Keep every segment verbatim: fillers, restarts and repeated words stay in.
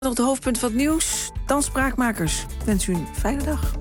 Nog de hoofdpunten van het nieuws. Dan Spraakmakers. Ik wens u een fijne dag.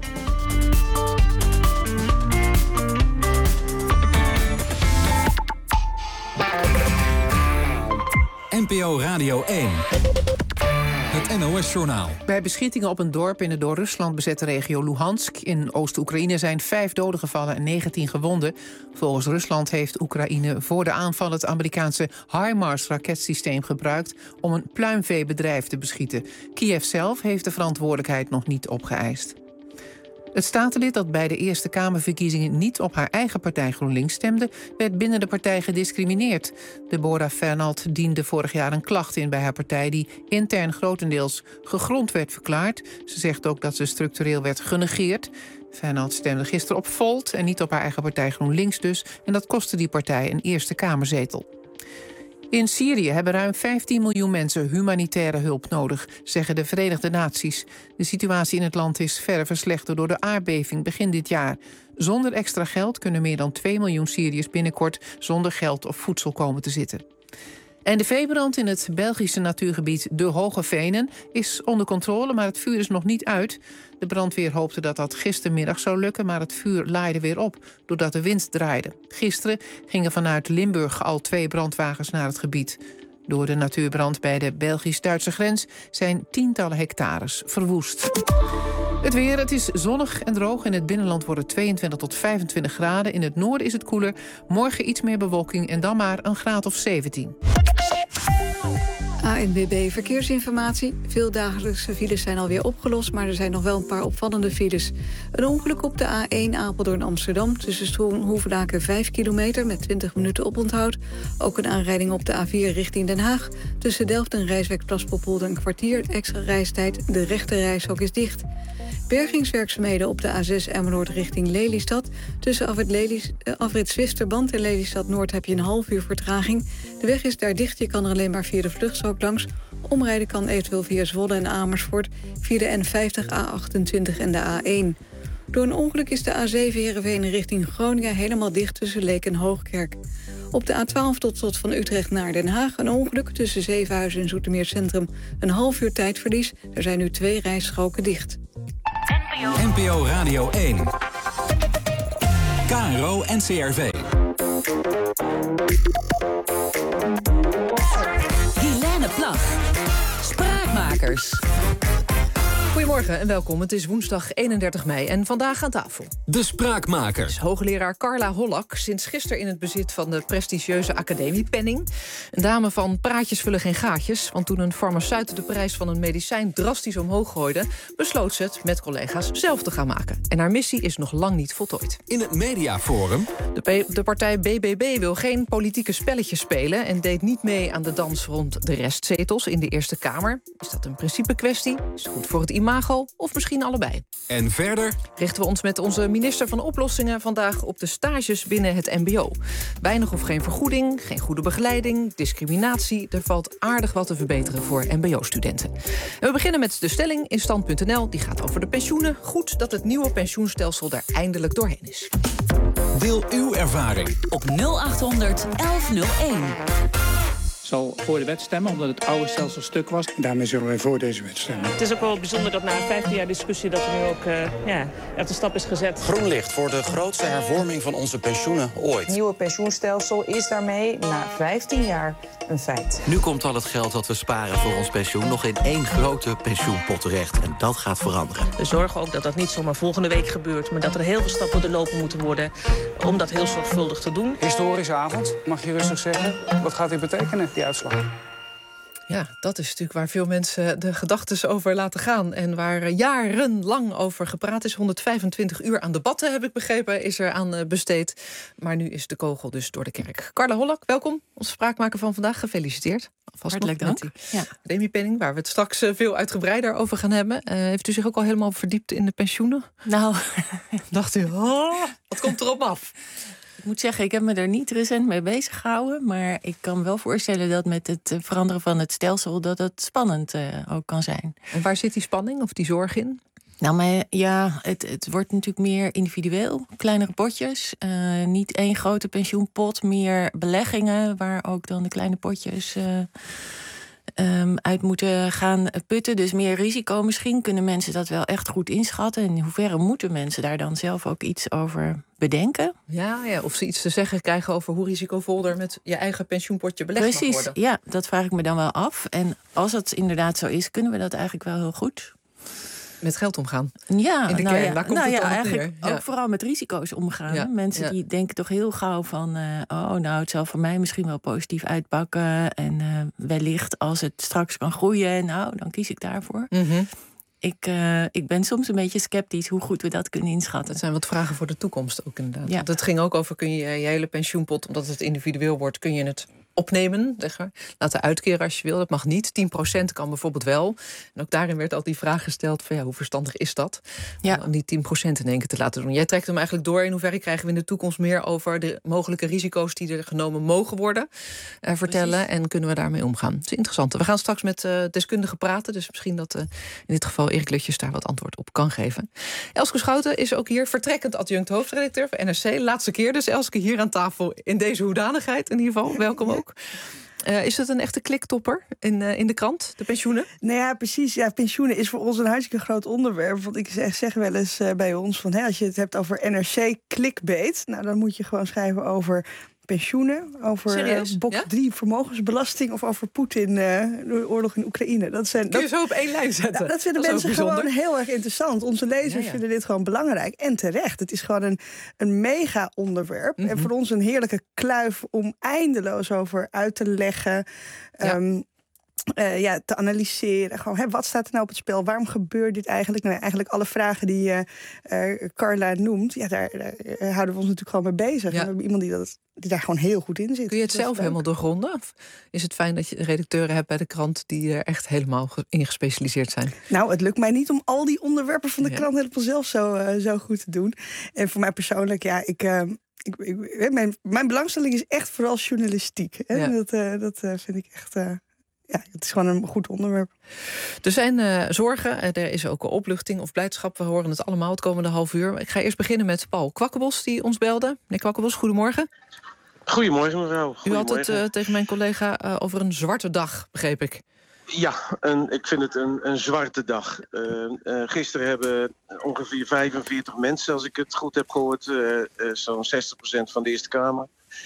N P O Radio één. Het N O S-journaal. Bij beschietingen op een dorp in de door Rusland bezette regio Luhansk in Oost-Oekraïne zijn vijf doden gevallen en negentien gewonden. Volgens Rusland heeft Oekraïne voor de aanval het Amerikaanse HIMARS-raketsysteem gebruikt om een pluimveebedrijf te beschieten. Kiev zelf heeft de verantwoordelijkheid nog niet opgeëist. Het statenlid dat bij de Eerste Kamerverkiezingen niet op haar eigen partij GroenLinks stemde, werd binnen de partij gediscrimineerd. Deborah Fernald diende vorig jaar een klacht in bij haar partij die intern grotendeels gegrond werd verklaard. Ze zegt ook dat ze structureel werd genegeerd. Fernald stemde gisteren op Volt en niet op haar eigen partij GroenLinks dus. En dat kostte die partij een Eerste Kamerzetel. In Syrië hebben ruim vijftien miljoen mensen humanitaire hulp nodig, zeggen de Verenigde Naties. De situatie in het land is verre verslechterd door de aardbeving begin dit jaar. Zonder extra geld kunnen meer dan twee miljoen Syriërs binnenkort zonder geld of voedsel komen te zitten. En de veebrand in het Belgische natuurgebied De Hoge Venen is onder controle, maar het vuur is nog niet uit. De brandweer hoopte dat dat gistermiddag zou lukken, maar het vuur laaide weer op doordat de wind draaide. Gisteren gingen vanuit Limburg al twee brandwagens naar het gebied. Door de natuurbrand bij de Belgisch-Duitse grens zijn tientallen hectares verwoest. Het weer, het is zonnig en droog. In het binnenland wordt het tweeëntwintig tot vijfentwintig graden. In het noorden is het koeler. Morgen iets meer bewolking en dan maar een graad of zeventien. A N W B Verkeersinformatie. Veel dagelijkse files zijn alweer opgelost, maar er zijn nog wel een paar opvallende files. Een ongeluk op de A één Apeldoorn-Amsterdam. Tussen Stroen-Hoevelaken vijf kilometer met twintig minuten oponthoud. Ook een aanrijding op de A vier richting Den Haag. Tussen Delft en Rijswijk-Plaspopolder een kwartier extra reistijd. De rechte reishok is dicht. Bergingswerkzaamheden op de A zes Emmeloord richting Lelystad. Tussen afrit, Lelys, uh, afrit Zwisterband en Lelystad-Noord heb je een half uur vertraging. De weg is daar dicht, je kan er alleen maar via de vluchtstrook langs. Omrijden kan eventueel via Zwolle en Amersfoort, via de N vijftig, A achtentwintig en de A één. Door een ongeluk is de A zeven Heerenveen richting Groningen helemaal dicht tussen Leek en Hoogkerk. Op de A twaalf tot slot van Utrecht naar Den Haag een ongeluk tussen Zevenhuizen en Zoetermeer Centrum. Een half uur tijdverlies, er zijn nu twee rijstroken dicht. N P O Radio één. K R O N C R V. Helene Plag. Spraakmakers. Goedemorgen en welkom. Het is woensdag eenendertig mei en vandaag aan tafel. De Spraakmakers. Hoogleraar Carla Hollak, sinds gisteren in het bezit van de prestigieuze Academie Penning. Een dame van praatjes vullen geen gaatjes, want toen een farmaceut de prijs van een medicijn drastisch omhoog gooide, besloot ze het met collega's zelf te gaan maken. En haar missie is nog lang niet voltooid. In het Mediaforum. De, de partij B B B wil geen politieke spelletjes spelen en deed niet mee aan de dans rond de restzetels in de Eerste Kamer. Is dat een principe kwestie? Is het goed voor het imago of misschien allebei? En verder richten we ons met onze minister van Oplossingen vandaag op de stages binnen het M B O. Weinig of geen vergoeding, geen goede begeleiding, discriminatie. Er valt aardig wat te verbeteren voor M B O-studenten. En we beginnen met de stelling in stand punt n l. Die gaat over de pensioenen. Goed dat het nieuwe pensioenstelsel daar eindelijk doorheen is. Deel uw ervaring op nul achthonderd elfhonderdéén. Ik zal voor de wet stemmen, omdat het oude stelsel stuk was. Daarmee zullen wij voor deze wet stemmen. Het is ook wel bijzonder dat na vijftien jaar discussie dat er nu ook uh, ja, echt een stap is gezet. Groen licht voor de grootste hervorming van onze pensioenen ooit. Het nieuwe pensioenstelsel is daarmee na vijftien jaar een feit. Nu komt al het geld dat we sparen voor ons pensioen nog in één grote pensioenpot terecht. En dat gaat veranderen. We zorgen ook dat dat niet zomaar volgende week gebeurt, maar dat er heel veel stappen doorlopen moeten worden om dat heel zorgvuldig te doen. Historische avond, mag je rustig zeggen. Wat gaat dit betekenen, die uitslag? Ja, dat is natuurlijk waar veel mensen de gedachtes over laten gaan. En waar jarenlang over gepraat is. honderdvijfentwintig uur aan debatten, heb ik begrepen, is er aan besteed. Maar nu is de kogel dus door de kerk. Carla Hollak, welkom. Onze spraakmaker van vandaag, gefeliciteerd. Alvast hartelijk dank. Ja. Academie Penning, waar we het straks veel uitgebreider over gaan hebben. Uh, heeft u zich ook al helemaal verdiept in de pensioenen? Nou, dacht u, oh, wat komt er op af? Ik moet zeggen, ik heb me er niet recent mee bezig gehouden. Maar ik kan me wel voorstellen dat met het veranderen van het stelsel dat het spannend uh, ook kan zijn. En waar zit die spanning of die zorg in? Nou, maar ja, het, het wordt natuurlijk meer individueel. Kleinere potjes. Uh, niet één grote pensioenpot, meer beleggingen, waar ook dan de kleine potjes uh, um, uit moeten gaan putten. Dus meer risico misschien. Kunnen mensen dat wel echt goed inschatten? En in hoeverre moeten mensen daar dan zelf ook iets over bedenken? Ja, ja, of ze iets te zeggen krijgen over hoe risicovol er met je eigen pensioenpotje belegd mag Precies, worden. ja, dat vraag ik me dan wel af. En als het inderdaad zo is, kunnen we dat eigenlijk wel heel goed? Met geld omgaan. Ja, in de nou kern, ja, daar komt nou het ja, dan eigenlijk neer. Ja. ook vooral met risico's omgaan. Ja, Mensen ja. die denken toch heel gauw van... Uh, oh, nou, het zal voor mij misschien wel positief uitpakken. En uh, wellicht als het straks kan groeien, nou, dan kies ik daarvoor. Mm-hmm. Ik, uh, ik ben soms een beetje sceptisch hoe goed we dat kunnen inschatten. Dat zijn wat vragen voor de toekomst ook inderdaad. Ja. Want het ging ook over, kun je je hele pensioenpot, omdat het individueel wordt, kun je het opnemen, zeg maar. Laten uitkeren als je wil. Dat mag niet. tien procent kan bijvoorbeeld wel. En ook daarin werd al die vraag gesteld van ja, hoe verstandig is dat? Ja. Om die tien procent in één keer te laten doen. Jij trekt hem eigenlijk door. In hoeverre krijgen we in de toekomst meer over de mogelijke risico's die er genomen mogen worden uh, vertellen? Precies. En kunnen we daarmee omgaan? Dat is interessant. We gaan straks met uh, deskundigen praten. Dus misschien dat uh, in dit geval Erik Lutjes daar wat antwoord op kan geven. Elske Schouten is ook hier vertrekkend adjunct hoofdredacteur van N R C. Laatste keer dus Elske hier aan tafel in deze hoedanigheid in ieder geval. Welkom ook. Uh, is het een echte kliktopper in, uh, in de krant, de pensioenen? Nou ja, precies. Ja, pensioenen is voor ons een hartstikke groot onderwerp. Want ik zeg, zeg wel eens uh, bij ons van, hè, als je het hebt over N R C clickbait, nou dan moet je gewoon schrijven over pensioenen, over uh, box ja? drie vermogensbelasting of over Poetin, uh, de oorlog in Oekraïne. Dat zijn, Kun je dat, zo op één lijn zetten? Nou, dat vinden dat mensen gewoon heel erg interessant. Onze lezers ja, ja. vinden dit gewoon belangrijk. En terecht. Het is gewoon een, een mega onderwerp. Mm-hmm. En voor ons een heerlijke kluif om eindeloos over uit te leggen. Ja. Um, Uh, ja, te analyseren. Gewoon, hè, wat staat er nou op het spel? Waarom gebeurt dit eigenlijk? Nou, eigenlijk alle vragen die uh, uh, Carla noemt, ja, daar, daar uh, houden we ons natuurlijk gewoon mee bezig. Ja. We hebben iemand die, dat, die daar gewoon heel goed in zit. Kun je het zelf helemaal doorgronden? Of is het fijn dat je redacteuren hebt bij de krant die er echt helemaal in gespecialiseerd zijn? Nou, het lukt mij niet om al die onderwerpen van de ja. krant helemaal zelf zo, uh, zo goed te doen. En voor mij persoonlijk, ja, ik... Uh, Ik, ik, mijn, mijn belangstelling is echt vooral journalistiek. Hè? Ja. Dat, uh, dat uh, vind ik echt... Uh, Ja, het is gewoon een goed onderwerp. Er zijn uh, zorgen, er is ook een opluchting of blijdschap. We horen het allemaal het komende half uur. Ik ga eerst beginnen met Paul Kwakkenbos, die ons belde. Meneer Kwakkenbos, goedemorgen. Goedemorgen, mevrouw. U had het uh, tegen mijn collega uh, over een zwarte dag, begreep ik. Ja, een, ik vind het een, een zwarte dag. Uh, uh, gisteren hebben ongeveer vijfenveertig mensen, als ik het goed heb gehoord, uh, uh, zo'n zestig procent van de Eerste Kamer,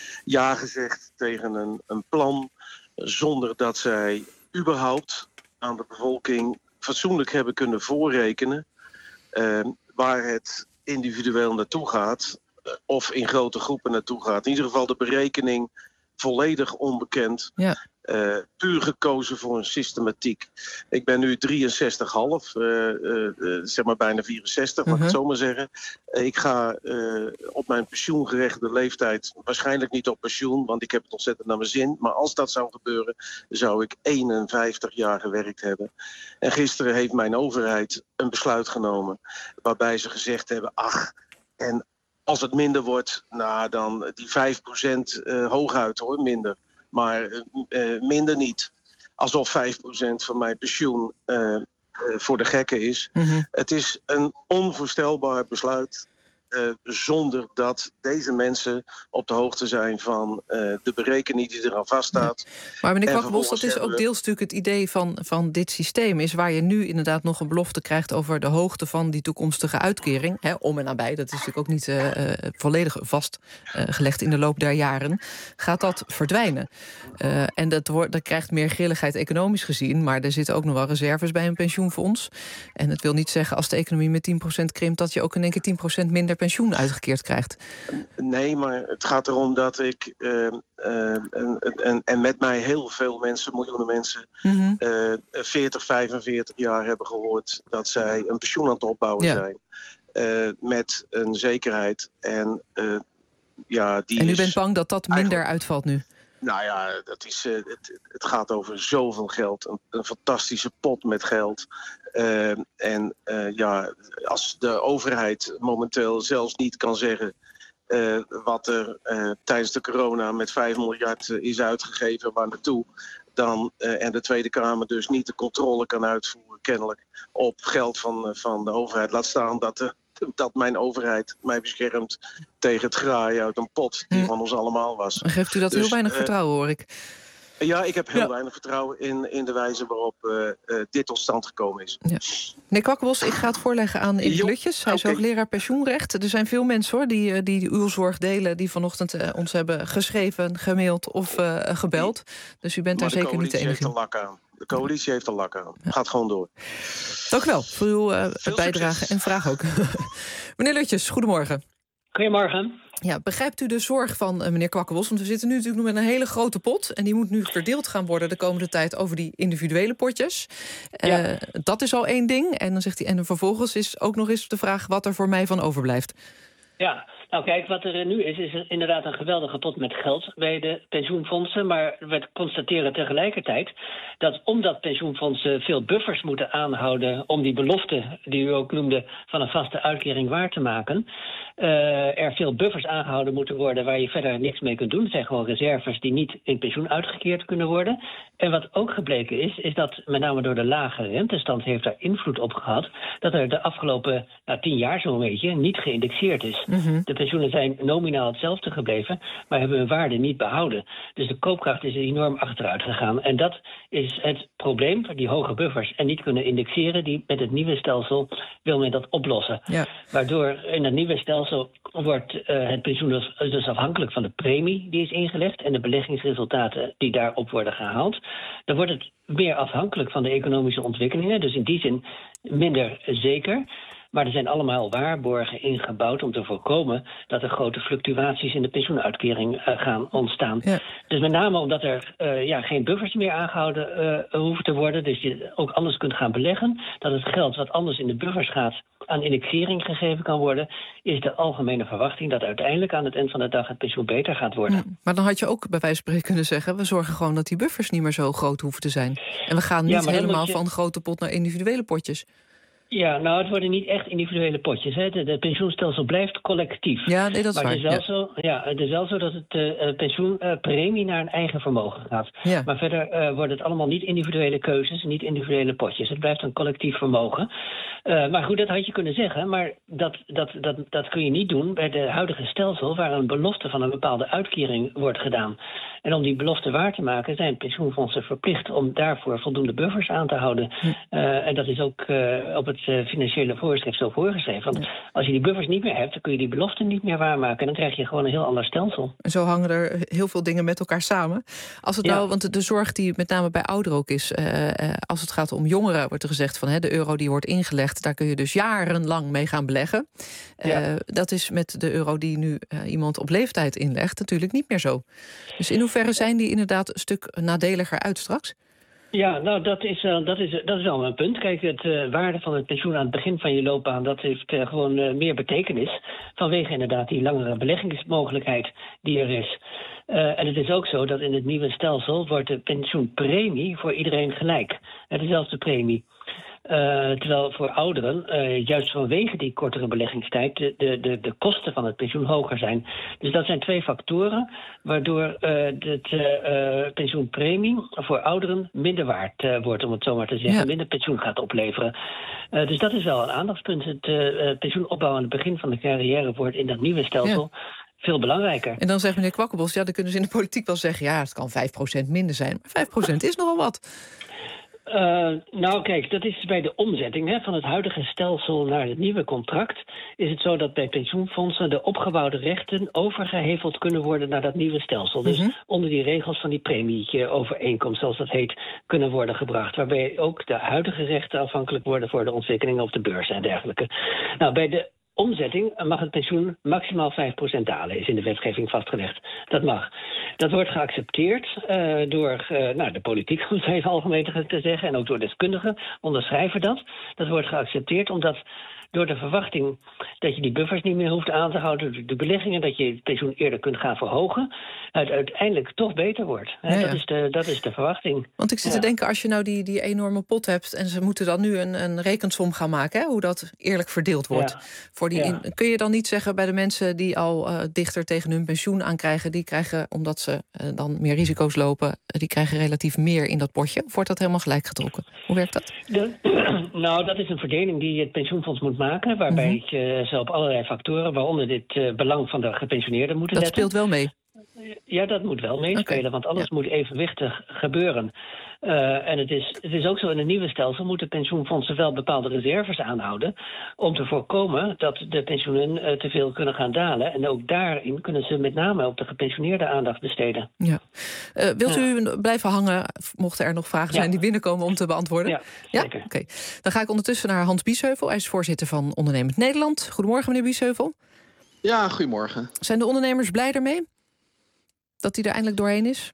ja gezegd tegen een, een plan, zonder dat zij überhaupt aan de bevolking fatsoenlijk hebben kunnen voorrekenen uh, waar het individueel naartoe gaat, uh, of in grote groepen naartoe gaat. In ieder geval de berekening volledig onbekend. Ja. Uh, puur gekozen voor een systematiek. Ik ben nu drieënzestig komma vijf, uh, uh, uh, zeg maar bijna vierenzestig, uh-huh. mag ik het zo maar zeggen. Uh, ik ga uh, op mijn pensioengerechtigde leeftijd waarschijnlijk niet op pensioen, want ik heb het ontzettend naar mijn zin. Maar als dat zou gebeuren, zou ik eenenvijftig jaar gewerkt hebben. En gisteren heeft mijn overheid een besluit genomen waarbij ze gezegd hebben, ach, en als het minder wordt, nou dan die vijf procent uh, hooguit hoor, minder. Maar uh, minder niet. Alsof vijf procent van mijn pensioen uh, uh, voor de gekken is. Mm-hmm. Het is een onvoorstelbaar besluit. Uh, zonder dat deze mensen op de hoogte zijn van uh, de berekening die eraan vaststaat. Ja. Maar meneer Kwakkenbos, dat is ook deels natuurlijk het idee van, van dit systeem. Is waar je nu inderdaad nog een belofte krijgt over de hoogte van die toekomstige uitkering. Hè, om en nabij, dat is natuurlijk ook niet uh, uh, volledig vastgelegd uh, in de loop der jaren. Gaat dat verdwijnen? Uh, en dat, wordt, dat krijgt meer grilligheid economisch gezien. Maar er zitten ook nog wel reserves bij een pensioenfonds. En het wil niet zeggen als de economie met tien procent krimpt dat je ook in één keer tien procent minder pensioen uitgekeerd krijgt. Nee, maar het gaat erom dat ik uh, uh, en, en, en met mij heel veel mensen, miljoenen mensen, mm-hmm. uh, veertig, vijfenveertig jaar hebben gehoord dat zij een pensioen aan het opbouwen ja. zijn. Uh, met een zekerheid. En, uh, ja, die en u is bent bang dat dat minder uitvalt nu? Nou ja, dat is, uh, het, het gaat over zoveel geld. Een, een fantastische pot met geld. Uh, en uh, ja, als de overheid momenteel zelfs niet kan zeggen uh, wat er uh, tijdens de corona met vijf miljard is uitgegeven, waar naartoe, dan, uh, en de Tweede Kamer dus niet de controle kan uitvoeren, kennelijk, op geld van, uh, van de overheid. Laat staan dat de dat mijn overheid mij beschermt tegen het graaien uit een pot die hm. van ons allemaal was. Geeft u dat dus, heel weinig uh, vertrouwen, hoor ik. Ja, ik heb heel Ja. weinig vertrouwen in, in de wijze waarop uh, uh, dit tot stand gekomen is. Ja. Meneer Kwakkenbos, ik ga het voorleggen aan Erik Lutjes. Hij is okay. hoogleraar pensioenrecht. Er zijn veel mensen hoor die, die uw zorg delen... die vanochtend uh, ons hebben geschreven, gemaild of uh, gebeld. Dus u bent maar daar zeker niet de enige. Heeft er lak aan. De coalitie heeft er lak aan. Ja. Gaat gewoon door. Dank u wel voor uw uh, bijdrage succes. En vraag ook. Meneer Lutjes, goedemorgen. Goedemorgen. Ja, begrijpt u de zorg van uh, meneer Kwakkenbos? Want we zitten nu natuurlijk met een hele grote pot... en die moet nu verdeeld gaan worden de komende tijd... over die individuele potjes. Ja. Uh, dat is al één ding. En dan zegt hij, en vervolgens is ook nog eens de vraag... wat er voor mij van overblijft. Ja, nou kijk, wat er nu is... is er inderdaad een geweldige pot met geld bij de pensioenfondsen. Maar we constateren tegelijkertijd... dat omdat pensioenfondsen veel buffers moeten aanhouden... om die belofte, die u ook noemde... van een vaste uitkering waar te maken... Uh, er veel buffers aangehouden moeten worden... waar je verder niks mee kunt doen. Het zijn gewoon reserves die niet in pensioen uitgekeerd kunnen worden. En wat ook gebleken is... is dat met name door de lage rentestand... heeft daar invloed op gehad... dat er de afgelopen nou, tien jaar zo'n beetje niet geïndexeerd is. Mm-hmm. De pensioenen zijn nominaal hetzelfde gebleven... maar hebben hun waarde niet behouden. Dus de koopkracht is enorm achteruit gegaan. En dat is het probleem, die hoge buffers... en niet kunnen indexeren, die met het nieuwe stelsel... wil men dat oplossen. Ja. Waardoor in het nieuwe stelsel... Zo wordt uh, het pensioen dus, dus afhankelijk van de premie die is ingelegd... en de beleggingsresultaten die daarop worden gehaald. Dan wordt het meer afhankelijk van de economische ontwikkelingen. Dus in die zin minder zeker. Maar er zijn allemaal waarborgen ingebouwd om te voorkomen... dat er grote fluctuaties in de pensioenuitkering uh, gaan ontstaan. Ja. Dus met name omdat er uh, ja, geen buffers meer aangehouden uh, hoeven te worden... dus je ook anders kunt gaan beleggen... dat het geld wat anders in de buffers gaat... aan indexering gegeven kan worden... is de algemene verwachting dat uiteindelijk aan het eind van de dag... het pensioen beter gaat worden. Ja, maar dan had je ook bij wijze van spreken kunnen zeggen... we zorgen gewoon dat die buffers niet meer zo groot hoeven te zijn. En we gaan niet ja, helemaal je... van grote pot naar individuele potjes. Ja, nou, het worden niet echt individuele potjes. Hè. Het pensioenstelsel blijft collectief. Ja, nee, dat is maar waar. Het is, wel ja. zo, ja, het is wel zo dat het uh, pensioenpremie uh, naar een eigen vermogen gaat. Ja. Maar verder uh, wordt het allemaal niet individuele keuzes, niet individuele potjes. Het blijft een collectief vermogen. Uh, maar goed, dat had je kunnen zeggen. Maar dat, dat, dat, dat kun je niet doen bij de huidige stelsel... waar een belofte van een bepaalde uitkering wordt gedaan. En om die belofte waar te maken... zijn pensioenfondsen verplicht om daarvoor voldoende buffers aan te houden. Hm. Uh, en dat is ook uh, op het uh, financiële voorschrift zo voorgeschreven. Want ja. als je die buffers niet meer hebt... dan kun je die belofte niet meer waarmaken. En dan krijg je gewoon een heel ander stelsel. En zo hangen er heel veel dingen met elkaar samen. Als het ja. nou, want de, de zorg die met name bij ouderen ook is... Uh, uh, als het gaat om jongeren, wordt er gezegd van... Hè, de euro die wordt ingelegd, daar kun je dus jarenlang mee gaan beleggen. Uh, ja. Dat is met de euro die nu uh, iemand op leeftijd inlegt... natuurlijk niet meer zo. Dus in hoeverre zijn die inderdaad een stuk nadeliger uit straks? Ja, nou, dat is, uh, dat, is, dat is wel een punt. Kijk, het uh, waarde van het pensioen aan het begin van je loopbaan... dat heeft uh, gewoon uh, meer betekenis... vanwege inderdaad die langere beleggingsmogelijkheid die er is. Uh, en het is ook zo dat in het nieuwe stelsel... wordt de pensioenpremie voor iedereen gelijk. Het is dezelfde premie. Uh, terwijl voor ouderen, uh, juist vanwege die kortere beleggingstijd... De, de, de, de kosten van het pensioen hoger zijn. Dus dat zijn twee factoren... waardoor uh, de uh, pensioenpremie voor ouderen minder waard uh, wordt... om het zo maar te zeggen, ja. minder pensioen gaat opleveren. Uh, dus dat is wel een aandachtspunt. Het uh, pensioenopbouw aan het begin van de carrière... wordt in dat nieuwe stelsel... Ja. veel belangrijker. En dan zegt meneer Kwakkenbos... ja, dan kunnen ze in de politiek wel zeggen... ja, het kan vijf procent minder zijn. Maar vijf procent is nogal wat. Uh, nou kijk, dat is bij de omzetting hè, van het huidige stelsel naar het nieuwe contract... is het zo dat bij pensioenfondsen de opgebouwde rechten overgeheveld kunnen worden naar dat nieuwe stelsel. Dus mm-hmm. onder die regels van die premieovereenkomst, zoals dat heet, kunnen worden gebracht. Waarbij ook de huidige rechten afhankelijk worden voor de ontwikkelingen op de beurs en dergelijke. Nou, bij de omzetting mag het pensioen maximaal vijf procent dalen, is in de wetgeving vastgelegd. Dat mag. Dat wordt geaccepteerd uh, door uh, nou, de politiek, om het even algemeen te zeggen, en ook door deskundigen onderschrijven dat. Dat wordt geaccepteerd omdat door de verwachting dat je die buffers niet meer hoeft aan te houden, de beleggingen, dat je het pensioen eerder kunt gaan verhogen, het uiteindelijk toch beter wordt. Ja, ja. Dat is de, dat is de verwachting. Want ik zit ja. te denken, als je nou die, die enorme pot hebt en ze moeten dan nu een, een rekensom gaan maken, hè, hoe dat eerlijk verdeeld wordt. Ja. Voor die ja. in, kun je dan niet zeggen bij de mensen die al uh, dichter tegen hun pensioen aankrijgen, die krijgen, omdat ze uh, dan meer risico's lopen, die krijgen relatief meer in dat potje? Of wordt dat helemaal gelijk getrokken? Hoe werkt dat? De, nou, dat is een verdeling die het pensioenfonds moet maken, waarbij mm-hmm. uh, ze op allerlei factoren, waaronder dit uh, belang van de gepensioneerden moeten dat letten. Dat speelt wel mee. Ja, dat moet wel meespelen, okay. want alles ja. moet evenwichtig gebeuren. Uh, en het is, het is ook zo, in het nieuwe stelsel moeten pensioenfondsen wel bepaalde reserves aanhouden om te voorkomen dat de pensioenen uh, te veel kunnen gaan dalen. En ook daarin kunnen ze met name op de gepensioneerden aandacht besteden. Ja. Uh, wilt u ja. blijven hangen, mochten er nog vragen zijn ja. die binnenkomen om te beantwoorden? Ja, ja? zeker. Oké. Okay. Dan ga ik ondertussen naar Hans Biesheuvel. Hij is voorzitter van Ondernemend Nederland. Goedemorgen, meneer Biesheuvel. Ja, goedemorgen. Zijn de ondernemers blij ermee? Dat hij er eindelijk doorheen is?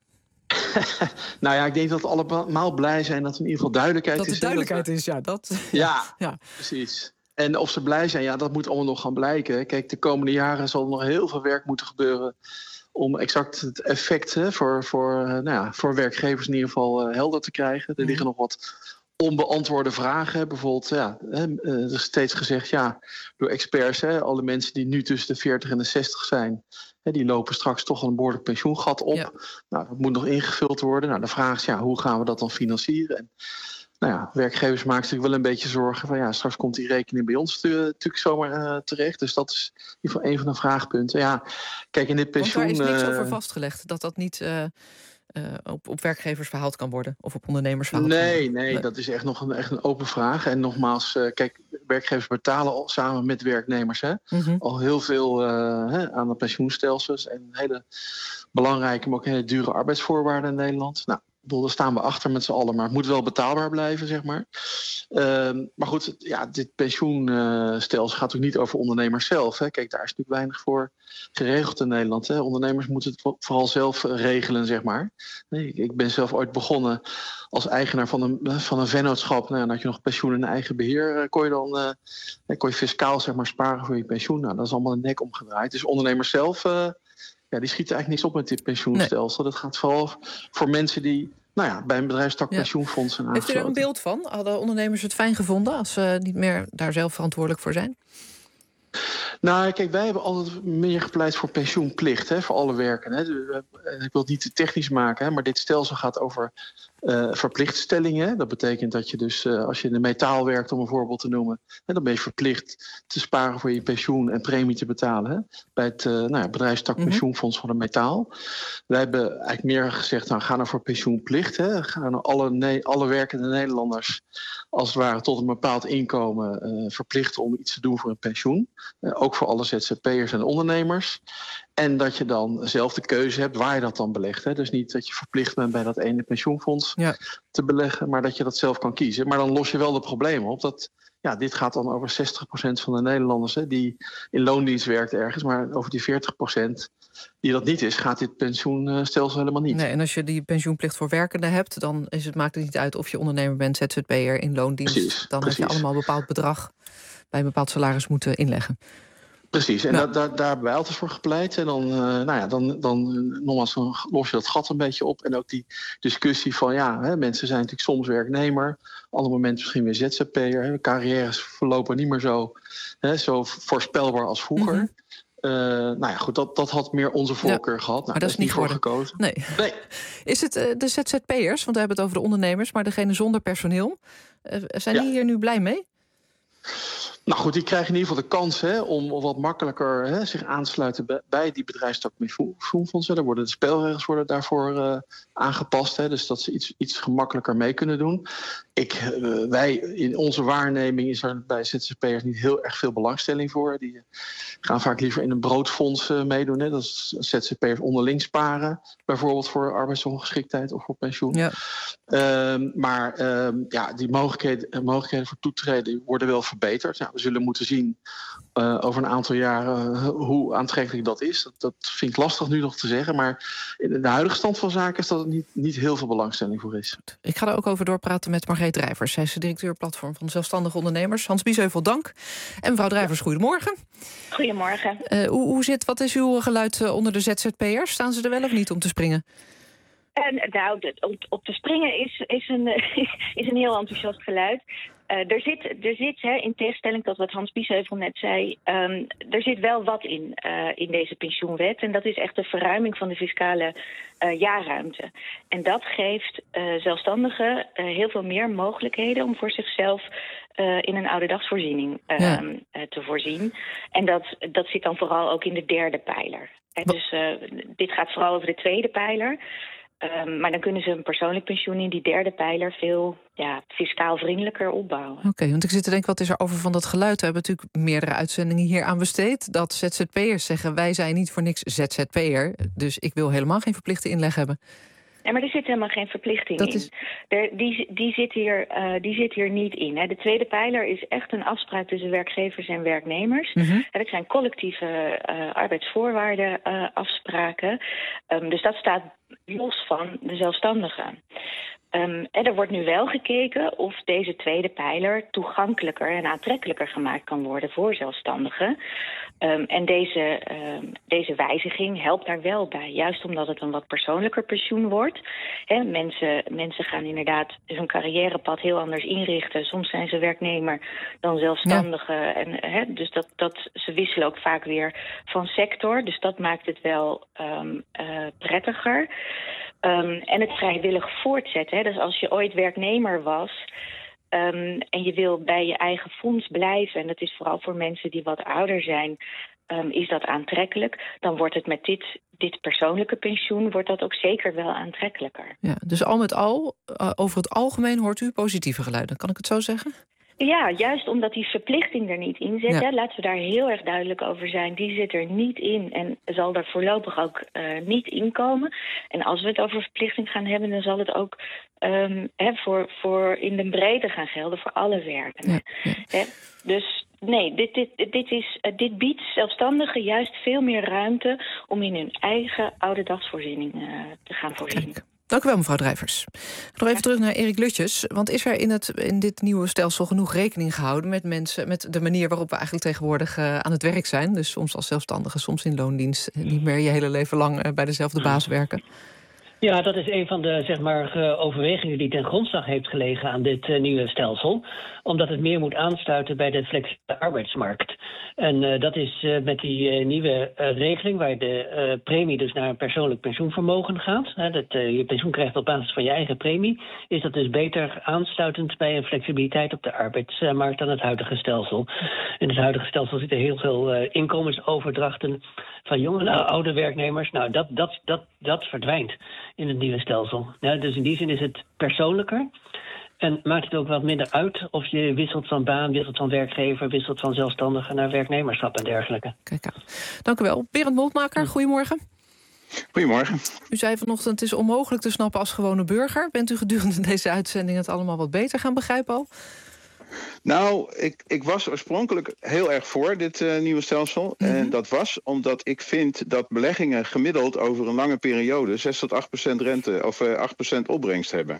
Nou ja, ik denk dat we allemaal blij zijn dat er in ieder geval duidelijkheid dat is. Dat er duidelijkheid is, ja. Dat, ja, ja, precies. En of ze blij zijn, ja, dat moet allemaal nog gaan blijken. Kijk, de komende jaren zal er nog heel veel werk moeten gebeuren om exact het effect hè, voor, voor, nou ja, voor werkgevers in ieder geval uh, helder te krijgen. Er liggen nog wat onbeantwoorde vragen. Bijvoorbeeld, ja, er is steeds gezegd, ja, door experts, hè, alle mensen die nu tussen de veertig en de zestig zijn, hè, die lopen straks toch een behoorlijk pensioengat op. Ja. Nou, dat moet nog ingevuld worden. Nou, de vraag is, ja, hoe gaan we dat dan financieren? En, nou ja, werkgevers maken zich wel een beetje zorgen van, ja, straks komt die rekening bij ons te, natuurlijk zomaar uh, terecht. Dus dat is in ieder geval een van de vraagpunten. Ja, kijk, in dit pensioen. Want daar is niks uh, over vastgelegd, dat dat niet Uh... Uh, op, op werkgevers verhaald kan worden? Of op ondernemers verhaald nee, kan worden? Nee, nee, dat is echt nog een, echt een open vraag. En nogmaals, uh, kijk, werkgevers betalen al, samen met werknemers hè, mm-hmm. al heel veel uh, hè, aan de pensioenstelsels. En hele belangrijke, maar ook hele dure arbeidsvoorwaarden in Nederland. Nou, daar staan we achter met z'n allen, maar het moet wel betaalbaar blijven, zeg maar. Uh, maar goed, ja, dit pensioenstelsel uh, gaat ook niet over ondernemers zelf. Hè. Kijk, daar is natuurlijk weinig voor geregeld in Nederland. Hè. Ondernemers moeten het vooral zelf regelen, zeg maar. Nee, ik, ik ben zelf ooit begonnen als eigenaar van een, van een vennootschap. Nou, dan had je nog pensioen in eigen beheer. Uh, kon je dan uh, kon je fiscaal, zeg maar, sparen voor je pensioen. Nou, dat is allemaal een nek omgedraaid. Dus ondernemers zelf Uh, Ja, die schieten eigenlijk niks op met dit pensioenstelsel. Nee. Dat gaat vooral voor mensen die nou ja, bij een bedrijfstak ja. pensioenfondsen aangesloten. Heeft u er een beeld van? Hadden ondernemers het fijn gevonden als ze niet meer daar zelf verantwoordelijk voor zijn? Nou, kijk, wij hebben altijd meer gepleit voor pensioenplicht, hè, voor alle werken. Hè. Ik wil het niet te technisch maken, hè, maar dit stelsel gaat over uh, verplichtstellingen. Dat betekent dat je dus, uh, als je in de metaal werkt, om een voorbeeld te noemen, hè, dan ben je verplicht te sparen voor je pensioen en premie te betalen. Hè, bij het uh, nou ja, bedrijfstak mm-hmm. pensioenfonds van de metaal. Wij hebben eigenlijk meer gezegd, nou, ga nou voor pensioenplicht. Hè. Ga nou alle, ne- alle werkende Nederlanders, als het ware tot een bepaald inkomen, uh, verplichten om iets te doen voor een pensioen. Uh, ook voor alle Z Z P'ers en ondernemers. En dat je dan zelf de keuze hebt waar je dat dan belegt. Hè. Dus niet dat je verplicht bent bij dat ene pensioenfonds ja. te beleggen, maar dat je dat zelf kan kiezen. Maar dan los je wel de problemen op. Dat, ja, dit gaat dan over zestig procent van de Nederlanders hè, die in loondienst werkt ergens. Maar over die veertig procent die dat niet is, gaat dit pensioenstelsel helemaal niet. Nee, en als je die pensioenplicht voor werkenden hebt, dan is het, maakt het niet uit of je ondernemer bent, Z Z P'er in loondienst. Precies, dan precies. heb je allemaal een bepaald bedrag bij een bepaald salaris moeten inleggen. Precies, en ja. daar, daar, daar hebben wij altijd voor gepleit. En dan, uh, nou ja, dan, dan, nogmaals, dan los je dat gat een beetje op. En ook die discussie van, ja, hè, mensen zijn natuurlijk soms werknemer. Andere momenten misschien weer Z Z P'er. Hè, carrières verlopen niet meer zo, hè, zo voorspelbaar als vroeger. Mm-hmm. Uh, nou ja, goed, dat, dat had meer onze voorkeur ja, gehad. Nou, maar dat is niet voor gekozen. Nee. nee. Is het uh, de Z Z P'ers, want we hebben het over de ondernemers, maar degene zonder personeel, uh, zijn ja. die hier nu blij mee? Nou goed, die krijgen in ieder geval de kans hè, om wat makkelijker hè, zich aan te sluiten bij, bij die bedrijfstak pensioenfondsen. Daar worden de spelregels worden daarvoor uh, aangepast, hè, dus dat ze iets, iets gemakkelijker mee kunnen doen. Ik, uh, wij, in onze waarneming is er bij Z Z P'ers niet heel erg veel belangstelling voor. Die gaan vaak liever in een broodfonds uh, meedoen. Hè, dat is Z Z P'ers onderling sparen, bijvoorbeeld voor arbeidsongeschiktheid of voor pensioen. Ja. Uh, maar uh, ja, die mogelijkheden, mogelijkheden voor toetreden worden wel verbeterd. Nou, we zullen moeten zien uh, over een aantal jaren uh, hoe aantrekkelijk dat is. Dat, dat vind ik lastig nu nog te zeggen. Maar in de huidige stand van zaken is dat er niet, niet heel veel belangstelling voor is. Ik ga er ook over doorpraten met Margreet Drijvers. Zij is de directeur platform van zelfstandige ondernemers. Hans Biesheuvel, dank. En mevrouw Drijvers, ja. goedemorgen. Goedemorgen. Uh, hoe, hoe zit, wat is uw geluid uh, onder de Z Z P'ers? Staan ze er wel of niet om te springen? Uh, nou, op, op te springen is, is, een, is een heel enthousiast geluid. Uh, er zit, er zit hè, in tegenstelling tot wat Hans Biesheuvel net zei, um, er zit wel wat in, uh, in deze pensioenwet. En dat is echt de verruiming van de fiscale uh, jaarruimte. En dat geeft uh, zelfstandigen uh, heel veel meer mogelijkheden om voor zichzelf Uh, in een ouderdagsvoorziening uh, ja. uh, te voorzien. En dat, dat zit dan vooral ook in de derde pijler. En dus uh, dit gaat vooral over de tweede pijler. Um, maar dan kunnen ze een persoonlijk pensioen in die derde pijler veel ja, fiscaal vriendelijker opbouwen. Oké, okay, want ik zit te denken, wat is er over van dat geluid? We hebben natuurlijk meerdere uitzendingen hier aan besteed. Dat Z Z P'ers zeggen, wij zijn niet voor niks Z Z P'er. Dus ik wil helemaal geen verplichte inleg hebben. Nee, maar er zit helemaal geen verplichting dat in. Is... Er, die, die, zit hier, uh, die zit hier niet in. Hè. De tweede pijler is echt een afspraak tussen werkgevers en werknemers. Mm-hmm. Dat zijn collectieve uh, arbeidsvoorwaarden uh, afspraken. Um, dus dat staat los van de zelfstandigen. Um, en er wordt nu wel gekeken of deze tweede pijler toegankelijker en aantrekkelijker gemaakt kan worden voor zelfstandigen. Um, en deze, um, deze wijziging helpt daar wel bij. Juist omdat het een wat persoonlijker pensioen wordt. He, mensen, mensen gaan inderdaad hun carrièrepad heel anders inrichten. Soms zijn ze werknemer dan zelfstandigen. Ja. En, he, dus dat, dat, ze wisselen ook vaak weer van sector. Dus dat maakt het wel um, uh, prettiger. Um, en het vrijwillig voortzetten. Hè. Dus als je ooit werknemer was um, en je wil bij je eigen fonds blijven, en dat is vooral voor mensen die wat ouder zijn, um, is dat aantrekkelijk. Dan wordt het met dit, dit persoonlijke pensioen wordt dat ook zeker wel aantrekkelijker. Ja, dus al met al, uh, over het algemeen hoort u positieve geluiden. Kan ik het zo zeggen? Ja, juist omdat die verplichting er niet in zit. Ja. Hè, laten we daar heel erg duidelijk over zijn. Die zit er niet in en zal er voorlopig ook uh, niet in komen. En als we het over verplichting gaan hebben, dan zal het ook um, hè, voor, voor in de breedte gaan gelden voor alle werkenden. Ja, ja. Hè, dus nee, dit, dit, dit, is, uh, dit biedt zelfstandigen juist veel meer ruimte om in hun eigen ouderdagsvoorziening uh, te gaan voorzien. Kijk. Dank u wel, mevrouw Drijvers. Nog even terug naar Erik Lutjes. Want is er in, het, in dit nieuwe stelsel genoeg rekening gehouden met mensen, met de manier waarop we eigenlijk tegenwoordig uh, aan het werk zijn? Dus soms als zelfstandige, soms in loondienst. Niet meer je hele leven lang uh, bij dezelfde baas werken. Ja, dat is een van de zeg maar, uh, overwegingen die ten grondslag heeft gelegen aan dit uh, nieuwe stelsel. Omdat het meer moet aansluiten bij de flexibele arbeidsmarkt. En uh, dat is uh, met die uh, nieuwe uh, regeling waar de uh, premie dus naar een persoonlijk pensioenvermogen gaat. Hè, dat uh, je pensioen krijgt op basis van je eigen premie. Is dat dus beter aansluitend bij een flexibiliteit op de arbeidsmarkt dan het huidige stelsel. In het huidige stelsel zitten heel veel uh, inkomensoverdrachten van jonge naar oude werknemers. Nou, dat, dat, dat, dat verdwijnt in het nieuwe stelsel. Ja, dus in die zin is het persoonlijker. En maakt het ook wat minder uit of je wisselt van baan, wisselt van werkgever, wisselt van zelfstandige naar werknemerschap en dergelijke. Kijk aan. Dank u wel. Berend Moltmaker, goedemorgen. Goedemorgen. U zei vanochtend, het is onmogelijk te snappen als gewone burger. Bent u gedurende deze uitzending het allemaal wat beter gaan begrijpen al? Nou, ik, ik was oorspronkelijk heel erg voor dit uh, nieuwe stelsel. Mm-hmm. En dat was omdat ik vind dat beleggingen gemiddeld over een lange periode zes tot acht procent rente of uh, acht procent opbrengst hebben.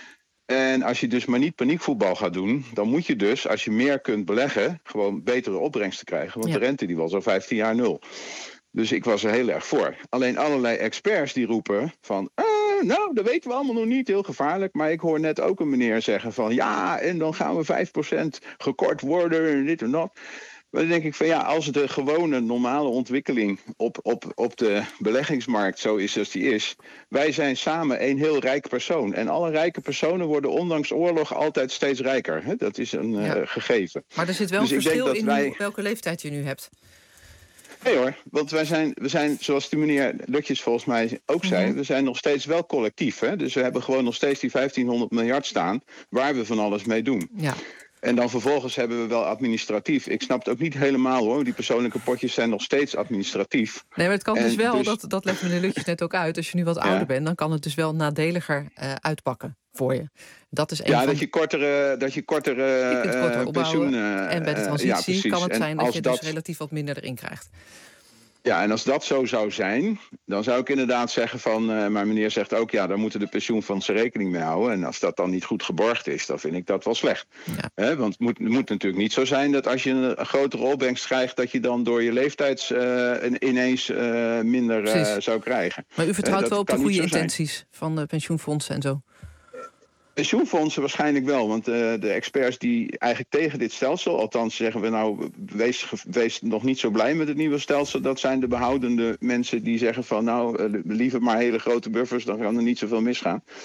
En als je dus maar niet paniekvoetbal gaat doen, dan moet je dus, als je meer kunt beleggen, gewoon betere opbrengsten krijgen. Want ja. de rente die was al vijftien jaar nul. Dus ik was er heel erg voor. Alleen allerlei experts die roepen van, ah, nou, dat weten we allemaal nog niet, heel gevaarlijk. Maar ik hoor net ook een meneer zeggen van, ja, en dan gaan we vijf procent gekort worden en dit en dat. Maar dan denk ik van ja, als de gewone normale ontwikkeling op, op, op de beleggingsmarkt zo is als die is. Wij zijn samen een heel rijk persoon. En alle rijke personen worden ondanks oorlog altijd steeds rijker. Hè? Dat is een ja. uh, gegeven. Maar er zit wel dus een verschil in wij... welke leeftijd je nu hebt. Nee hoor, want wij zijn, we zijn, zoals die meneer Lutjes volgens mij ook zei, mm-hmm. we zijn nog steeds wel collectief. Hè? Dus we hebben gewoon nog steeds die vijftienhonderd miljard staan waar we van alles mee doen. Ja. En dan vervolgens hebben we wel administratief. Ik snap het ook niet helemaal hoor. Die persoonlijke potjes zijn nog steeds administratief. Nee, maar het kan en dus wel, dus... dat, dat legt meneer Lutjes net ook uit. Als je nu wat ouder ja. bent, dan kan het dus wel nadeliger uh, uitpakken voor je. Dat is een ja, van... dat je kortere, dat je kortere je kunt korter uh, pensioen... Uh, en bij de transitie uh, ja, kan het en zijn dat je dus dat... relatief wat minder erin krijgt. Ja, en als dat zo zou zijn, dan zou ik inderdaad zeggen van... Uh, maar meneer zegt ook, ja, daar moeten de pensioenfondsen rekening mee houden. En als dat dan niet goed geborgd is, dan vind ik dat wel slecht. Ja. He, want het moet, het moet natuurlijk niet zo zijn dat als je een, een grotere opbrengst krijgt... dat je dan door je leeftijd uh, ineens uh, minder uh, zou krijgen. Maar u vertrouwt uh, wel op de goede intenties zijn. van de pensioenfondsen en zo? Pensioenfondsen waarschijnlijk wel, want uh, de experts die eigenlijk tegen dit stelsel... althans zeggen we nou, wees, wees nog niet zo blij met het nieuwe stelsel... dat zijn de behoudende mensen die zeggen van... nou, uh, liever maar hele grote buffers, dan kan er niet zoveel misgaan.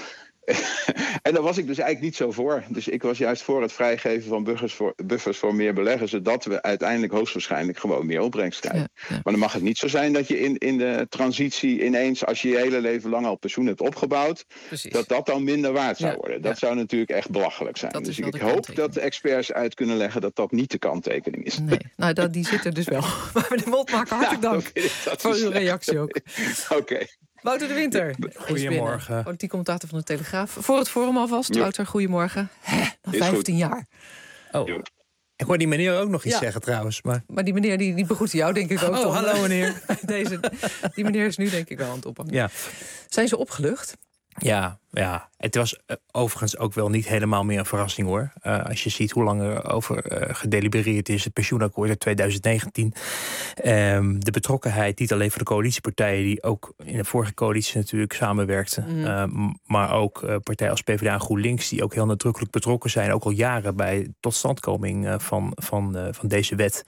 En daar was ik dus eigenlijk niet zo voor. Dus ik was juist voor het vrijgeven van buffers voor, buffers voor meer beleggers, zodat we uiteindelijk hoogstwaarschijnlijk gewoon meer opbrengst krijgen. Ja, ja. Maar dan mag het niet zo zijn dat je in, in de transitie ineens, als je je hele leven lang al pensioen hebt opgebouwd, Precies. dat dat dan minder waard zou worden. Ja, dat ja. zou natuurlijk echt belachelijk zijn. Dat dus ik hoop dat de experts uit kunnen leggen dat dat niet de kanttekening is. Nee, nou dat, die zit er dus wel. Maar meneer Moltmaker, hartelijk dank nou, voor uw reactie ook. Oké. Okay. Wouter de Winter. Goedemorgen. Politiek commentator van de Telegraaf. Voor het forum alvast. Ja. Wouter, goedemorgen. Hè, na vijftien jaar. Oh. Ik hoor die meneer ook nog iets ja. zeggen trouwens. Maar, maar die meneer die, die begroette jou denk ik ook. Oh, hallo meneer. Deze, die meneer is nu denk ik wel aan het ophangen. Ja. Zijn ze opgelucht? Ja, ja, het was uh, overigens ook wel niet helemaal meer een verrassing hoor. Uh, als je ziet hoe lang er over uh, gedelibereerd is, het pensioenakkoord uit twintig negentien. Um, de betrokkenheid, niet alleen voor de coalitiepartijen, die ook in de vorige coalitie natuurlijk samenwerkten. Mm. Uh, maar ook uh, partijen als PvdA en GroenLinks, die ook heel nadrukkelijk betrokken zijn, ook al jaren bij totstandkoming uh, van, van, uh, van deze wet.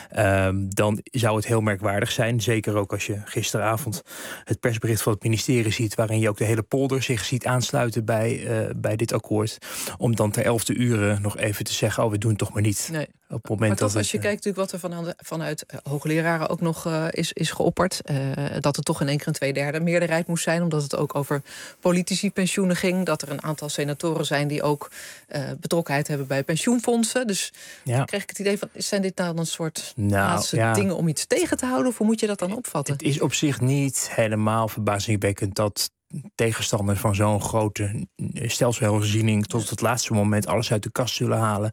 Um, dan zou het heel merkwaardig zijn. Zeker ook als je gisteravond het persbericht van het ministerie ziet, waarin je ook de hele polder zich ziet aansluiten bij, uh, bij dit akkoord. Om dan ter elfde uren nog even te zeggen, oh, we doen het toch maar niet. Nee. Op het moment maar toch, dat als je het, kijkt natuurlijk wat er van, vanuit uh, hoogleraren ook nog uh, is, is geopperd. Uh, dat er toch in één keer een tweederde meerderheid moest zijn. Omdat het ook over politici pensioenen ging. Dat er een aantal senatoren zijn die ook uh, betrokkenheid hebben bij pensioenfondsen. Dus ja. dan kreeg ik het idee van, zijn dit nou een soort nou, laatste ja. dingen om iets tegen te houden? Of hoe moet je dat dan opvatten? Het is op zich niet helemaal verbazingwekkend dat tegenstanders van zo'n grote stelselherziening tot het laatste moment alles uit de kast zullen halen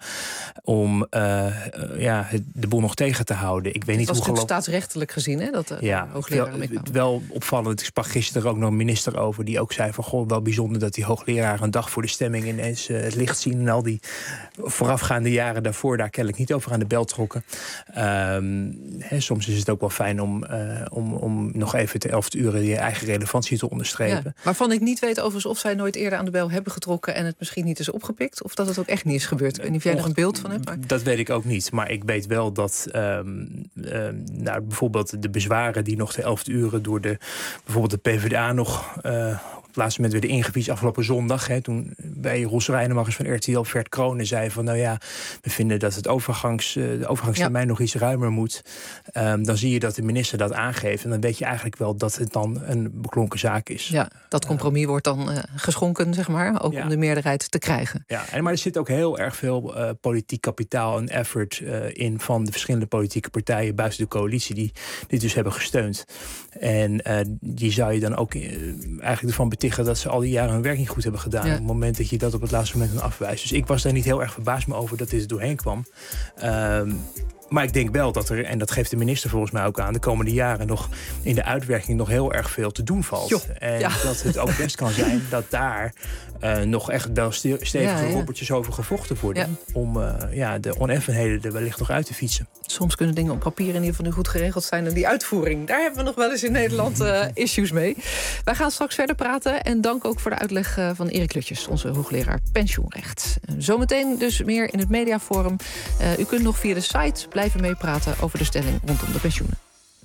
om uh, ja, de boel nog tegen te houden. Ik weet niet hoe geloof... Het was staatsrechtelijk gezien, hè? Dat, ja, hoogleraar wel, wel opvallend. Ik sprak gisteren ook nog een minister over die ook zei van, goh, wel bijzonder dat die hoogleraren een dag voor de stemming ineens uh, het licht zien en al die voorafgaande jaren daarvoor daar kennelijk niet over aan de bel trokken. Um, he, soms is het ook wel fijn om, uh, om, om nog even te elfde uren je eigen relevantie te onderstrepen. Ja. Waarvan ik niet weet overigens of zij nooit eerder aan de bel hebben getrokken en het misschien niet is opgepikt. Of dat het ook echt niet is gebeurd. Ik weet niet of jij er een beeld van hebt. Maar... Dat weet ik ook niet. Maar ik weet wel dat um, um, nou, bijvoorbeeld de bezwaren die nog de elfde uren door de bijvoorbeeld de PvdA nog Uh, op het laatste moment weer de ingefietst afgelopen zondag. Hè, toen bij Roels Rijnemachers van R T L Vert Kronen zei van, nou ja, we vinden dat het overgangs, uh, de overgangstermijn ja. nog iets ruimer moet. Um, dan zie je dat de minister dat aangeeft. En dan weet je eigenlijk wel dat het dan een beklonken zaak is. Ja, dat compromis uh, wordt dan uh, geschonken, zeg maar. Ook ja. om de meerderheid te krijgen. Ja, en, maar er zit ook heel erg veel uh, politiek kapitaal en effort uh, in van de verschillende politieke partijen buiten de coalitie die dit dus hebben gesteund. En uh, die zou je dan ook uh, eigenlijk ervan betichten dat ze al die jaren hun werk niet goed hebben gedaan. Ja. Op het moment dat je dat op het laatste moment dan afwijst. Dus ik was daar niet heel erg verbaasd me over dat dit er doorheen kwam. Um, Maar ik denk wel dat er, en dat geeft de minister volgens mij ook aan, de komende jaren nog in de uitwerking nog heel erg veel te doen valt. Jo, en ja. dat het ook best kan zijn dat daar uh, nog echt wel stevige ja, ja. robbertjes over gevochten worden. Ja. Om uh, ja, de oneffenheden er wellicht nog uit te fietsen. Soms kunnen dingen op papier in ieder geval nu goed geregeld zijn. En die uitvoering, daar hebben we nog wel eens in Nederland uh, issues mee. Wij gaan straks verder praten. En dank ook voor de uitleg uh, van Erik Lutjes, onze hoogleraar pensioenrecht. Uh, zometeen dus meer in het Mediaforum. Uh, u kunt nog via de site blijven meepraten over de stelling rondom de pensioenen.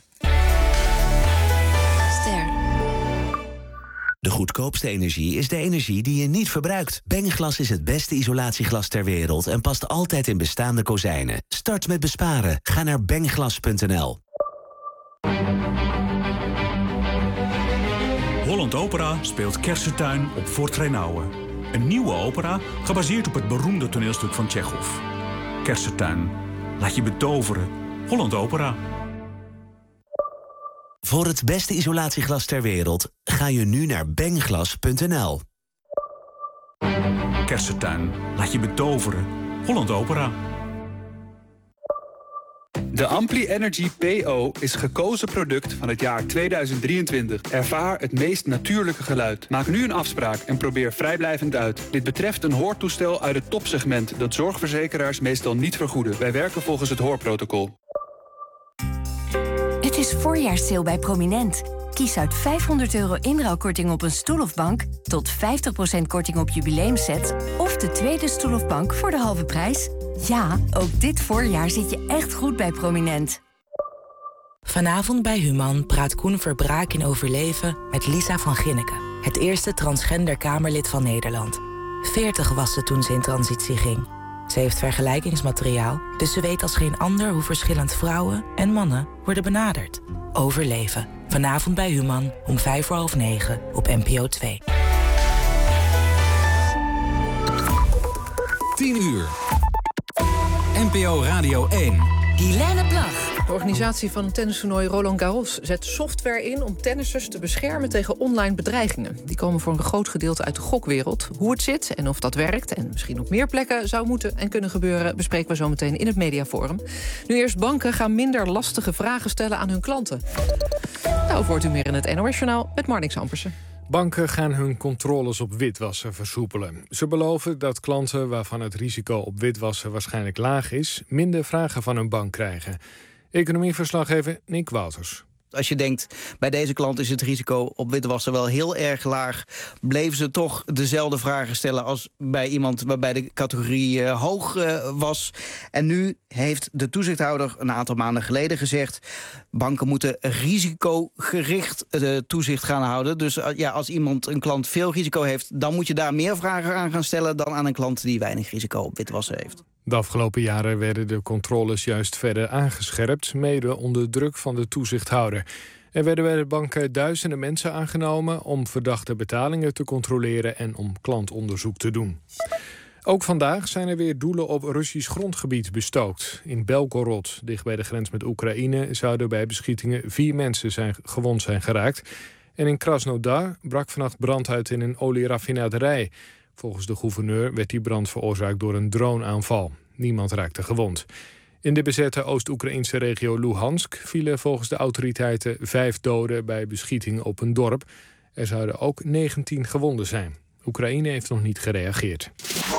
Ster. De goedkoopste energie is de energie die je niet verbruikt. Bengglas is het beste isolatieglas ter wereld en past altijd in bestaande kozijnen. Start met besparen. Ga naar bengglas punt n l. Holland Opera speelt Kersentuin op Fort Reinouwen. Een nieuwe opera gebaseerd op het beroemde toneelstuk van Tsjechov. Kersentuin. Laat je betoveren. Holland Opera. Voor het beste isolatieglas ter wereld ga je nu naar bengglas punt n l. Kersentuin. Laat je betoveren. Holland Opera. De Ampli Energy P O is gekozen product van het jaar tweeduizend drieëntwintig. Ervaar het meest natuurlijke geluid. Maak nu een afspraak en probeer vrijblijvend uit. Dit betreft een hoortoestel uit het topsegment dat zorgverzekeraars meestal niet vergoeden. Wij werken volgens het hoorprotocol. Het is voorjaarssale bij Prominent. Kies uit vijfhonderd euro inruilkorting op een stoel of bank, tot vijftig procent korting op jubileumsets of de tweede stoel of bank voor de halve prijs. Ja, ook dit voorjaar zit je echt goed bij Prominent. Vanavond bij Human praat Koen Verbraak in Overleven met Lisa van Ginneken. Het eerste transgender Kamerlid van Nederland. veertig was ze toen ze in transitie ging. Ze heeft vergelijkingsmateriaal, dus ze weet als geen ander hoe verschillend vrouwen en mannen worden benaderd. Overleven. Vanavond bij Human om vijf voor half negen op N P O twee. tien uur. N P O Radio één. Guilaine Plag. De organisatie van het tennistoernooi Roland Garros zet software in om tennissers te beschermen tegen online bedreigingen. Die komen voor een groot gedeelte uit de gokwereld. Hoe het zit en of dat werkt en misschien op meer plekken zou moeten en kunnen gebeuren, bespreken we zo meteen in het Mediaforum. Nu eerst, banken gaan minder lastige vragen stellen aan hun klanten. Nou, hoort u meer in het N O S-journaal met Marnix Ampersen. Banken gaan hun controles op witwassen versoepelen. Ze beloven dat klanten waarvan het risico op witwassen waarschijnlijk laag is, minder vragen van hun bank krijgen. Economieverslaggever Nick Wouters. Als je denkt, bij deze klant is het risico op witwassen wel heel erg laag, bleven ze toch dezelfde vragen stellen als bij iemand waarbij de categorie uh, hoog uh, was. En nu heeft de toezichthouder een aantal maanden geleden gezegd, banken moeten risicogericht uh, toezicht gaan houden. Dus uh, ja, als iemand, een klant veel risico heeft, dan moet je daar meer vragen aan gaan stellen dan aan een klant die weinig risico op witwassen heeft. De afgelopen jaren werden de controles juist verder aangescherpt, mede onder druk van de toezichthouder. Er werden bij de banken duizenden mensen aangenomen om verdachte betalingen te controleren en om klantonderzoek te doen. Ook vandaag zijn er weer doelen op Russisch grondgebied bestookt. In Belgorod, dicht bij de grens met Oekraïne, zouden bij beschietingen vier mensen zijn, gewond zijn geraakt. En in Krasnodar brak vannacht brand uit in een olieraffinaderij. Volgens de gouverneur werd die brand veroorzaakt door een droneaanval. Niemand raakte gewond. In de bezette Oost-Oekraïnse regio Luhansk vielen volgens de autoriteiten vijf doden bij beschietingen op een dorp. Er zouden ook negentien gewonden zijn. Oekraïne heeft nog niet gereageerd.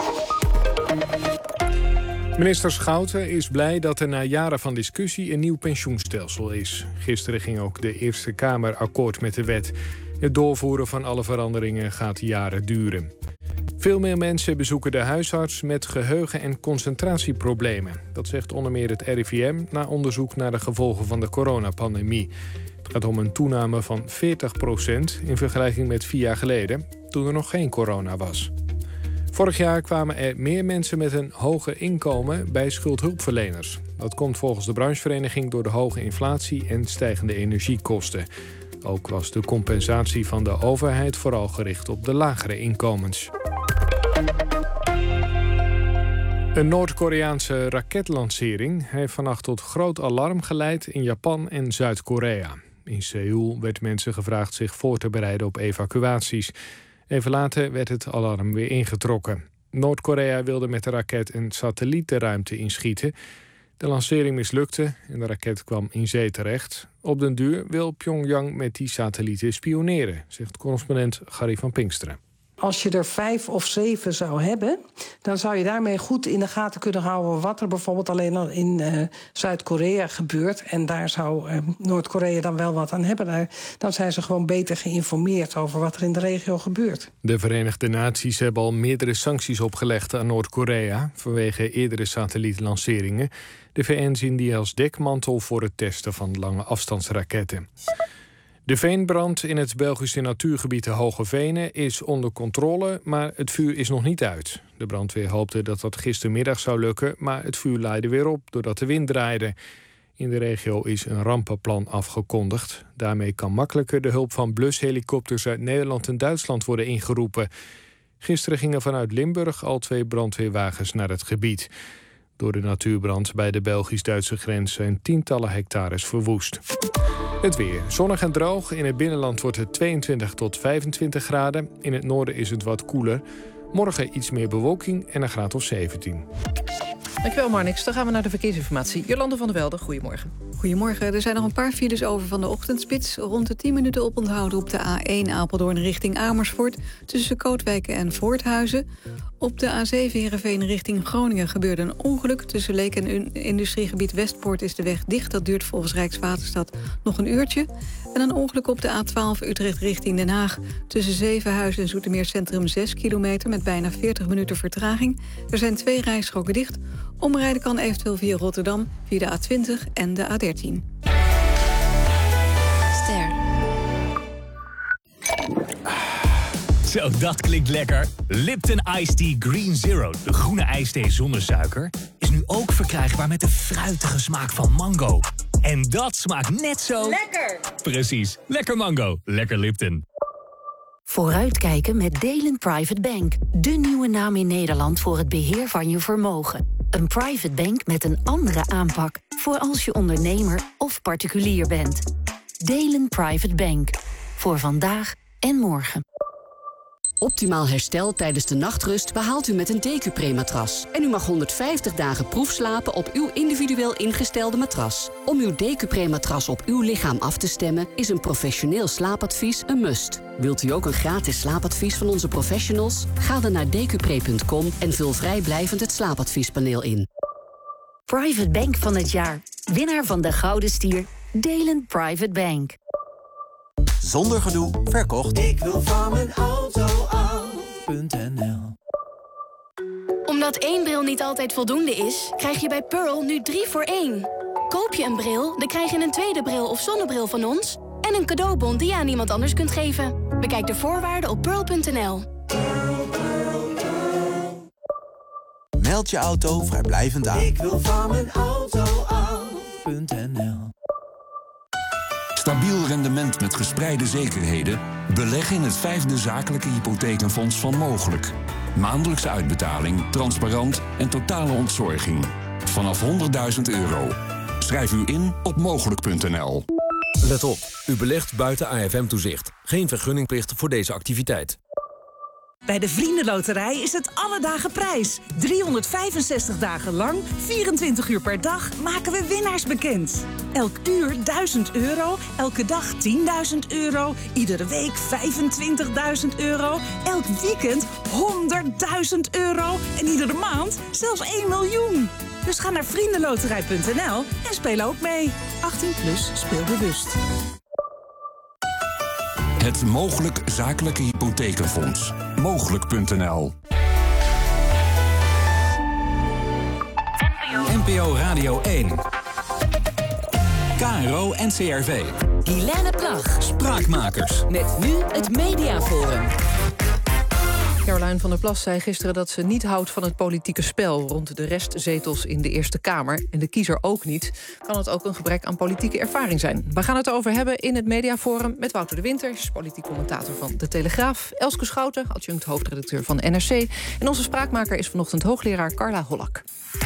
Minister Schouten is blij dat er na jaren van discussie een nieuw pensioenstelsel is. Gisteren ging ook de Eerste Kamer akkoord met de wet. Het doorvoeren van alle veranderingen gaat jaren duren. Veel meer mensen bezoeken de huisarts met geheugen- en concentratieproblemen. Dat zegt onder meer het R I V M na onderzoek naar de gevolgen van de coronapandemie. Het gaat om een toename van veertig procent in vergelijking met vier jaar geleden, toen er nog geen corona was. Vorig jaar kwamen er meer mensen met een hoger inkomen bij schuldhulpverleners. Dat komt volgens de branchevereniging door de hoge inflatie en stijgende energiekosten. Ook was de compensatie van de overheid vooral gericht op de lagere inkomens. Een Noord-Koreaanse raketlancering heeft vannacht tot groot alarm geleid in Japan en Zuid-Korea. In Seoul werd mensen gevraagd zich voor te bereiden op evacuaties. Even later werd het alarm weer ingetrokken. Noord-Korea wilde met de raket een satelliet de ruimte inschieten. De lancering mislukte en de raket kwam in zee terecht. Op den duur wil Pyongyang met die satellieten spioneren, zegt correspondent Gary van Pinksteren. Als je er vijf of zeven zou hebben, dan zou je daarmee goed in de gaten kunnen houden wat er bijvoorbeeld alleen al in uh, Zuid-Korea gebeurt. En daar zou uh, Noord-Korea dan wel wat aan hebben. Daar, dan zijn ze gewoon beter geïnformeerd over wat er in de regio gebeurt. De Verenigde Naties hebben al meerdere sancties opgelegd aan Noord-Korea vanwege eerdere satellietlanceringen. De V N zien die als dekmantel voor het testen van lange afstandsraketten. De veenbrand in het Belgische natuurgebied de Hoge Venen is onder controle, maar het vuur is nog niet uit. De brandweer hoopte dat dat gistermiddag zou lukken, maar het vuur leidde weer op doordat de wind draaide. In de regio is een rampenplan afgekondigd. Daarmee kan makkelijker de hulp van blushelikopters uit Nederland en Duitsland worden ingeroepen. Gisteren gingen vanuit Limburg al twee brandweerwagens naar het gebied. Door de natuurbrand bij de Belgisch-Duitse grens zijn tientallen hectares verwoest. Het weer. Zonnig en droog. In het binnenland wordt het tweeëntwintig tot vijfentwintig graden. In het noorden is het wat koeler. Morgen iets meer bewolking en een graad of zeventien. Dankjewel Marnix. Dan gaan we naar de verkeersinformatie. Jolande van der Velde, goedemorgen. Goedemorgen. Er zijn nog een paar files over van de ochtendspits. Rond de tien minuten oponthouden op de A één Apeldoorn richting Amersfoort, tussen Kootwijken en Voorthuizen. Op de A zeven Heerenveen richting Groningen gebeurde een ongeluk. Tussen Leek en industriegebied Westpoort is de weg dicht. Dat duurt volgens Rijkswaterstaat nog een uurtje. En een ongeluk op de A twaalf Utrecht richting Den Haag. Tussen Zevenhuizen en Zoetermeer Centrum zes kilometer met bijna veertig minuten vertraging. Er zijn twee rijstroken dicht. Omrijden kan eventueel via Rotterdam, via de A twintig en de A dertien. Ster. Zo, dat klinkt lekker. Lipton Iced Tea Green Zero, de groene ijsthee zonder suiker, is nu ook verkrijgbaar met de fruitige smaak van mango. En dat smaakt net zo... Lekker! Precies, lekker mango, lekker Lipton. Vooruitkijken met Delen Private Bank. De nieuwe naam in Nederland voor het beheer van je vermogen. Een private bank met een andere aanpak voor als je ondernemer of particulier bent. Delen Private Bank. Voor vandaag en morgen. Optimaal herstel tijdens de nachtrust behaalt u met een D Q P R E-matras. En u mag honderdvijftig dagen proefslapen op uw individueel ingestelde matras. Om uw D Q P R E-matras op uw lichaam af te stemmen is een professioneel slaapadvies een must. Wilt u ook een gratis slaapadvies van onze professionals? Ga dan naar d q p r e punt com en vul vrijblijvend het slaapadviespaneel in. Private Bank van het jaar. Winnaar van de Gouden Stier. Delen Private Bank. Zonder gedoe, verkocht. Ik wil van mijn auto af.nl. Omdat één bril niet altijd voldoende is, krijg je bij Pearl nu drie voor één. Koop je een bril, dan krijg je een tweede bril of zonnebril van ons en een cadeaubon die je aan iemand anders kunt geven. Bekijk de voorwaarden op pearl punt n l. Meld je auto vrijblijvend aan. Ik wil van mijn auto af.nl. Stabiel rendement met gespreide zekerheden? Beleg in het vijfde zakelijke hypothekenfonds van Mogelijk. Maandelijkse uitbetaling, transparant en totale ontzorging. Vanaf honderdduizend euro. Schrijf u in op mogelijk punt n l. Let op, u belegt buiten A F M-toezicht. Geen vergunningplicht voor deze activiteit. Bij de Vriendenloterij is het alle dagen prijs. driehonderdvijfenzestig dagen lang, vierentwintig uur per dag, maken we winnaars bekend. Elk uur duizend euro, elke dag tienduizend euro, iedere week vijfentwintigduizend euro, elk weekend honderdduizend euro en iedere maand zelfs één miljoen. Dus ga naar vriendenloterij punt n l en speel ook mee. achttien plus, speel bewust. Het Mogelijk Zakelijke Hypothekenfonds. Mogelijk punt n l. N P O Radio één. K R O en C R V. Guilaine Plag. Spraakmakers. Met nu het Mediaforum. Caroline van der Plas zei gisteren dat ze niet houdt van het politieke spel rond de restzetels in de Eerste Kamer. En de kiezer ook niet. Kan het ook een gebrek aan politieke ervaring zijn? We gaan het over hebben in het Mediaforum met Wouter de Winters, politiek commentator van De Telegraaf, Elske Schouten, adjunct hoofdredacteur van N R C. En onze spraakmaker is vanochtend hoogleraar Carla Hollak.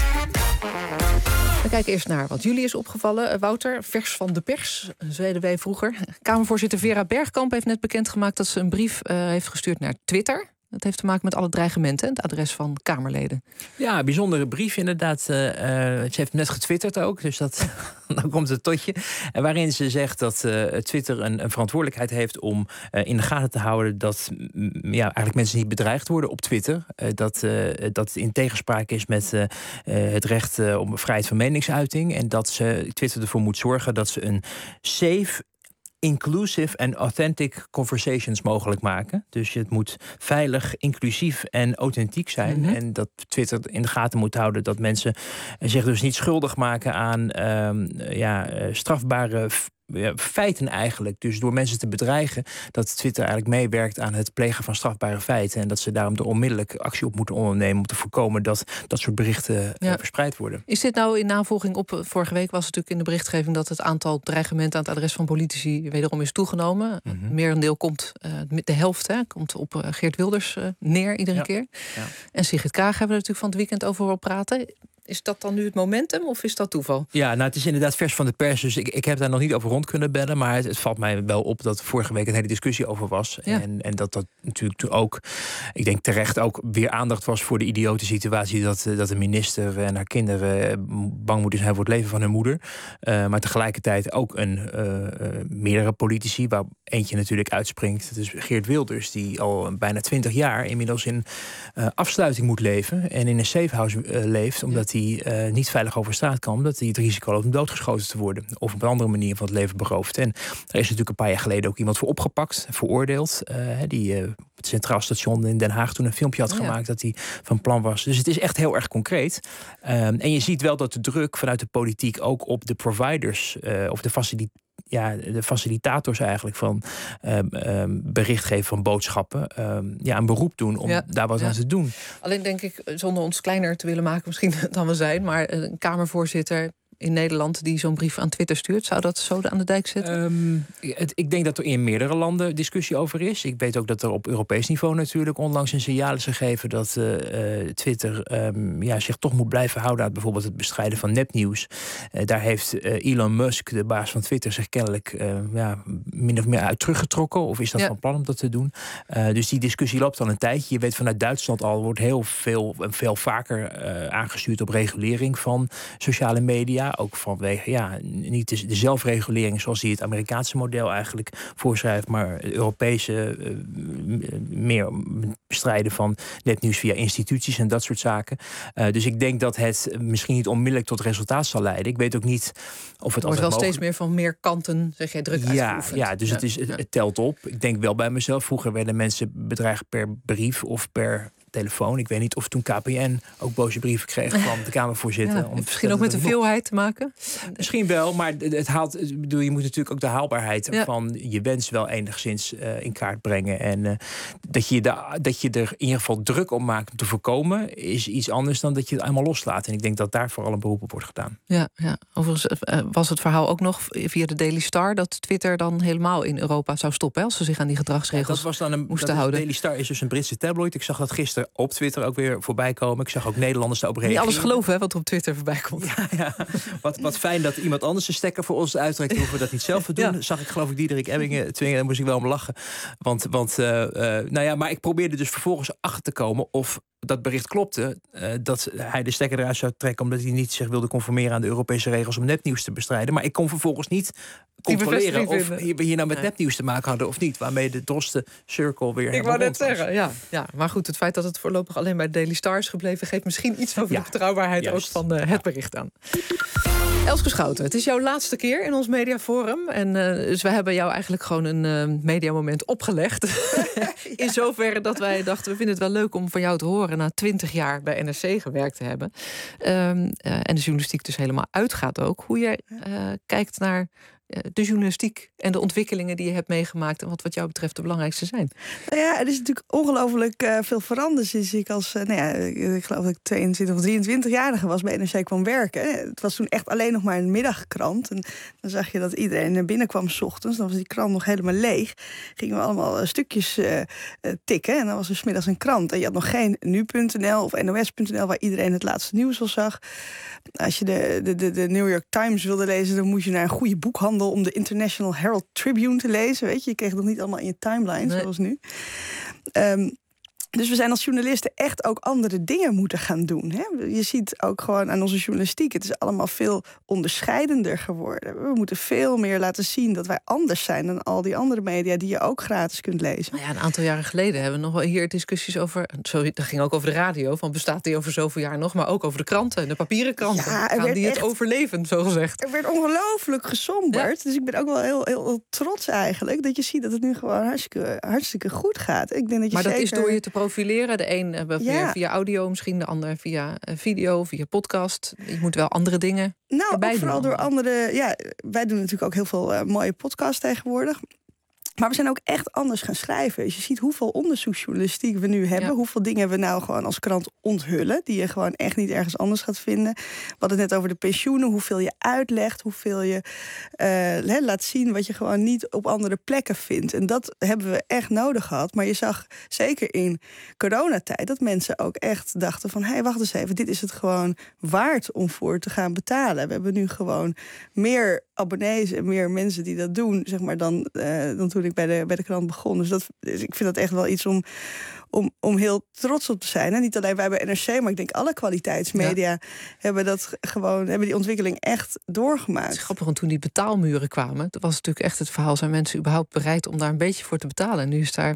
We kijken eerst naar wat jullie is opgevallen. Wouter, vers van de pers, zeiden wij vroeger. Kamervoorzitter Vera Bergkamp heeft net bekendgemaakt dat ze een brief uh, heeft gestuurd naar Twitter. Dat heeft te maken met alle dreigementen, het adres van Kamerleden. Ja, bijzondere brief inderdaad. Uh, uh, ze heeft net getwitterd ook, dus dat, dan komt het totje. En waarin ze zegt dat uh, Twitter een, een verantwoordelijkheid heeft om uh, in de gaten te houden dat mm, ja, eigenlijk mensen niet bedreigd worden op Twitter. Uh, dat, uh, dat het in tegenspraak is met uh, uh, het recht uh, om vrijheid van meningsuiting. En dat ze Twitter ervoor moet zorgen dat ze een safe, inclusive en authentic conversations mogelijk maken. Dus het moet veilig, inclusief en authentiek zijn. Mm-hmm. En dat Twitter in de gaten moet houden dat mensen zich dus niet schuldig maken aan um, ja, strafbare Ja, feiten eigenlijk. Dus door mensen te bedreigen dat Twitter eigenlijk meewerkt aan het plegen van strafbare feiten. En dat ze daarom er onmiddellijk actie op moeten ondernemen om te voorkomen dat dat soort berichten ja. verspreid worden. Is dit nou in navolging op, vorige week was het natuurlijk in de berichtgeving dat het aantal dreigementen aan het adres van politici wederom is toegenomen. Mm-hmm. Merendeel komt, uh, de helft hè, komt op uh, Geert Wilders uh, neer iedere ja. keer. Ja. En Sigrid Kaag hebben we natuurlijk van het weekend over horen praten. Is dat dan nu het momentum of is dat toeval? Ja, nou het is inderdaad vers van de pers. Dus ik, ik heb daar nog niet over rond kunnen bellen. Maar het, het valt mij wel op dat er vorige week een hele discussie over was. Ja. En, en dat dat natuurlijk ook, ik denk terecht ook weer aandacht was voor de idiote situatie dat, dat de minister en haar kinderen bang moeten zijn voor het leven van hun moeder. Uh, maar tegelijkertijd ook een uh, uh, meerdere politici, waar eentje natuurlijk uitspringt. Dat is Geert Wilders, die al bijna twintig jaar inmiddels in uh, afsluiting moet leven. En in een safehouse uh, leeft, omdat die uh, niet veilig over straat kan, dat hij het risico loopt om doodgeschoten te worden. Of op een andere manier van het leven beroofd. En er is natuurlijk een paar jaar geleden ook iemand voor opgepakt, veroordeeld. Uh, die uh, op het Centraal Station in Den Haag toen een filmpje had gemaakt ja. dat hij van plan was. Dus het is echt heel erg concreet. Um, en je ziet wel dat de druk vanuit de politiek ook op de providers uh, of de faciliteit ja, de facilitators eigenlijk van um, um, berichtgeven van boodschappen um, ja, een beroep doen om ja, daar wat ja. aan te doen. Alleen denk ik, zonder ons kleiner te willen maken misschien dan we zijn, maar een Kamervoorzitter in Nederland die zo'n brief aan Twitter stuurt, zou dat zo aan de dijk zetten? Um, het, ik denk dat er in meerdere landen discussie over is. Ik weet ook dat er op Europees niveau natuurlijk onlangs een signaal is gegeven dat uh, uh, Twitter um, ja, zich toch moet blijven houden aan bijvoorbeeld het bestrijden van nepnieuws. Uh, daar heeft uh, Elon Musk, de baas van Twitter, zich kennelijk uh, ja, min of meer uit teruggetrokken. Of is dat ja. van plan om dat te doen? Uh, dus die discussie loopt al een tijdje. Je weet vanuit Duitsland al wordt heel veel en veel vaker uh, aangestuurd op regulering van sociale media. Ook vanwege, ja, niet de, de zelfregulering zoals die het Amerikaanse model eigenlijk voorschrijft, maar het Europese uh, meer bestrijden van nepnieuws via instituties en dat soort zaken. Uh, dus ik denk dat het misschien niet onmiddellijk tot resultaat zal leiden. Ik weet ook niet of het er wordt wel mogelijk... steeds meer van meer kanten, zeg jij, druk ja, uitgeoefend. Ja, dus ja. Het, is, het, het telt op. Ik denk wel bij mezelf, vroeger werden mensen bedreigd per brief of per telefoon. Ik weet niet of toen K P N ook boze brieven kreeg van de Kamervoorzitter. Ja, misschien ook met de veelheid te maken? Misschien wel, maar het haalt, ik bedoel, je moet natuurlijk ook de haalbaarheid ja. van je wens wel enigszins uh, in kaart brengen. En uh, dat, je de, dat je er in ieder geval druk op maakt om te voorkomen, is iets anders dan dat je het allemaal loslaat. En ik denk dat daar vooral een beroep op wordt gedaan. Ja, ja. Overigens uh, was het verhaal ook nog via de Daily Star dat Twitter dan helemaal in Europa zou stoppen, hè, als ze zich aan die gedragsregels ja, dat was dan een, moesten dat houden. De Daily Star is dus een Britse tabloid. Ik zag dat gisteren op Twitter ook weer voorbij komen. Ik zag ook Nederlanders daarop reageren. Niet alles geloven, hè, wat er op Twitter voorbij komt. Ja, ja. Wat, wat fijn dat iemand anders een stekker voor ons uittrekt. Hoeven we dat niet zelf te doen. Ja. Zag ik geloof ik Diederik Ebbingen twingen. Daar moest ik wel om lachen. Want, want uh, uh, nou ja, maar ik probeerde dus vervolgens achter te komen of dat bericht klopte. Uh, dat hij de stekker eruit zou trekken omdat hij niet zich wilde conformeren aan de Europese regels om nepnieuws te bestrijden. Maar ik kon vervolgens niet controleren of we hier nou met nee. nepnieuws te maken hadden of niet. Waarmee de Drosten Circle weer Ik wou net zeggen, ja, ja. Maar goed, het feit dat het voorlopig alleen bij Daily Star is gebleven geeft misschien iets over ja, de betrouwbaarheid juist. ook van uh, het bericht aan. Elske Schouten, het is jouw laatste keer in ons mediaforum. En uh, dus wij hebben jou eigenlijk gewoon een uh, mediamoment opgelegd. In zoverre dat wij dachten, we vinden het wel leuk om van jou te horen na twintig jaar bij N R C gewerkt te hebben. Um, uh, en de journalistiek dus helemaal uitgaat ook. Hoe je uh, kijkt naar de journalistiek en de ontwikkelingen die je hebt meegemaakt en wat wat jou betreft de belangrijkste zijn. Nou ja, er is natuurlijk ongelooflijk uh, veel veranderd sinds ik als, uh, nou ja, ik geloof dat ik tweeëntwintig of drieëntwintig-jarige was bij N R C kwam werken. Het was toen echt alleen nog maar een middagkrant. En dan zag je dat iedereen naar binnen kwam 's ochtends. Dan was die krant nog helemaal leeg. Gingen we allemaal uh, stukjes uh, uh, tikken en dan was er 's middags een krant. En je had nog geen nu punt n l of N O S punt n l waar iedereen het laatste nieuws al zag. Als je de, de, de, de New York Times wilde lezen, dan moest je naar een goede boekhandel om de International Herald Tribune te lezen. Weet je, je kreeg het nog niet allemaal in je timeline, nee. zoals nu. Um, Dus we zijn als journalisten echt ook andere dingen moeten gaan doen. Hè? Je ziet ook gewoon aan onze journalistiek, het is allemaal veel onderscheidender geworden. We moeten veel meer laten zien dat wij anders zijn dan al die andere media die je ook gratis kunt lezen. Nou ja, een aantal jaren geleden hebben we nog wel hier discussies over. Sorry, dat ging ook over de radio. Van bestaat die over zoveel jaar nog, maar ook over de kranten, de papieren kranten. Ja, gaan die het echt overleven, zo gezegd. Er werd ongelooflijk gesomberd. Ja. Dus ik ben ook wel heel, heel, heel trots eigenlijk dat je ziet dat het nu gewoon hartstikke, hartstikke goed gaat. Ik denk dat je maar zeker... dat is door je te profileren. De een uh, via, ja. via audio misschien, de ander via uh, video, via podcast. Je moet wel andere dingen Nou, erbij ook vooral doen. door andere... Ja, wij doen natuurlijk ook heel veel uh, mooie podcasts tegenwoordig. Maar we zijn ook echt anders gaan schrijven. Dus je ziet hoeveel onderzoeksjournalistiek we nu hebben. Ja. Hoeveel dingen we nou gewoon als krant onthullen. Die je gewoon echt niet ergens anders gaat vinden. We hadden het net over de pensioenen. Hoeveel je uitlegt. Hoeveel je uh, laat zien wat je gewoon niet op andere plekken vindt. En dat hebben we echt nodig gehad. Maar je zag zeker in coronatijd dat mensen ook echt dachten van... hé, hey, wacht eens even, dit is het gewoon waard om voor te gaan betalen. We hebben nu gewoon meer abonnees en meer mensen die dat doen, zeg maar, dan, uh, dan toen ik bij de, bij de krant begon. Dus, dat, dus ik vind dat echt wel iets om, om, om heel trots op te zijn. En niet alleen wij bij N R C, maar ik denk alle kwaliteitsmedia ja. hebben dat gewoon, hebben die ontwikkeling echt doorgemaakt. Het is grappig, want toen die betaalmuren kwamen, dat was natuurlijk echt het verhaal, zijn mensen überhaupt bereid om daar een beetje voor te betalen? En nu is daar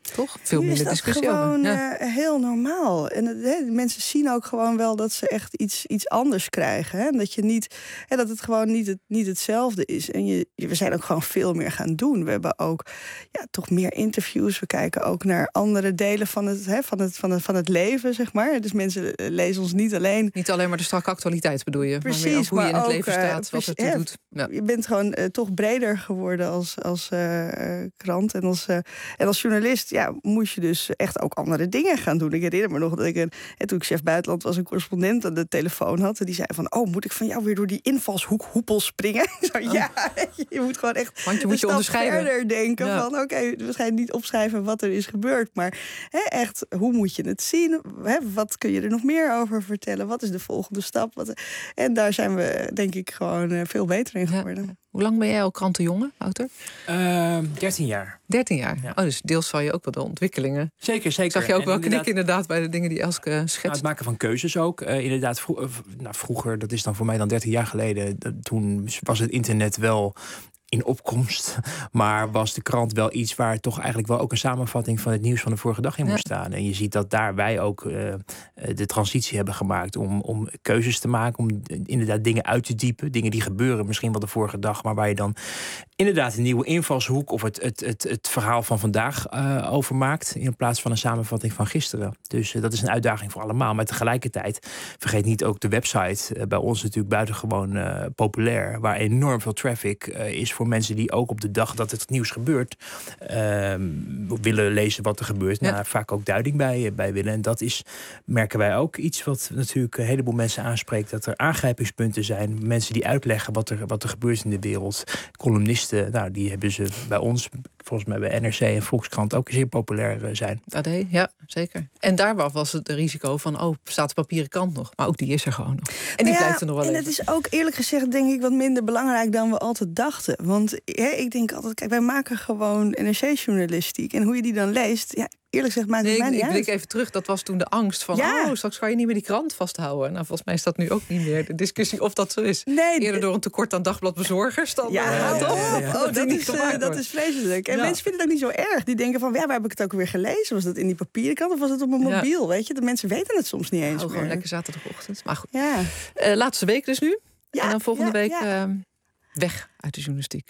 Toch? Veel nu minder is dat discussie gewoon over. Ja. uh, heel normaal. En het, he, mensen zien ook gewoon wel dat ze echt iets, iets anders krijgen. Hè? En dat je niet, hè, dat het gewoon niet, het, niet hetzelfde is. En je, we zijn ook gewoon veel meer gaan doen. We hebben ook ja, toch meer interviews. We kijken ook naar andere delen van het, hè, van het, van het, van het leven, zeg maar. Dus mensen lezen ons niet alleen... Niet alleen maar de strakke actualiteit bedoel je. Precies, maar meer ook hoe je in het ook, leven staat, wat het hè, doet. Ja. Je bent gewoon uh, toch breder geworden als, als uh, krant. En als, uh, en als journalist ja, moest je dus echt ook andere dingen gaan doen. Ik herinner me nog dat ik, een, hè, toen ik chef buitenland was, een correspondent aan de telefoon had. En die zei van, oh, moet ik van jou weer door die invalshoekhoepel springen? Zo, oh. Ja, je moet gewoon echt Want je moet je onderscheiden. verder denken ja. van, oké, okay, we gaan niet opschrijven wat er is gebeurd. Maar hè, echt, hoe moet je het zien? Hè, wat kun je er nog meer over vertellen? Wat is de volgende stap? Wat, en daar zijn we, denk ik, gewoon uh, veel beter in geworden. Ja. Hoe lang ben jij al krantenjongen, Wouter? Uh, dertien jaar. dertien jaar? Ja. Oh, dus deels zal je ook wel de ontwikkelingen... Zeker, zeker. Zag je ook en wel inderdaad, knikken inderdaad bij de dingen die Elske schetst? Nou, het maken van keuzes ook. Uh, inderdaad, vro- uh, nou, vroeger, dat is dan voor mij dan dertien jaar geleden... Dat, toen was het internet wel... in opkomst, maar was de krant wel iets waar toch eigenlijk wel ook een samenvatting van het nieuws van de vorige dag in moest ja. staan. En je ziet dat daar wij ook uh, de transitie hebben gemaakt om, om keuzes te maken, om inderdaad dingen uit te diepen, dingen die gebeuren misschien wel de vorige dag, maar waar je dan inderdaad een nieuwe invalshoek of het, het, het, het verhaal van vandaag uh, over maakt, in plaats van een samenvatting van gisteren. Dus uh, dat is een uitdaging voor allemaal. Maar tegelijkertijd, vergeet niet ook de website, uh, bij ons natuurlijk buitengewoon uh, populair, waar enorm veel traffic uh, is voor mensen die ook op de dag dat het nieuws gebeurt uh, willen lezen wat er gebeurt, ja. maar vaak ook duiding bij, bij willen. En dat is, merken wij ook, iets wat natuurlijk een heleboel mensen aanspreekt, dat er aangrijpingspunten zijn, mensen die uitleggen wat er, wat er gebeurt in de wereld. Columnisten, nou, die hebben ze bij ons, volgens mij bij N R C en Volkskrant ook zeer populair zijn. A D, ja, zeker. En daar was het risico van, oh, staat de papieren krant nog? Maar ook die is er gewoon nog. En die ja, blijft er nog wel en even. Het is ook eerlijk gezegd, denk ik, wat minder belangrijk dan we altijd dachten. Want hè, ik denk altijd, kijk, wij maken gewoon N R C-journalistiek. En hoe je die dan leest, ja, eerlijk gezegd maakt het nee, mij niet ik, uit. Ik blik even terug, dat was toen de angst van... Ja. oh, straks kan je niet meer die krant vasthouden. Nou, volgens mij is dat nu ook niet meer de discussie of dat zo is. Nee, eerder door een tekort aan dagbladbezorgers dan... Ja, uh, ja, ja, ja, ja. Oh, dat, dat, is, uh, dat is vreselijk. En ja. mensen vinden het ook niet zo erg. Die denken van, ja, waar heb ik het ook weer gelezen? Was dat in die papieren krant of was het op mijn mobiel? Ja. Weet je, de mensen weten het soms niet eens oh, meer. Gewoon lekker zaterdagochtend. Maar goed. Ja. Uh, laatste week dus nu. Ja, en dan volgende ja, week ja. Uh, weg uit de journalistiek.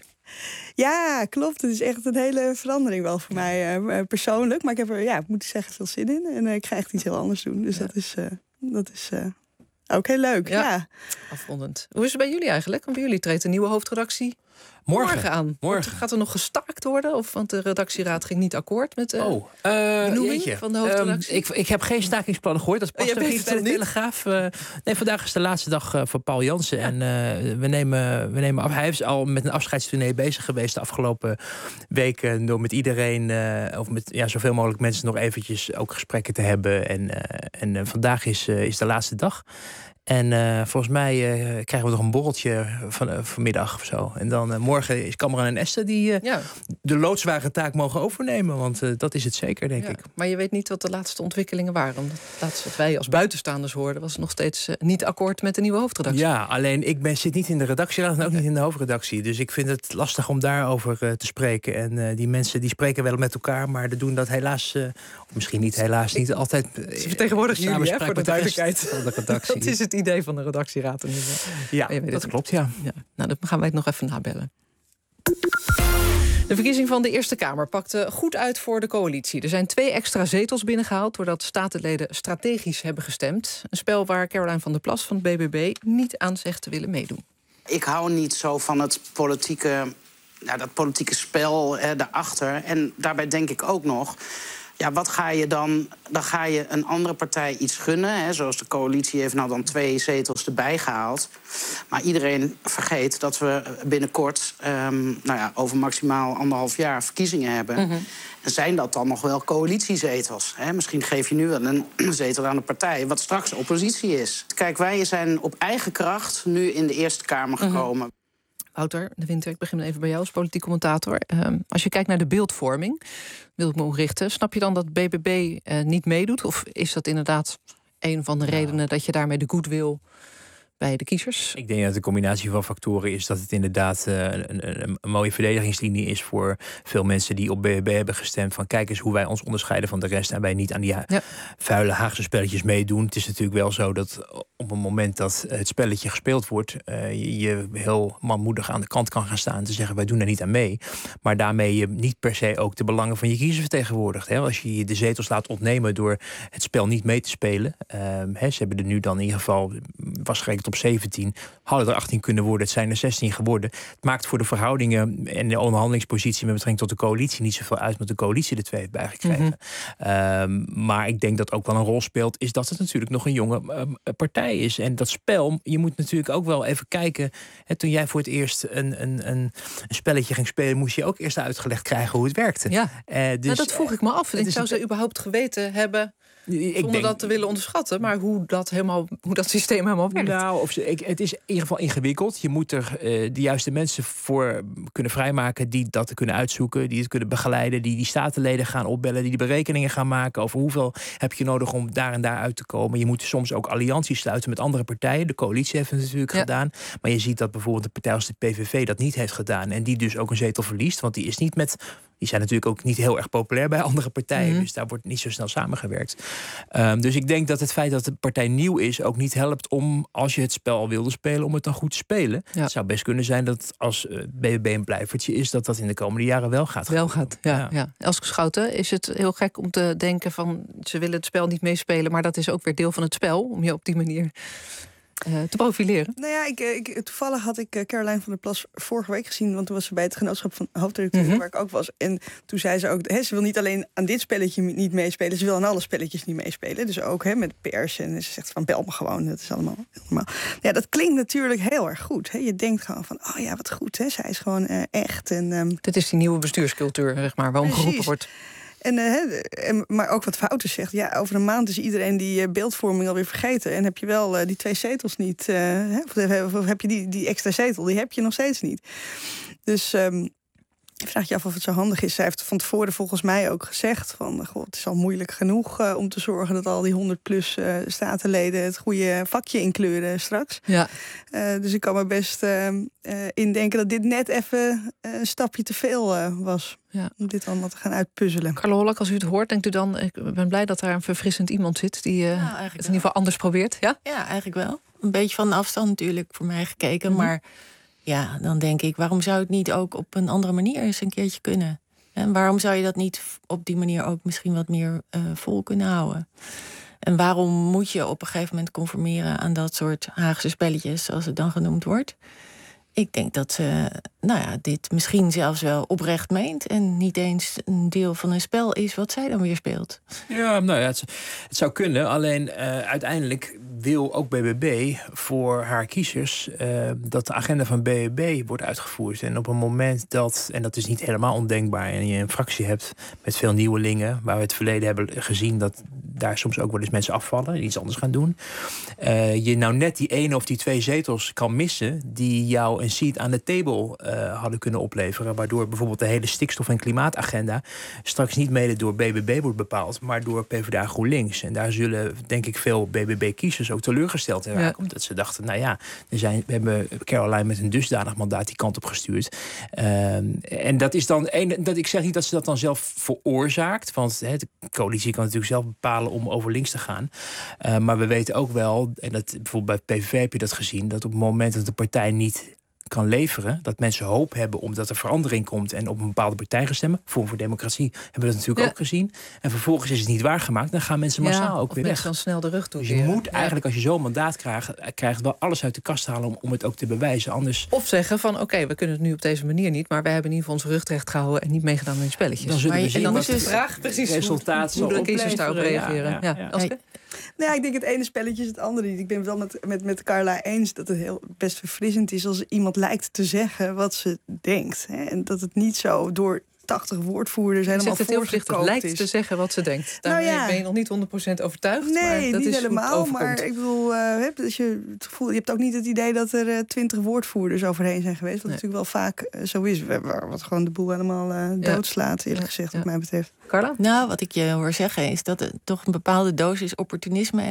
Ja, klopt. Het is echt een hele verandering wel voor mij uh, persoonlijk. Maar ik heb er, ja, moet ik zeggen, veel zin in. En uh, ik ga echt iets heel anders doen. Dus ja. dat is, uh, dat is uh, ook heel leuk. Ja. ja. Afrondend. Hoe is het bij jullie eigenlijk? Want bij jullie treedt een nieuwe hoofdredactie morgen, morgen aan. Morgen. Gaat er nog gestaakt worden? Of, want de redactieraad ging niet akkoord met de oh, uh, benoeming van de hoofdredactie? Um, ik, ik heb geen stakingsplannen gehoord. Dat past oh, ook niet bij de Telegraaf. Uh, nee, vandaag is de laatste dag uh, voor Paul Jansen. Ja. En uh, we, nemen, we nemen af. Hij is al met een afscheidstournee bezig geweest de afgelopen weken. Door met iedereen, uh, of met ja, zoveel mogelijk mensen nog eventjes ook gesprekken te hebben. En, uh, en uh, vandaag is, uh, is de laatste dag. En uh, volgens mij uh, krijgen we nog een borreltje van, uh, vanmiddag of zo. En dan uh, morgen is Cameron en Esther die uh, ja. de loodzware taak mogen overnemen. Want uh, dat is het zeker, denk ja, ik. Maar je weet niet wat de laatste ontwikkelingen waren. Omdat het laatste wat wij als buitenstaanders hoorden was nog steeds uh, niet akkoord met de nieuwe hoofdredactie. Ja, alleen ik ben, zit niet in de redactieraad en ook niet in de hoofdredactie. Dus ik vind het lastig om daarover uh, te spreken. En uh, die mensen die spreken wel met elkaar, maar die doen dat helaas, uh, of misschien niet helaas, niet altijd. Uh, Ze vertegenwoordigen jullie, hè, voor de duidelijkheid. Van de redactie. Dat is het idee van de redactieraad. In ja, dat het klopt, ja. ja. Nou, dan gaan wij het nog even nabellen. De verkiezing van de Eerste Kamer pakte goed uit voor de coalitie. Er zijn twee extra zetels binnengehaald doordat statenleden strategisch hebben gestemd. Een spel waar Caroline van der Plas van het B B B niet aan zegt te willen meedoen. Ik hou niet zo van het politieke, nou, dat politieke spel eh, daarachter. En daarbij denk ik ook nog, ja, wat ga je dan? Dan ga je een andere partij iets gunnen. Hè, zoals de coalitie heeft nou dan twee zetels erbij gehaald. Maar iedereen vergeet dat we binnenkort, um, nou ja, over maximaal anderhalf jaar verkiezingen hebben. Mm-hmm. En zijn dat dan nog wel coalitiezetels? Hè? Misschien geef je nu wel een zetel aan de partij wat straks oppositie is. Kijk, wij zijn op eigen kracht nu in de Eerste Kamer gekomen. Mm-hmm. Wouter de Winter, ik begin even bij jou als politiek commentator. Um, als je kijkt naar de beeldvorming, wil ik me ook richten. Snap je dan dat B B B uh, niet meedoet? Of is dat inderdaad een van de redenen dat je daarmee de goodwill bij de kiezers? Ik denk dat de combinatie van factoren is dat het inderdaad uh, een, een, een mooie verdedigingslinie is voor veel mensen die op B B B hebben gestemd. Van kijk eens hoe wij ons onderscheiden van de rest en wij niet aan die ja. vuile Haagse spelletjes meedoen. Het is natuurlijk wel zo dat op het moment dat het spelletje gespeeld wordt, uh, je, je heel manmoedig aan de kant kan gaan staan en te zeggen wij doen er niet aan mee. Maar daarmee je niet per se ook de belangen van je kiezers vertegenwoordigt. Hè? Als je je de zetels laat ontnemen door het spel niet mee te spelen. Uh, hè, ze hebben er nu dan in ieder geval, was gerekend op zeventien, hadden er achttien kunnen worden. Het zijn er zestien geworden. Het maakt voor de verhoudingen en de onderhandelingspositie met betrekking tot de coalitie niet zoveel uit, met de coalitie de twee heeft bijgekregen. Mm-hmm. Um, maar ik denk dat ook wel een rol speelt, is dat het natuurlijk nog een jonge uh, partij is. En dat spel, je moet natuurlijk ook wel even kijken. Hè, toen jij voor het eerst een, een, een, een spelletje ging spelen, moest je ook eerst uitgelegd krijgen hoe het werkte. Ja, uh, dus, nou, dat vroeg ik me af. Ik zou het, ze überhaupt geweten hebben, ik zonder denk, dat te willen onderschatten, maar hoe dat, helemaal, hoe dat systeem helemaal werkt. Nou, of, ik, het is in ieder geval ingewikkeld. Je moet er uh, de juiste mensen voor kunnen vrijmaken die dat kunnen uitzoeken, die het kunnen begeleiden, die die statenleden gaan opbellen, die de berekeningen gaan maken over hoeveel heb je nodig om daar en daar uit te komen. Je moet soms ook allianties sluiten met andere partijen. De coalitie heeft het natuurlijk ja. gedaan. Maar je ziet dat bijvoorbeeld de partij als de P V V dat niet heeft gedaan en die dus ook een zetel verliest, want die is niet met... Die zijn natuurlijk ook niet heel erg populair bij andere partijen. Mm-hmm. Dus daar wordt niet zo snel samengewerkt. Um, dus ik denk dat het feit dat de partij nieuw is ook niet helpt om, als je het spel al wilde spelen, om het dan goed te spelen. Ja. Het zou best kunnen zijn dat als uh, B B B een blijvertje is, dat dat in de komende jaren wel gaat. Wel gaat, ja. ja. ja. Elske Schouten, is het heel gek om te denken van ze willen het spel niet meespelen, maar dat is ook weer deel van het spel, om je op die manier Uh, te profileren? Nou ja, ik, ik, toevallig had ik uh, Caroline van der Plas vorige week gezien, want toen was ze bij het genootschap van hoofdredacteur, mm-hmm. waar ik ook was. En toen zei ze ook, he, ze wil niet alleen aan dit spelletje niet meespelen, ze wil aan alle spelletjes niet meespelen. Dus ook he, met pers. En ze zegt van bel me gewoon, dat is allemaal helemaal. Ja, dat klinkt natuurlijk heel erg goed. He. Je denkt gewoon van, oh ja, wat goed. He. Zij is gewoon uh, echt. En, um... Dit is die nieuwe bestuurscultuur, zeg maar, waarom Precies. geroepen wordt. En, uh, en, maar ook wat Fouten zegt. Ja, over een maand is iedereen die uh, beeldvorming alweer vergeten. En heb je wel uh, die twee zetels niet. Uh, hè? Of, of heb je die, die extra zetel? Die heb je nog steeds niet. Dus um, je vraagt je af of het zo handig is. Zij heeft van tevoren volgens mij ook gezegd van, goh, het is al moeilijk genoeg uh, om te zorgen dat al die honderd plus uh, statenleden het goede vakje inkleuren straks. Ja. Uh, dus ik kan me best uh, uh, indenken dat dit net even uh, een stapje te veel uh, was. Ja. Om dit allemaal te gaan uitpuzzelen. Carlo Hollak, als u het hoort, denkt u dan, ik ben blij dat daar een verfrissend iemand zit die uh, ja, het in ieder geval anders probeert. Ja? Ja, eigenlijk wel. Een beetje van afstand natuurlijk voor mij gekeken, mm-hmm. maar ja, dan denk ik, waarom zou het niet ook op een andere manier eens een keertje kunnen? En waarom zou je dat niet op die manier ook misschien wat meer uh, vol kunnen houden? En waarom moet je op een gegeven moment conformeren aan dat soort Haagse spelletjes, zoals het dan genoemd wordt? Ik denk dat ze nou ja, dit misschien zelfs wel oprecht meent en niet eens een deel van een spel is wat zij dan weer speelt. Ja, nou ja, het, het zou kunnen. Alleen uh, uiteindelijk wil ook B B B voor haar kiezers uh, dat de agenda van B B B wordt uitgevoerd. En op een moment dat, en dat is niet helemaal ondenkbaar, en je een fractie hebt met veel nieuwelingen, waar we het verleden hebben gezien dat daar soms ook wel eens mensen afvallen en iets anders gaan doen. Uh, je nou net die ene of die twee zetels kan missen die jou een seat aan de table uh, hadden kunnen opleveren, waardoor bijvoorbeeld de hele stikstof- en klimaatagenda straks niet mede door B B B wordt bepaald, maar door PvdA GroenLinks. En daar zullen, denk ik, veel B B B-kiezers ook teleurgesteld hebben. Ja. Omdat ze dachten, nou ja, er zijn, we hebben Caroline met een dusdanig mandaat die kant op gestuurd. Uh, en dat is dan een, dat ik zeg niet dat ze dat dan zelf veroorzaakt, want he, de coalitie kan natuurlijk zelf bepalen om over links te gaan. Uh, maar we weten ook wel, en dat bijvoorbeeld bij P V V heb je dat gezien, dat op het moment dat de partij niet kan leveren, dat mensen hoop hebben omdat er verandering komt en op een bepaalde partij gaan stemmen. Forum voor Democratie hebben we dat natuurlijk ja. ook gezien. En vervolgens is het niet waargemaakt, dan gaan mensen massaal ja, ook weer weg. Dan snel de rug toe. Dus je moet ja. eigenlijk, als je zo'n mandaat krijgt, krijgt wel alles uit de kast halen om, om het ook te bewijzen. Anders... Of zeggen van, oké, okay, we kunnen het nu op deze manier niet, maar wij hebben in ieder geval onze rug terecht gehouden en niet meegedaan in spelletjes. Dan zullen we maar zien en dan wat is de vraag precies resultaat hoe, hoe de kiezers daarop reageren. Ja, ja, ja. Ja. Ja. Nou ja, ik denk het ene spelletje is het andere niet. Ik ben het wel met, met, met Carla eens dat het heel best verfrissend is als iemand lijkt te zeggen wat ze denkt. Hè? En dat het niet zo door tachtig woordvoerders helemaal voorgekookt lijkt is. te zeggen wat ze denkt. Daarmee nou ja. ben je nog niet honderd procent overtuigd. Nee, maar dat niet is helemaal. Maar ik bedoel, uh, heb, dus je, het gevoel, je hebt ook niet het idee dat er twintig uh, woordvoerders overheen zijn geweest. Wat nee. natuurlijk wel vaak uh, zo is. Wat gewoon de boel helemaal uh, doodslaat, eerlijk ja. gezegd, ja. wat mij betreft. Carla? Nou, wat ik je hoor zeggen is dat er toch een bepaalde dosis opportunisme echt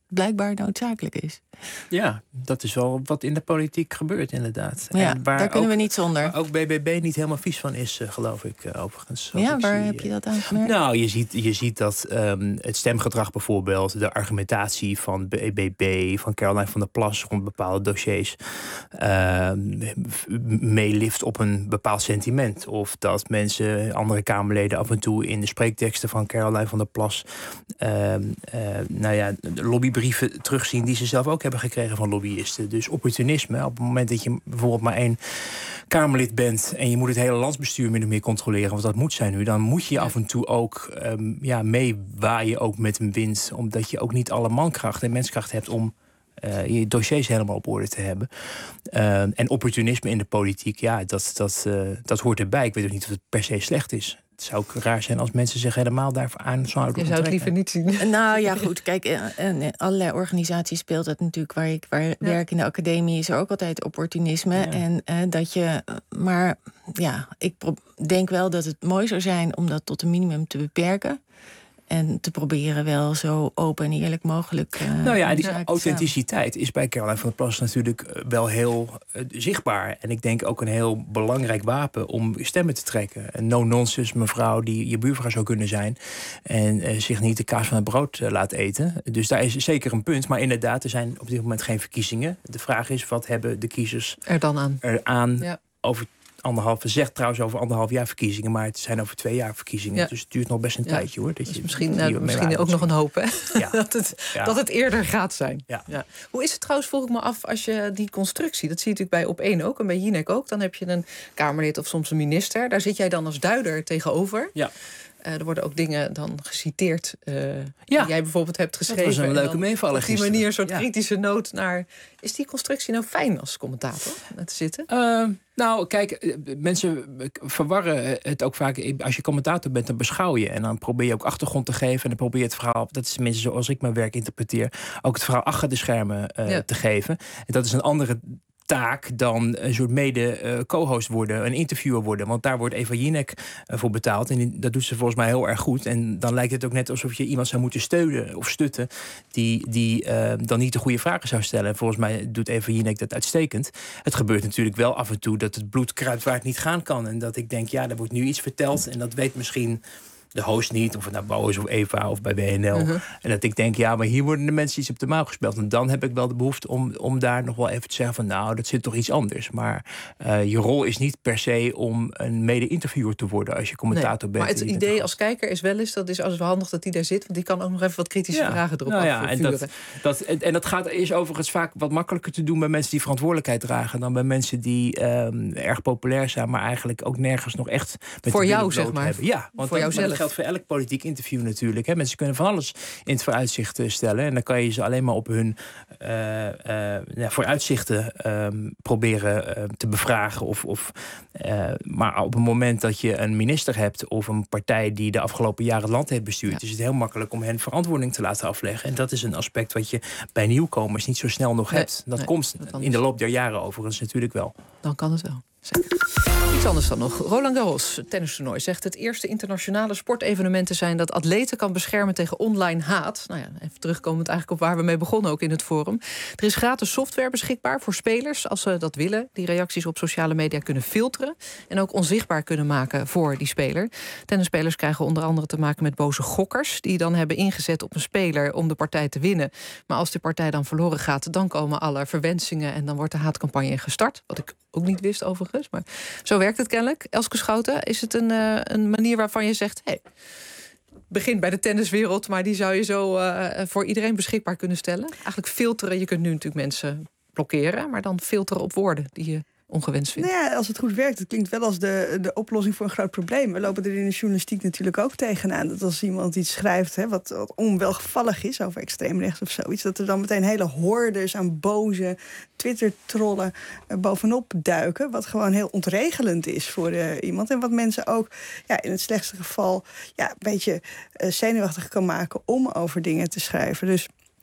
blijkbaar noodzakelijk is. Ja, dat is wel wat in de politiek gebeurt inderdaad. Ja, en waar daar kunnen ook, we niet zonder. Waar ook B B B niet helemaal vies van is, uh, geloof ik, uh, overigens. Ja, ik waar zie, heb je dat aan gemerkt? Nou, je ziet, je ziet dat um, het stemgedrag bijvoorbeeld, de argumentatie van B B B, van Caroline van der Plas rond bepaalde dossiers, uh, meelift op een bepaald sentiment. Of dat mensen, andere Kamerleden, af en toe in de spreekteksten van Caroline van der Plas uh, uh, nou ja, de lobbybrieven terugzien die ze zelf ook hebben gekregen van lobbyisten. Dus opportunisme. Op het moment dat je bijvoorbeeld maar één Kamerlid bent en je moet het hele landsbestuur min of meer controleren, want dat moet zijn nu, dan moet je af en toe ook um, ja, meewaaien ook met een wind, omdat je ook niet alle mankracht en menskracht hebt om Uh, je dossiers helemaal op orde te hebben. Uh, en opportunisme in de politiek, ja, dat, dat, uh, dat hoort erbij. Ik weet ook niet of het per se slecht is. Het zou ook raar zijn als mensen zich helemaal daarvoor aan zouden. Je zou het liever niet zien. Nou ja, goed. Kijk, in allerlei organisaties speelt het natuurlijk. Waar ik waar ja. werk in de academie is er ook altijd opportunisme. Ja. En uh, dat je. Maar ja, ik denk wel dat het mooi zou zijn om dat tot een minimum te beperken. En te proberen wel zo open en eerlijk mogelijk. Uh, nou ja, die authenticiteit is bij Caroline van der Plas natuurlijk wel heel uh, zichtbaar. En ik denk ook een heel belangrijk wapen om stemmen te trekken. Een no-nonsense mevrouw die je buurvrouw zou kunnen zijn. En uh, zich niet de kaas van het brood uh, laat eten. Dus daar is zeker een punt. Maar inderdaad, er zijn op dit moment geen verkiezingen. De vraag is, wat hebben de kiezers er dan aan? Er aan ja. over anderhalf, zegt trouwens over anderhalf jaar verkiezingen, maar het zijn over twee jaar verkiezingen. Ja. Dus het duurt nog best een ja. tijdje hoor. Dat dus je misschien nou, misschien ook nog een hoop, hè? Ja. dat, het, ja. dat het eerder gaat zijn. Ja. Ja. Hoe is het trouwens, vroeg ik me af, als je die constructie, dat zie je natuurlijk bij Op één ook en bij Jinek ook, dan heb je een Kamerlid of soms een minister. Daar zit jij dan als duider tegenover. Ja. Uh, er worden ook dingen dan geciteerd uh, ja. die jij bijvoorbeeld hebt geschreven. Dat was een leuke meevaller op die gisteren. manier een soort ja. kritische noot naar. Is die constructie nou fijn als commentator te zitten? Uh, nou, kijk, mensen verwarren het ook vaak. Als je commentator bent, dan beschouw je. En dan probeer je ook achtergrond te geven. En dan probeer je het verhaal, dat is tenminste zoals ik mijn werk interpreteer, ook het verhaal achter de schermen uh, ja. te geven. En dat is een andere taak dan een soort mede uh, co-host worden, een interviewer worden. Want daar wordt Eva Jinek uh, voor betaald. En dat doet ze volgens mij heel erg goed. En dan lijkt het ook net alsof je iemand zou moeten steunen of stutten die, die uh, dan niet de goede vragen zou stellen. En volgens mij doet Eva Jinek dat uitstekend. Het gebeurt natuurlijk wel af en toe dat het bloed kruipt waar het niet gaan kan. En dat ik denk, ja, er wordt nu iets verteld en dat weet misschien de host niet, of het nou Bo is of Eva of bij B N L. Uh-huh. En dat ik denk, ja, maar hier worden de mensen iets op de mouw gespeeld. En dan heb ik wel de behoefte om, om daar nog wel even te zeggen van, nou, dat zit toch iets anders. Maar uh, je rol is niet per se om een mede-interviewer te worden als je commentator nee, bent. Maar het idee als kijker is wel eens, dat is als wel handig dat die daar zit, want die kan ook nog even wat kritische ja. vragen erop nou ja, afvuren. En dat, dat, en dat gaat, is overigens vaak wat makkelijker te doen bij mensen die verantwoordelijkheid dragen dan bij mensen die um, erg populair zijn, maar eigenlijk ook nergens nog echt met voor de jou, zeg maar. hebben. Ja, want voor dat, jouzelf. Dat geldt voor elk politiek interview natuurlijk. Hè. Mensen kunnen van alles in het vooruitzicht stellen. En dan kan je ze alleen maar op hun uh, uh, ja, vooruitzichten uh, proberen uh, te bevragen. Of, of, uh, maar op het moment dat je een minister hebt of een partij die de afgelopen jaren het land heeft bestuurd, ja. is het heel makkelijk om hen verantwoording te laten afleggen. En dat is een aspect wat je bij nieuwkomers niet zo snel nog nee, hebt. Dat nee, komt dat in de loop der jaren overigens natuurlijk wel. Dan kan het wel. Iets anders dan nog. Roland Garros, het tennistoernooi, zegt het eerste internationale sportevenement te zijn dat atleten kan beschermen tegen online haat. Nou ja, even terugkomend eigenlijk op waar we mee begonnen ook in het forum. Er is gratis software beschikbaar voor spelers als ze dat willen. Die reacties op sociale media kunnen filteren en ook onzichtbaar kunnen maken voor die speler. Tennisspelers krijgen onder andere te maken met boze gokkers die dan hebben ingezet op een speler om de partij te winnen. Maar als die partij dan verloren gaat, dan komen alle verwensingen en dan wordt de haatcampagne gestart. Wat ik ook niet wist overigens, maar zo werkt het kennelijk. Elske Schouten, is het een, uh, een manier waarvan je zegt, hey, begint bij de tenniswereld, maar die zou je zo uh, voor iedereen beschikbaar kunnen stellen? Eigenlijk filteren, je kunt nu natuurlijk mensen blokkeren, maar dan filteren op woorden die je ongewenst vindt. Nou ja, als het goed werkt, het klinkt wel als de, de oplossing voor een groot probleem. We lopen er in de journalistiek natuurlijk ook tegenaan. Dat als iemand iets schrijft hè, wat, wat onwelgevallig is over extreemrechts of zoiets, dat er dan meteen hele hordes aan boze Twitter-trollen uh, bovenop duiken. Wat gewoon heel ontregelend is voor uh, iemand. En wat mensen ook ja, in het slechtste geval ja, een beetje uh, zenuwachtig kan maken om over dingen te schrijven. Dus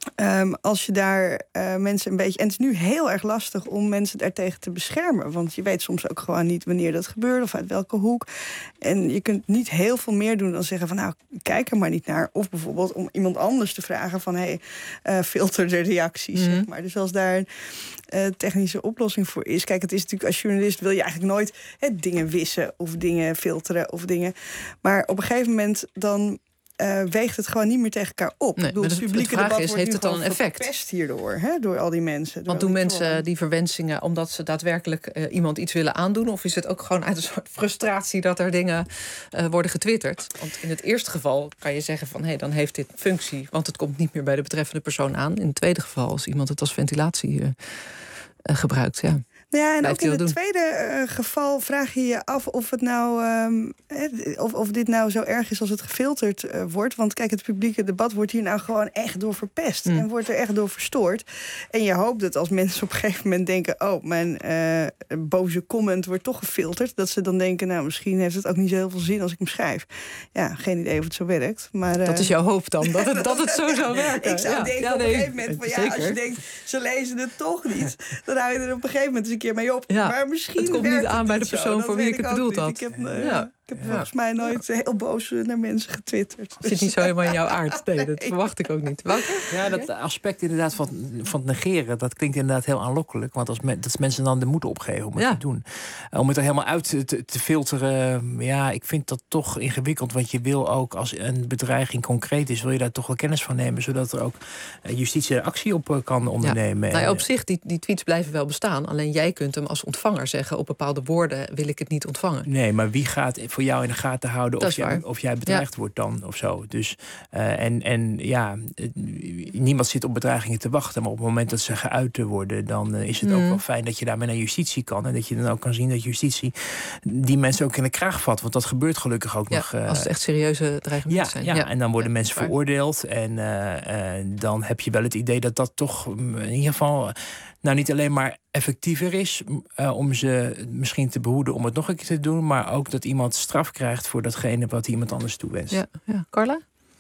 Um, als je daar uh, mensen een beetje... En het is nu heel erg lastig om mensen daartegen te beschermen. Want je weet soms ook gewoon niet wanneer dat gebeurt of uit welke hoek. En je kunt niet heel veel meer doen dan zeggen van... nou, kijk er maar niet naar. Of bijvoorbeeld om iemand anders te vragen van... hé, hey, uh, filter de reacties, mm-hmm. zeg maar. Dus als daar een uh, technische oplossing voor is... Kijk, het is natuurlijk als journalist wil je eigenlijk nooit... Hè, dingen wissen of dingen filteren of dingen... Maar op een gegeven moment dan... Uh, weegt het gewoon niet meer tegen elkaar op. Nee, ik bedoel, het publieke vraag debat is, wordt heeft nu het dan een effect? Verpest hierdoor, hè, door al die mensen. Want doen mensen gewoon... die verwensingen omdat ze daadwerkelijk uh, iemand iets willen aandoen? Of is het ook gewoon uit een soort frustratie dat er dingen uh, worden getwitterd? Want in het eerste geval kan je zeggen van... hé, hey, dan heeft dit functie, want het komt niet meer bij de betreffende persoon aan. In het tweede geval, als iemand het als ventilatie uh, uh, gebruikt, ja. Ja, en Blijft ook in het doen. tweede uh, geval vraag je je af of het nou um, of, of dit nou zo erg is als het gefilterd uh, wordt. Want kijk, het publieke debat wordt hier nou gewoon echt door verpest. Mm. En wordt er echt door verstoord. En je hoopt dat als mensen op een gegeven moment denken... oh, mijn uh, boze comment wordt toch gefilterd. Dat ze dan denken, nou, misschien heeft het ook niet zo heel veel zin als ik hem schrijf. Ja, geen idee of het zo werkt. Maar, uh, dat is jouw hoop dan, dat het, dat het zo zou werken. Ik zou ja. denken ja, op nee, een gegeven moment... van ja, zeker. als je denkt, ze lezen het toch niet... dan hou je er op een gegeven moment eens een keer mee op. Ja, maar misschien het komt niet aan bij de persoon zo, voor wie ik het bedoeld niet. had. Ik heb, uh, ja. ik heb ja. volgens mij nooit heel boos naar mensen getwitterd. Het zit niet zo helemaal in jouw aard. Nee, dat verwacht ik ook niet. Wouter? Ja, dat aspect inderdaad van, van het negeren... dat klinkt inderdaad heel aanlokkelijk. Want als me, dat mensen dan de moed opgeven om het ja. te doen. Om het er helemaal uit te, te filteren... ja, ik vind dat toch ingewikkeld. Want je wil ook, als een bedreiging concreet is... wil je daar toch wel kennis van nemen... zodat er ook justitie er actie op kan ondernemen. Ja. Nou ja, op zich, die, die tweets blijven wel bestaan. Alleen jij kunt hem als ontvanger zeggen... op bepaalde woorden wil ik het niet ontvangen. Nee, maar wie gaat voor jou in de gaten houden... of jij, of jij bedreigd ja. wordt dan of zo. Dus, uh, en, en ja, niemand zit op bedreigingen te wachten... maar op het moment dat ze geuit worden... dan uh, is het mm. ook wel fijn dat je daarmee naar justitie kan... en dat je dan ook kan zien dat justitie die mensen ook in de kraag vat. Want dat gebeurt gelukkig ook ja, nog... Uh, als het echt serieuze dreigementen ja, zijn. Ja, ja, en dan worden ja, mensen waar. veroordeeld... en uh, uh, dan heb je wel het idee dat dat toch in ieder geval... nou niet alleen maar effectiever is uh, om ze misschien te behoeden om het nog een keer te doen... maar ook dat iemand straf krijgt voor datgene wat iemand anders toewenst. Ja, ja. Carla?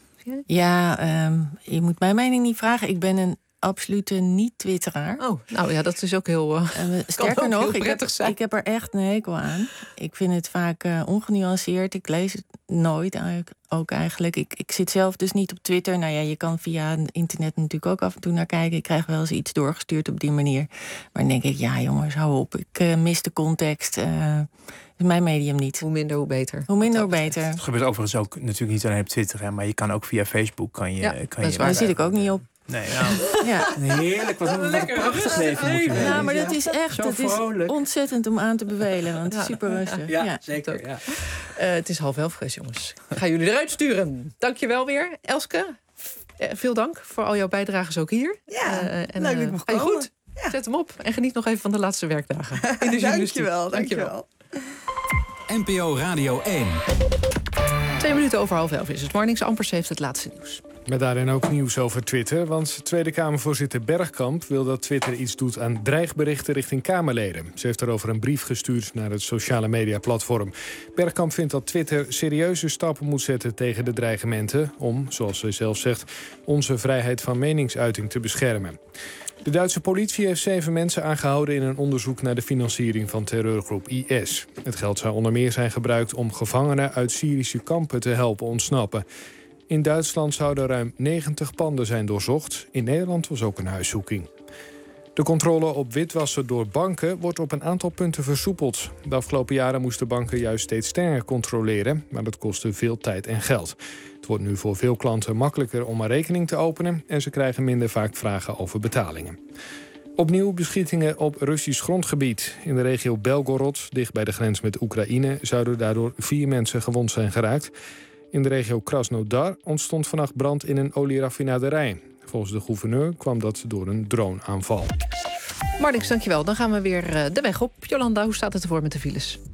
Ja, um, je moet mijn mening niet vragen. Ik ben een absolute niet-twitteraar. Oh, nou ja, dat is ook heel... Uh, uh, sterker ook nog, heel ik, heb, ik heb er echt een hekel aan. Ik vind het vaak uh, ongenuanceerd. Ik lees het nooit ook eigenlijk. Ik, ik zit zelf dus niet op Twitter. Nou ja, je kan via internet natuurlijk ook af en toe naar kijken. Ik krijg wel eens iets doorgestuurd op die manier. Maar dan denk ik, ja jongens, hou op. Ik uh, mis de context. Uh, is mijn medium niet. Hoe minder, hoe beter. Hoe minder, hoe beter. Het gebeurt overigens ook natuurlijk niet alleen op Twitter... Hè, maar je kan ook via Facebook... kan je, ja, kan je daar zit ik ook niet op. Nee, nou, ja. Heerlijk, wat een prachtig leven moet je hebben. Ja, maar dat is echt, het is ontzettend om aan te bevelen, want het is super rustig. Ja, ja. zeker. Ja. Uh, het is half elf geweest, jongens. Ik ga jullie eruit sturen. Dankjewel weer, Elske. Uh, veel dank voor al jouw bijdrages ook hier. Ja, uh, en, leuk dat ik uh, mag goed, ja. Zet hem op en geniet nog even van de laatste werkdagen. In de dankjewel, dankjewel. N P O Radio één. Twee minuten over half elf is het. Marnix Ampers heeft het laatste nieuws. Met daarin ook nieuws over Twitter. Want Tweede Kamervoorzitter Bergkamp wil dat Twitter iets doet aan dreigberichten richting Kamerleden. Ze heeft daarover een brief gestuurd naar het sociale mediaplatform. Bergkamp vindt dat Twitter serieuze stappen moet zetten tegen de dreigementen om, zoals ze zelf zegt, onze vrijheid van meningsuiting te beschermen. De Duitse politie heeft zeven mensen aangehouden in een onderzoek naar de financiering van terreurgroep I S. Het geld zou onder meer zijn gebruikt om gevangenen uit Syrische kampen te helpen ontsnappen. In Duitsland zouden ruim negentig panden zijn doorzocht. In Nederland was ook een huiszoeking. De controle op witwassen door banken wordt op een aantal punten versoepeld. De afgelopen jaren moesten banken juist steeds strenger controleren, maar dat kostte veel tijd en geld. Het wordt nu voor veel klanten makkelijker om een rekening te openen en ze krijgen minder vaak vragen over betalingen. Opnieuw beschietingen op Russisch grondgebied. In de regio Belgorod, dicht bij de grens met Oekraïne, zouden daardoor vier mensen gewond zijn geraakt. In de regio Krasnodar ontstond vannacht brand in een olieraffinaderij. Volgens de gouverneur kwam dat door een droneaanval. Marnix, dankjewel. Dan gaan we weer de weg op. Jolanda, hoe staat het ervoor met de files?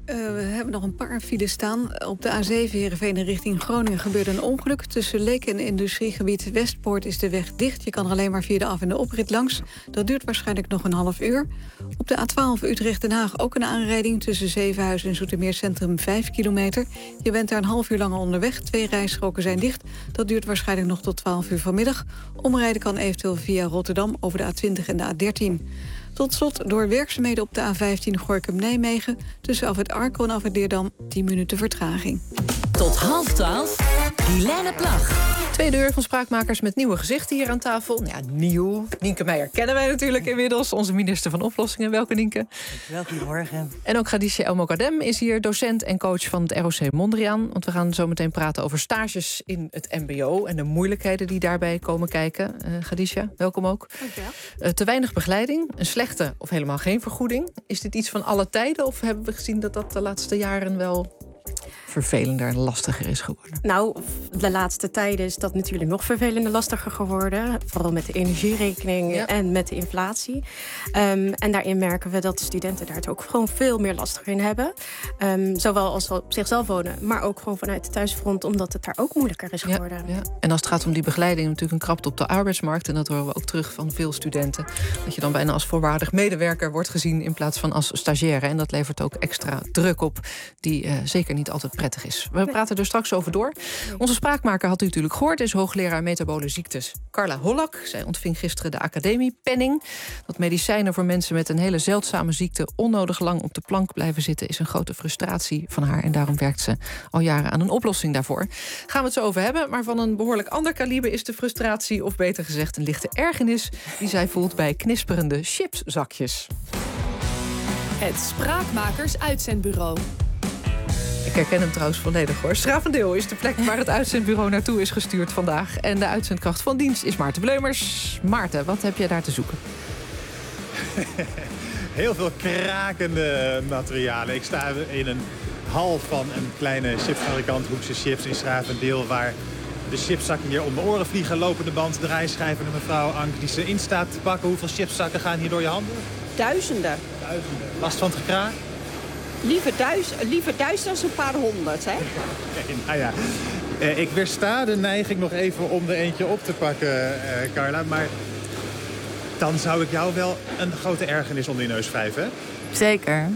Uh, we hebben nog een paar files staan. Op de A zeven Heerenveen richting Groningen gebeurde een ongeluk. Tussen Leek en industriegebied Westpoort is de weg dicht. Je kan er alleen maar via de af- en de oprit langs. Dat duurt waarschijnlijk nog een half uur. Op de A twaalf Utrecht-Den Haag ook een aanrijding tussen Zevenhuizen en Zoetermeer Centrum vijf kilometer. Je bent daar een half uur langer onderweg. Twee rijstroken zijn dicht. Dat duurt waarschijnlijk nog tot twaalf uur vanmiddag. Omrijden kan eventueel via Rotterdam over de A twintig en de A dertien. Tot slot door werkzaamheden op de A vijftien Gorinchem-Nijmegen. Tussen Afrit Arkel en Afrit Leerdam tien minuten vertraging. Tot half twaalf, Helene Plag. Tweede uur van Spraakmakers met nieuwe gezichten hier aan tafel. Ja, nieuw. Nienke Meijer kennen wij natuurlijk inmiddels. Onze minister van Oplossingen. Welke Nienke? Wel, goedemorgen. En ook Khadija El Mokadem is hier docent en coach van het R O C Mondriaan. Want we gaan zo meteen praten over stages in het mbo... en de moeilijkheden die daarbij komen kijken. Uh, Khadija, welkom ook. Dankjewel. Uh, te weinig begeleiding, een slechte of helemaal geen vergoeding. Is dit iets van alle tijden of hebben we gezien dat dat de laatste jaren wel vervelender en lastiger is geworden? Nou, de laatste tijden is dat natuurlijk nog vervelender lastiger geworden. Vooral met de energierekening ja. en met de inflatie. Um, en daarin merken we dat de studenten daar het ook gewoon veel meer lastiger in hebben. Um, zowel als ze op zichzelf wonen, maar ook gewoon vanuit de thuisfront, omdat het daar ook moeilijker is geworden. Ja, ja. En als het gaat om die begeleiding, natuurlijk een krapte op de arbeidsmarkt. En dat horen we ook terug van veel studenten. Dat je dan bijna als volwaardig medewerker wordt gezien in plaats van als stagiaire. En dat levert ook extra druk op, die uh, zeker niet altijd prettig is. We praten er straks over door. Onze spraakmaker had u natuurlijk gehoord, is hoogleraar metabole ziektes Carla Hollak. Zij ontving gisteren de academiepenning. Dat medicijnen voor mensen met een hele zeldzame ziekte onnodig lang op de plank blijven zitten is een grote frustratie van haar. En daarom werkt ze al jaren aan een oplossing daarvoor. Gaan we het zo over hebben, maar van een behoorlijk ander kaliber is de frustratie, of beter gezegd een lichte ergernis, die zij voelt bij knisperende chipszakjes. Het Spraakmakers Uitzendbureau. Ik herken hem trouwens volledig hoor. Schravendeel is de plek waar het uitzendbureau naartoe is gestuurd vandaag. En de uitzendkracht van dienst is Maarten Bleumers. Maarten, wat heb jij daar te zoeken? Heel veel krakende materialen. Ik sta in een hal van een kleine chipsfabrikant, Hoekse Chips in Schravendeel, waar de chipszakken hier om de oren vliegen. Lopende band, draaischijvende mevrouw Ank die ze in staat te pakken. Hoeveel chipszakken gaan hier door je handen? Duizenden. Duizenden. Last van het gekraak? Liever thuis, liever thuis dan een paar honderd, hè? Okay, nou ja, eh, ik weersta de neiging nog even om er eentje op te pakken, eh, Carla. Maar dan zou ik jou wel een grote ergernis onder je neus wrijven, hè? Zeker.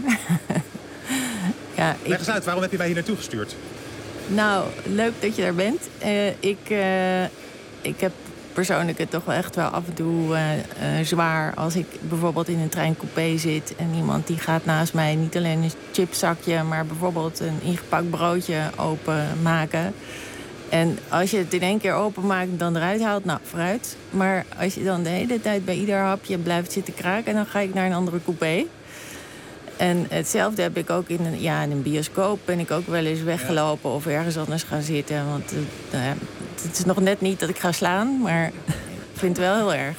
ja, Leg eens uit, waarom heb je mij hier naartoe gestuurd? Nou, leuk dat je daar bent. Uh, ik, uh, ik heb persoonlijk het toch wel echt wel af en toe uh, uh, zwaar als ik bijvoorbeeld in een treincoupé zit en iemand die gaat naast mij niet alleen een chipszakje, maar bijvoorbeeld een ingepakt broodje openmaken. En als je het in één keer openmaakt en dan eruit haalt, nou, vooruit. Maar als je dan de hele tijd bij ieder hapje blijft zitten kraken, dan ga ik naar een andere coupé. En hetzelfde heb ik ook in een, ja, in een bioscoop. Ben ik ook wel eens weggelopen of ergens anders gaan zitten. Want uh, nou ja, het is nog net niet dat ik ga slaan, maar ik vind het wel heel erg.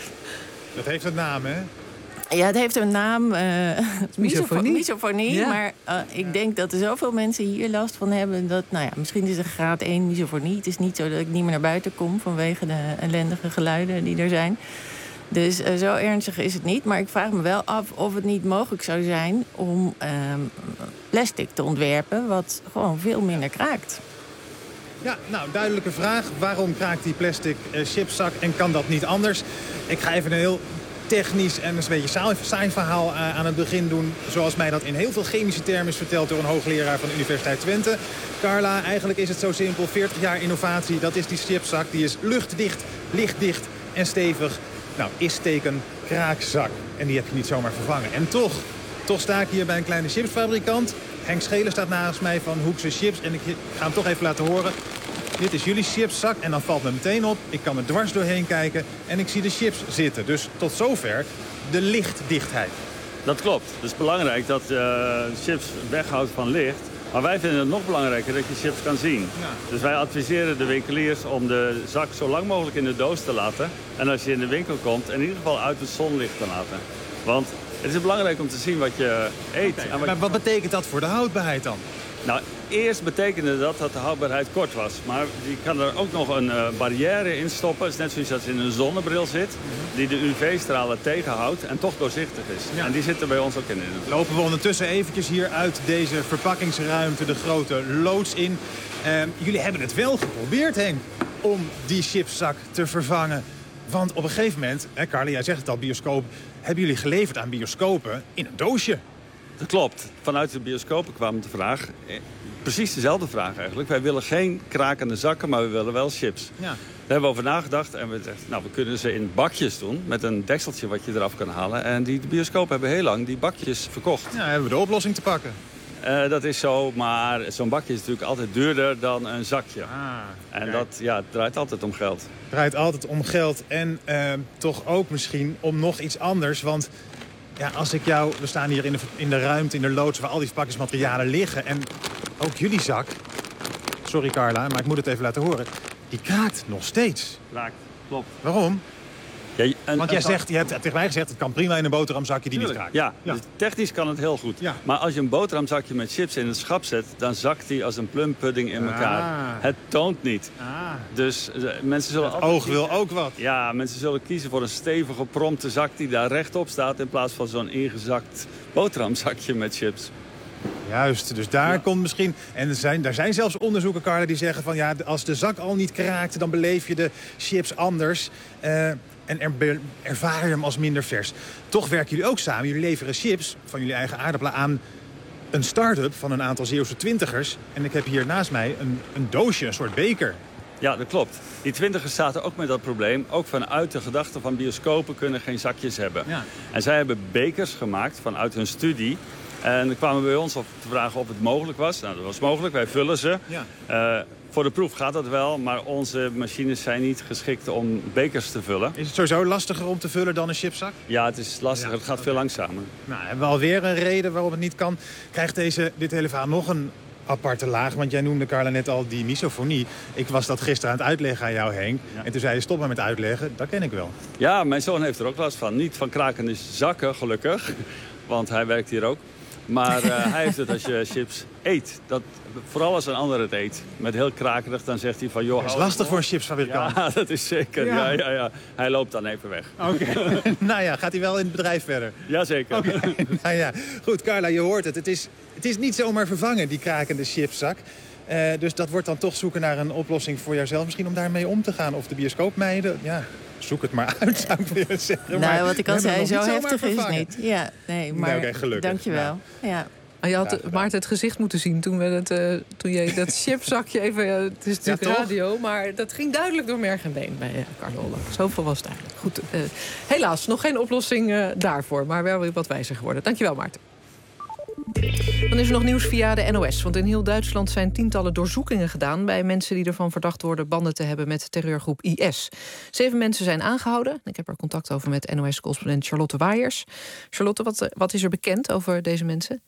Dat heeft een naam, hè? Ja, het heeft een naam. Uh, misofonie. Misofonie, ja. Maar uh, ik denk dat er zoveel mensen hier last van hebben. Dat, nou ja, misschien is het graad één misofonie. Het is niet zo dat ik niet meer naar buiten kom vanwege de ellendige geluiden die er zijn. Dus uh, zo ernstig is het niet. Maar ik vraag me wel af of het niet mogelijk zou zijn om uh, plastic te ontwerpen wat gewoon veel minder kraakt. Ja, nou, duidelijke vraag. Waarom kraakt die plastic uh, chipszak en kan dat niet anders? Ik ga even een heel technisch en een beetje saai, saai verhaal uh, aan het begin doen. Zoals mij dat in heel veel chemische termen is verteld door een hoogleraar van de Universiteit Twente. Carla, eigenlijk is het zo simpel. veertig jaar innovatie, dat is die chipszak. Die is luchtdicht, lichtdicht en stevig. Nou, is teken kraakzak. En die heb je niet zomaar vervangen. En toch, toch sta ik hier bij een kleine chipsfabrikant. Henk Schelen staat naast mij van Hoekse Chips. En ik ga hem toch even laten horen. Dit is jullie chipszak. En dan valt me meteen op. Ik kan er dwars doorheen kijken. En ik zie de chips zitten. Dus tot zover de lichtdichtheid. Dat klopt. Het is belangrijk dat uh, chips weghoudt van licht. Maar wij vinden het nog belangrijker dat je chips kan zien. Ja. Dus wij adviseren de winkeliers om de zak zo lang mogelijk in de doos te laten. En als je in de winkel komt, in ieder geval uit het zonlicht te laten. Want het is belangrijk om te zien wat je eet. Okay, en wat maar je... wat betekent dat voor de houdbaarheid dan? Nou, eerst betekende dat dat de houdbaarheid kort was. Maar je kan er ook nog een uh, barrière in stoppen. Het is net zoals als je in een zonnebril zit, die de U V-stralen tegenhoudt en toch doorzichtig is. Ja. En die zitten bij ons ook in. Lopen we ondertussen eventjes hier uit deze verpakkingsruimte de grote loods in. Uh, jullie hebben het wel geprobeerd, Henk, om die chipszak te vervangen. Want op een gegeven moment, hè, Carla, jij zegt het al, bioscoop, hebben jullie geleverd aan bioscopen in een doosje. Dat klopt. Vanuit de bioscopen kwam de vraag, eh, precies dezelfde vraag eigenlijk. Wij willen geen krakende zakken, maar we willen wel chips. Ja. Daar hebben we over nagedacht en we dachten, nou, we kunnen ze in bakjes doen met een dekseltje wat je eraf kan halen. En die de bioscopen hebben heel lang die bakjes verkocht. Ja, hebben we de oplossing te pakken. Uh, dat is zo, maar zo'n bakje is natuurlijk altijd duurder dan een zakje. Ah, en kijk. dat ja, het draait altijd om geld. Het draait altijd om geld en uh, toch ook misschien om nog iets anders. Want ja, als ik jou, we staan hier in de, in de ruimte, in de loods waar al die verpakkingsmaterialen liggen. En ook jullie zak, sorry Carla, maar ik moet het even laten horen. Die kraakt nog steeds. Kraakt, klopt. Waarom? Ja, en, Want jij zegt, je hebt tegen mij gezegd, het kan prima in een boterhamzakje die tuurlijk, niet kraakt. Ja, ja. Dus technisch kan het heel goed. Ja. Maar als je een boterhamzakje met chips in het schap zet, dan zakt die als een plumpudding in elkaar. Ah. Het toont niet. Ah. Dus uh, mensen zullen... Het oog wil ook wat. Ja, mensen zullen kiezen voor een stevige, prompte zak die daar rechtop staat, in plaats van zo'n ingezakt boterhamzakje met chips. Juist, dus daar ja. komt misschien... En er zijn, daar zijn zelfs onderzoeken, Carla, die zeggen van ja, als de zak al niet kraakt, dan beleef je de chips anders. Uh, En er, ervaren je hem als minder vers. Toch werken jullie ook samen. Jullie leveren chips van jullie eigen aardappelen aan een start-up van een aantal Zeeuwse twintigers. En ik heb hier naast mij een, een doosje, een soort beker. Ja, dat klopt. Die twintigers zaten ook met dat probleem. Ook vanuit de gedachte van bioscopen kunnen geen zakjes hebben. Ja. En zij hebben bekers gemaakt vanuit hun studie. En dan kwamen bij ons op te vragen of het mogelijk was. Nou, dat was mogelijk. Wij vullen ze. Ja. Uh, Voor de proef gaat dat wel, maar onze machines zijn niet geschikt om bekers te vullen. Is het sowieso lastiger om te vullen dan een chipszak? Ja, het is lastiger. Ja, het gaat okay. veel langzamer. Nou, hebben we alweer een reden waarom het niet kan. Krijgt deze, dit hele verhaal nog een aparte laag? Want jij noemde, Carla, net al die misofonie. Ik was dat gisteren aan het uitleggen aan jou, Henk. Ja. En toen zei je, stop maar met uitleggen. Dat ken ik wel. Ja, mijn zoon heeft er ook last van. Niet van krakende zakken, gelukkig. Want hij werkt hier ook. Maar uh, hij heeft het als je chips eet. Dat, vooral als een ander het eet. Met heel krakerig, dan zegt hij van... joh, dat is lastig voor een chipsfabrikant. Ja, dat is zeker. Ja. Ja, ja, ja. Hij loopt dan even weg. Oké. Okay. Nou ja, gaat hij wel in het bedrijf verder? Jazeker. Okay. Nou ja, goed, Carla, je hoort het. Het is, het is niet zomaar vervangen, die krakende chipszak. Uh, dus dat wordt dan toch zoeken naar een oplossing voor jouzelf. Misschien om daarmee om te gaan. Of de bioscoopmeiden... Ja. Zoek het maar uit, zou ik willen zeggen. Nou, wat ik al zei, zo heftig is het niet. Ja, nee, maar nee, okay, gelukkig. Dankjewel. Ja. Ja. Ah, je had ja, Maarten het gezicht moeten zien toen, we het, uh, toen je dat chipzakje even... Uh, het is natuurlijk ja, radio, maar dat ging duidelijk door merg en been bij uh, Carla. Zoveel was het eigenlijk. Goed, uh, helaas, nog geen oplossing uh, daarvoor, maar wel weer wat wijzer geworden. Dankjewel, Maarten. Dan is er nog nieuws via de N O S. Want in heel Duitsland zijn tientallen doorzoekingen gedaan... bij mensen die ervan verdacht worden banden te hebben met terreurgroep I S. Zeven mensen zijn aangehouden. Ik heb er contact over met N O S-correspondent Charlotte Waiers. Charlotte, wat, wat is er bekend over deze mensen?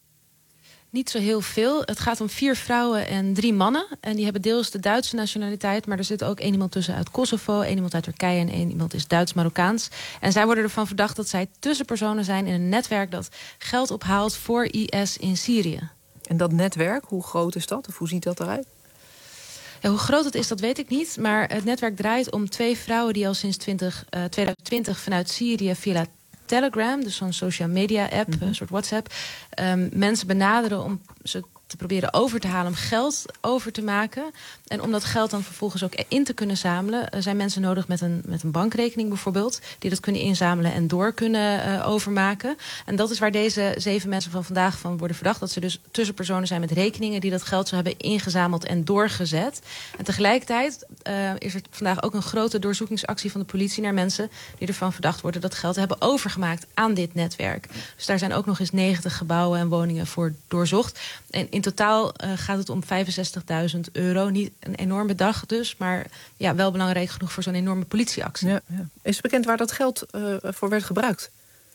Niet zo heel veel. Het gaat om vier vrouwen en drie mannen. En die hebben deels de Duitse nationaliteit... maar er zit ook één iemand tussen uit Kosovo... één iemand uit Turkije en één iemand is Duits-Marokkaans. En zij worden ervan verdacht dat zij tussenpersonen zijn... in een netwerk dat geld ophaalt voor I S in Syrië. En dat netwerk, hoe groot is dat? Of hoe ziet dat eruit? Ja, hoe groot het is, dat weet ik niet. Maar het netwerk draait om twee vrouwen... die al sinds twintig, uh, twintig twintig vanuit Syrië via Telegram, dus zo'n social media app, mm-hmm. een soort WhatsApp, um, mensen benaderen om ze te proberen over te halen, om geld over te maken. En om dat geld dan vervolgens ook in te kunnen zamelen, uh, zijn mensen nodig met een, met een bankrekening bijvoorbeeld, die dat kunnen inzamelen en door kunnen uh, overmaken. En dat is waar deze zeven mensen van vandaag van worden verdacht, dat ze dus tussenpersonen zijn met rekeningen die dat geld zo hebben ingezameld en doorgezet. En tegelijkertijd uh, is er vandaag ook een grote doorzoekingsactie van de politie naar mensen die ervan verdacht worden dat geld hebben overgemaakt aan dit netwerk. Dus daar zijn ook nog eens negentig gebouwen en woningen voor doorzocht. En in totaal uh, gaat het om vijfenzestigduizend euro. Niet een enorm bedrag dus, maar ja, wel belangrijk genoeg voor zo'n enorme politieactie. Ja, ja. Is het bekend waar dat geld uh, voor werd gebruikt?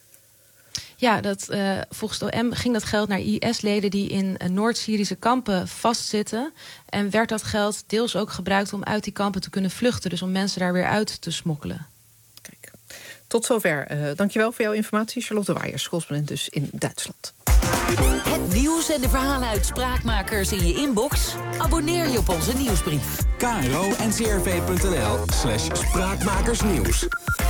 Ja, dat, uh, volgens de O M ging dat geld naar I S-leden die in uh, Noord-Syrische kampen vastzitten. En werd dat geld deels ook gebruikt om uit die kampen te kunnen vluchten. Dus om mensen daar weer uit te smokkelen. Kijk, tot zover. Uh, dankjewel voor jouw informatie. Charlotte Waiers, correspondent dus in Duitsland. Het nieuws en de verhalen uit Spraakmakers in je inbox? Abonneer je op onze nieuwsbrief. K R O N C R V punt N L slash spraakmakersnieuws.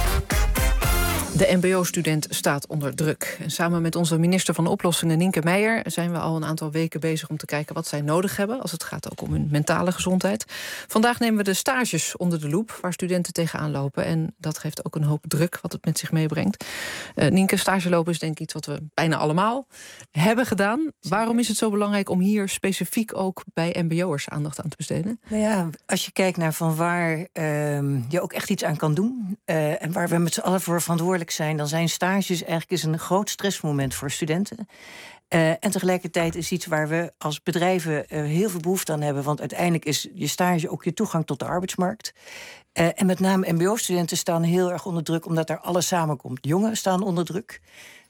De mbo-student staat onder druk. En samen met onze minister van Oplossingen, Nienke Meijer, zijn we al een aantal weken bezig om te kijken wat zij nodig hebben, als het gaat ook om hun mentale gezondheid. Vandaag nemen we de stages onder de loep, waar studenten tegenaan lopen. En dat geeft ook een hoop druk, wat het met zich meebrengt. Uh, Nienke, stage lopen is denk ik iets wat we bijna allemaal hebben gedaan. Waarom is het zo belangrijk om hier specifiek ook bij mbo'ers aandacht aan te besteden? Nou ja, als je kijkt naar van waar uh, je ook echt iets aan kan doen, uh, en waar we met z'n allen voor verantwoordelijk zijn, dan zijn stages eigenlijk is een groot stressmoment voor studenten. Uh, en tegelijkertijd is iets waar we als bedrijven uh, heel veel behoefte aan hebben. Want uiteindelijk is je stage ook je toegang tot de arbeidsmarkt. Uh, en met name mbo-studenten staan heel erg onder druk, omdat daar alles samenkomt. Jongeren staan onder druk.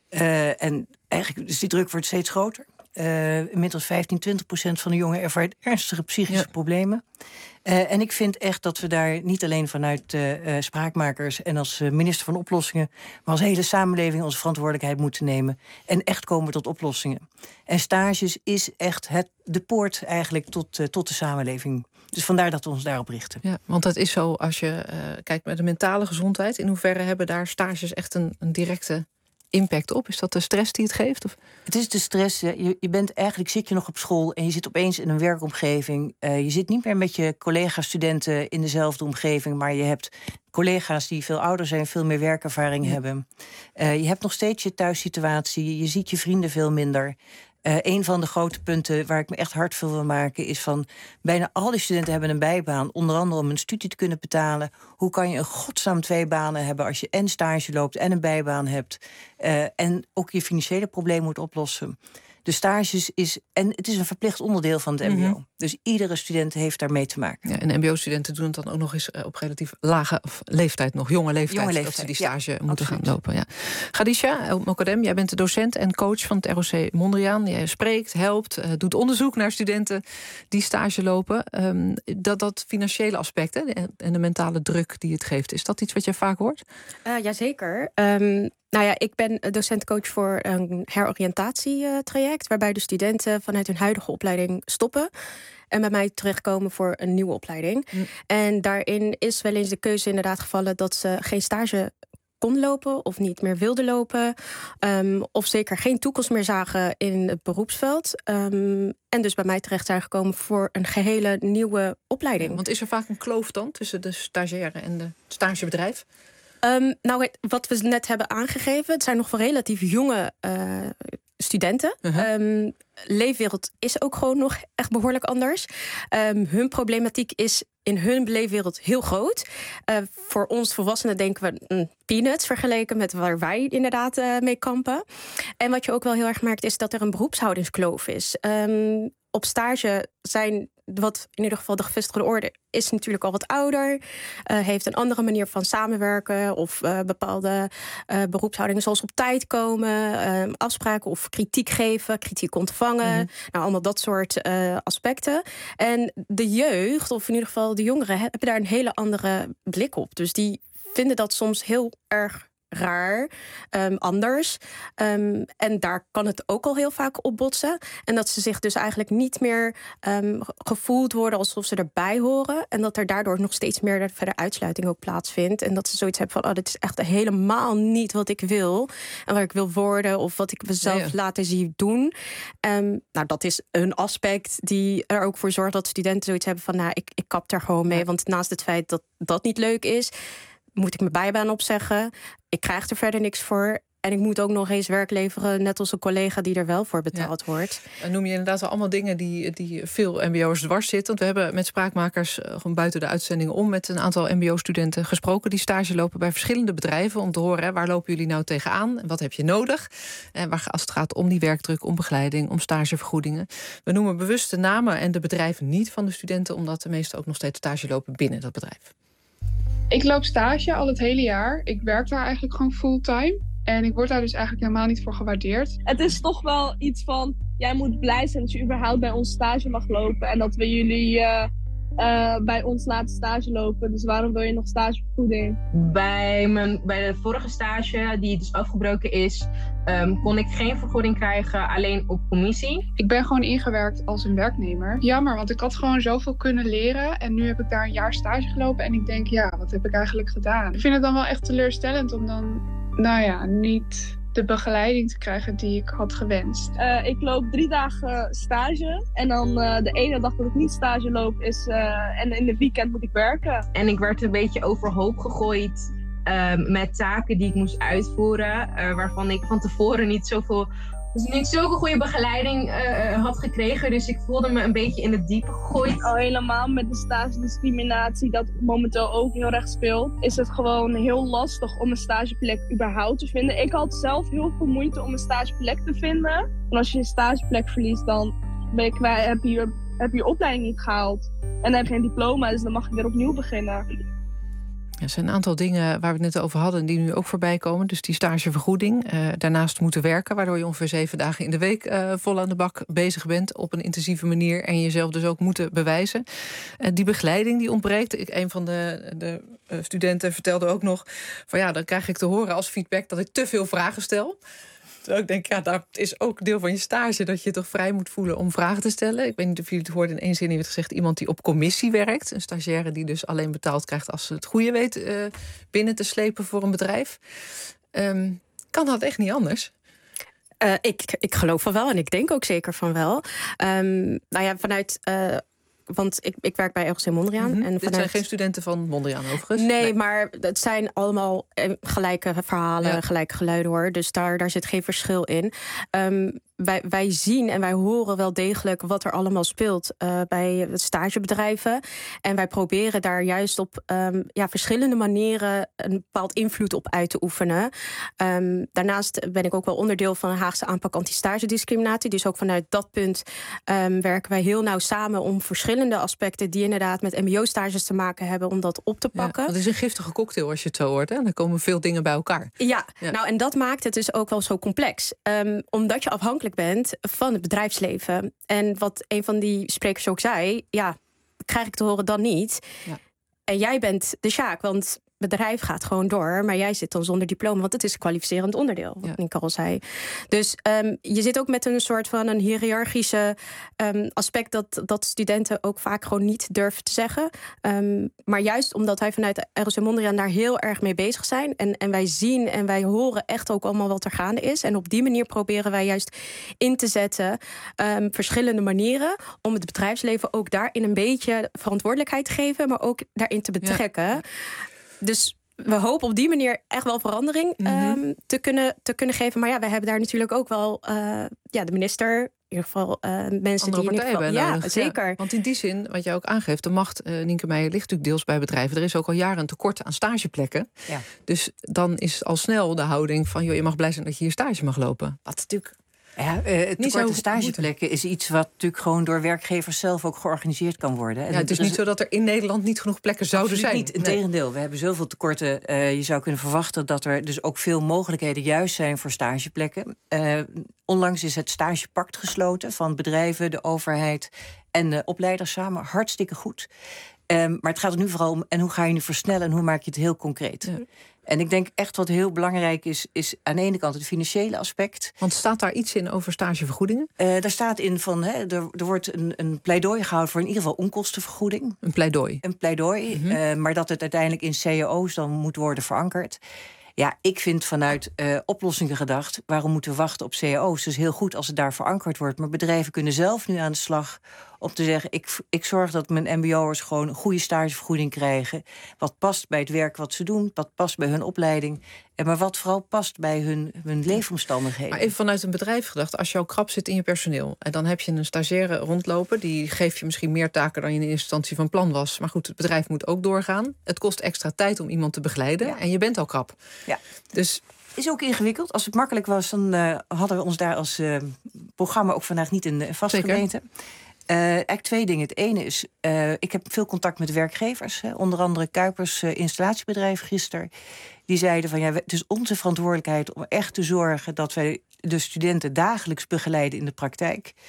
Uh, en eigenlijk is die druk wordt steeds groter. Uh, inmiddels vijftien, twintig procent van de jongeren ervaart ernstige psychische ja. problemen. Uh, en ik vind echt dat we daar niet alleen vanuit uh, uh, Spraakmakers en als uh, minister van Oplossingen, maar als hele samenleving onze verantwoordelijkheid moeten nemen en echt komen tot oplossingen. En stages is echt het, de poort eigenlijk tot, uh, tot de samenleving. Dus vandaar dat we ons daarop richten. Ja, want het is zo, als je uh, kijkt naar de mentale gezondheid, in hoeverre hebben daar stages echt een, een directe impact op? Is dat de stress die het geeft? Of? Het is de stress. Je, je bent eigenlijk zit je nog op school en je zit opeens in een werkomgeving. Uh, je zit niet meer met je collega-studenten in dezelfde omgeving, maar je hebt collega's die veel ouder zijn, veel meer werkervaring ja. hebben. Uh, je hebt nog steeds je thuissituatie. Je ziet je vrienden veel minder. Uh, een van de grote punten waar ik me echt hard voor wil maken is van bijna al die studenten hebben een bijbaan, onder andere om een studie te kunnen betalen. Hoe kan je een godsnaam twee banen hebben als je en stage loopt en een bijbaan hebt uh, en ook je financiële probleem moet oplossen? De stages is, en het is een verplicht onderdeel van het mbo. Mm-hmm. Dus iedere student heeft daarmee te maken. Ja, en mbo-studenten doen het dan ook nog eens op relatief lage of leeftijd, nog jonge leeftijd, jonge leeftijd dat ze die stage ja, moeten absoluut. gaan lopen. Ja. Khadija El Mokadem, jij bent de docent en coach van het R O C Mondriaan. Jij spreekt, helpt, uh, doet onderzoek naar studenten die stage lopen. Um, dat, dat financiële aspect hè, en de mentale druk die het geeft, is dat iets wat je vaak hoort? Uh, Jazeker. Um, Nou ja, ik ben docentcoach voor een heroriëntatietraject, waarbij de studenten vanuit hun huidige opleiding stoppen en bij mij terechtkomen voor een nieuwe opleiding. Mm. En daarin is wel eens de keuze inderdaad gevallen dat ze geen stage kon lopen of niet meer wilden lopen. Um, of zeker geen toekomst meer zagen in het beroepsveld. Um, en dus bij mij terecht zijn gekomen voor een gehele nieuwe opleiding. Ja, want is er vaak een kloof dan tussen de stagiaire en de stagebedrijf? Um, nou, wat we net hebben aangegeven, het zijn nog wel relatief jonge uh, studenten. Uh-huh. Um, leefwereld is ook gewoon nog echt behoorlijk anders. Um, hun problematiek is in hun leefwereld heel groot. Uh, voor ons volwassenen denken we mm, peanuts vergeleken met waar wij inderdaad uh, mee kampen. En wat je ook wel heel erg merkt is dat er een beroepshoudingskloof is. Um, op stage zijn, wat in ieder geval de gevestigde orde is natuurlijk al wat ouder. Uh, heeft een andere manier van samenwerken of uh, bepaalde uh, beroepshoudingen zoals op tijd komen, uh, afspraken of kritiek geven, kritiek ontvangen. Mm-hmm. Nou, allemaal dat soort uh, aspecten. En de jeugd, of in ieder geval de jongeren, hebben daar een hele andere blik op. Dus die vinden dat soms heel erg raar, um, anders. Um, en daar kan het ook al heel vaak op botsen. En dat ze zich dus eigenlijk niet meer um, gevoeld worden alsof ze erbij horen. En dat er daardoor nog steeds meer verder uitsluiting ook plaatsvindt. En dat ze zoiets hebben van, oh, dit is echt helemaal niet wat ik wil. En waar ik wil worden of wat ik mezelf nee, ja. laten zien doen. Um, nou, dat is een aspect die er ook voor zorgt dat studenten zoiets hebben van, nou, ik, ik kap daar gewoon mee. Ja. Want naast het feit dat dat niet leuk is, moet ik mijn bijbaan opzeggen. Ik krijg er verder niks voor. En ik moet ook nog eens werk leveren, net als een collega die er wel voor betaald ja. wordt. En noem je inderdaad wel allemaal dingen die, die veel mbo'ers dwars zitten. Want we hebben met Spraakmakers uh, gewoon buiten de uitzending om met een aantal mbo-studenten gesproken die stage lopen bij verschillende bedrijven. Om te horen, hè, waar lopen jullie nou tegenaan? En wat heb je nodig? En waar, als het gaat om die werkdruk, om begeleiding, om stagevergoedingen. We noemen bewust de namen en de bedrijven niet van de studenten, omdat de meesten ook nog steeds stage lopen binnen dat bedrijf. Ik loop stage al het hele jaar. Ik werk daar eigenlijk gewoon fulltime. En ik word daar dus eigenlijk helemaal niet voor gewaardeerd. Het is toch wel iets van, jij moet blij zijn dat je überhaupt bij ons stage mag lopen. En dat we jullie uh, uh, bij ons laten stage lopen. Dus waarom wil je nog stagevergoeding? Bij, mijn, bij de vorige stage, die dus afgebroken is, um, kon ik geen vergoeding krijgen, alleen op commissie. Ik ben gewoon ingewerkt als een werknemer. Jammer, want ik had gewoon zoveel kunnen leren. En nu heb ik daar een jaar stage gelopen. En ik denk, ja, wat heb ik eigenlijk gedaan? Ik vind het dan wel echt teleurstellend om dan, nou ja, niet de begeleiding te krijgen die ik had gewenst. Uh, ik loop drie dagen stage. En dan uh, de ene dag dat ik niet stage loop is... Uh, en in de weekend moet ik werken. En ik werd een beetje overhoop gegooid uh, met taken die ik moest uitvoeren. Uh, waarvan ik van tevoren niet zoveel... Dus niet zulke goede begeleiding uh, had gekregen. Dus ik voelde me een beetje in het diepe gegooid. Al helemaal met de stagediscriminatie, dat momenteel ook heel erg speelt, is het gewoon heel lastig om een stageplek überhaupt te vinden. Ik had zelf heel veel moeite om een stageplek te vinden. En als je een stageplek verliest, dan ben je kwijt, heb je, heb je je opleiding niet gehaald. En dan heb je geen diploma, dus dan mag je weer opnieuw beginnen. Er zijn een aantal dingen waar we het net over hadden die nu ook voorbij komen. Dus die stagevergoeding, uh, daarnaast moeten werken, waardoor je ongeveer zeven dagen in de week uh, vol aan de bak bezig bent op een intensieve manier en jezelf dus ook moeten bewijzen. Uh, die begeleiding die ontbreekt. Ik, een van de, de uh, studenten vertelde ook nog van ja, dan krijg ik te horen als feedback dat ik te veel vragen stel. Terwijl ik denk, ja, dat is ook deel van je stage, dat je toch vrij moet voelen om vragen te stellen. Ik weet niet of jullie het hoorden, in één zin werd gezegd, iemand die op commissie werkt. Een stagiaire die dus alleen betaald krijgt als ze het goede weet uh, binnen te slepen voor een bedrijf. Um, kan dat echt niet anders? Uh, ik, ik geloof van wel en ik denk ook zeker van wel. Um, nou ja, vanuit... Uh, Want ik, ik werk bij R C Mondriaan. Mm-hmm. En vanuit... Dit zijn geen studenten van Mondriaan overigens? Nee, nee, maar het zijn allemaal gelijke verhalen, ja. gelijke geluiden hoor. Dus daar, daar zit geen verschil in. Um, wij, wij zien en wij horen wel degelijk wat er allemaal speelt uh, bij stagebedrijven. En wij proberen daar juist op um, ja, verschillende manieren een bepaald invloed op uit te oefenen. Um, daarnaast ben ik ook wel onderdeel van de Haagse aanpak anti-stagediscriminatie. Dus ook vanuit dat punt um, werken wij heel nauw samen om verschillende aspecten die inderdaad met mbo-stages te maken hebben, om dat op te pakken. Ja, het is een giftige cocktail als je het zo hoort. Hè? Dan komen veel dingen bij elkaar. Ja, ja, nou en dat maakt het dus ook wel zo complex. Um, omdat je afhankelijk bent van het bedrijfsleven. En wat een van die sprekers ook zei, ja, krijg ik te horen dan niet. Ja. En jij bent de sjaak, want het bedrijf gaat gewoon door, maar jij zit dan zonder diploma, want het is een kwalificerend onderdeel, wat ja. Nicole zei. Dus um, je zit ook met een soort van een hiërarchische um, aspect dat, dat studenten ook vaak gewoon niet durven te zeggen. Um, maar juist omdat wij vanuit de R O C Mondriaan daar heel erg mee bezig zijn en, en wij zien en wij horen echt ook allemaal wat er gaande is. En op die manier proberen wij juist in te zetten um, verschillende manieren om het bedrijfsleven ook daarin een beetje verantwoordelijkheid te geven, maar ook daarin te betrekken. Ja. Dus we hopen op die manier echt wel verandering mm-hmm. um, te, kunnen, te kunnen geven. Maar ja, we hebben daar natuurlijk ook wel uh, ja, de minister, in ieder geval uh, mensen andere die in ieder geval, ja, nodig. Zeker. Ja, want in die zin, wat jij ook aangeeft, de macht, uh, Nienke Meijer, ligt natuurlijk deels bij bedrijven. Er is ook al jaren een tekort aan stageplekken. Ja. Dus dan is al snel de houding van, joh, je mag blij zijn dat je hier stage mag lopen. Wat natuurlijk... Ja, uh, het tekort aan stageplekken is iets wat natuurlijk gewoon door werkgevers zelf ook georganiseerd kan worden. Ja, het is niet zo dat er in Nederland niet genoeg plekken zouden zijn. Niet, integendeel. Nee. We hebben zoveel tekorten. Uh, je zou kunnen verwachten dat er dus ook veel mogelijkheden juist zijn voor stageplekken. Uh, onlangs is het stagepact gesloten van bedrijven, de overheid en de opleiders samen. Hartstikke goed. Um, maar het gaat er nu vooral om, en hoe ga je nu versnellen en hoe maak je het heel concreet? Ja. En ik denk echt wat heel belangrijk is, is aan de ene kant het financiële aspect. Want staat daar iets in over stagevergoedingen? Uh, daar staat in van, hè, er, er wordt een, een pleidooi gehouden voor in ieder geval onkostenvergoeding. Een pleidooi? Een pleidooi, mm-hmm. uh, maar dat het uiteindelijk in C A O's dan moet worden verankerd. Ja, ik vind vanuit uh, oplossingen gedacht, waarom moeten we wachten op C A O's? Dus heel goed als het daar verankerd wordt. Maar bedrijven kunnen zelf nu aan de slag om te zeggen, ik, ik zorg dat mijn mbo'ers gewoon een goede stagevergoeding krijgen. Wat past bij het werk wat ze doen, wat past bij hun opleiding. En maar wat vooral past bij hun, hun leefomstandigheden. Maar even vanuit een bedrijf gedacht, als jouw krap zit in je personeel en dan heb je een stagiaire rondlopen, die geeft je misschien meer taken dan je in eerste instantie van plan was. Maar goed, het bedrijf moet ook doorgaan. Het kost extra tijd om iemand te begeleiden ja. en je bent al krap. Ja. Dus is ook ingewikkeld. Als het makkelijk was, dan uh, hadden we ons daar als uh, programma ook vandaag niet in, in vastgemeten. Uh, eigenlijk twee dingen. Het ene is, uh, ik heb veel contact met werkgevers. Hè, onder andere Kuipers uh, installatiebedrijf gisteren. Die zeiden van ja, het is onze verantwoordelijkheid om echt te zorgen dat wij de studenten dagelijks begeleiden in de praktijk.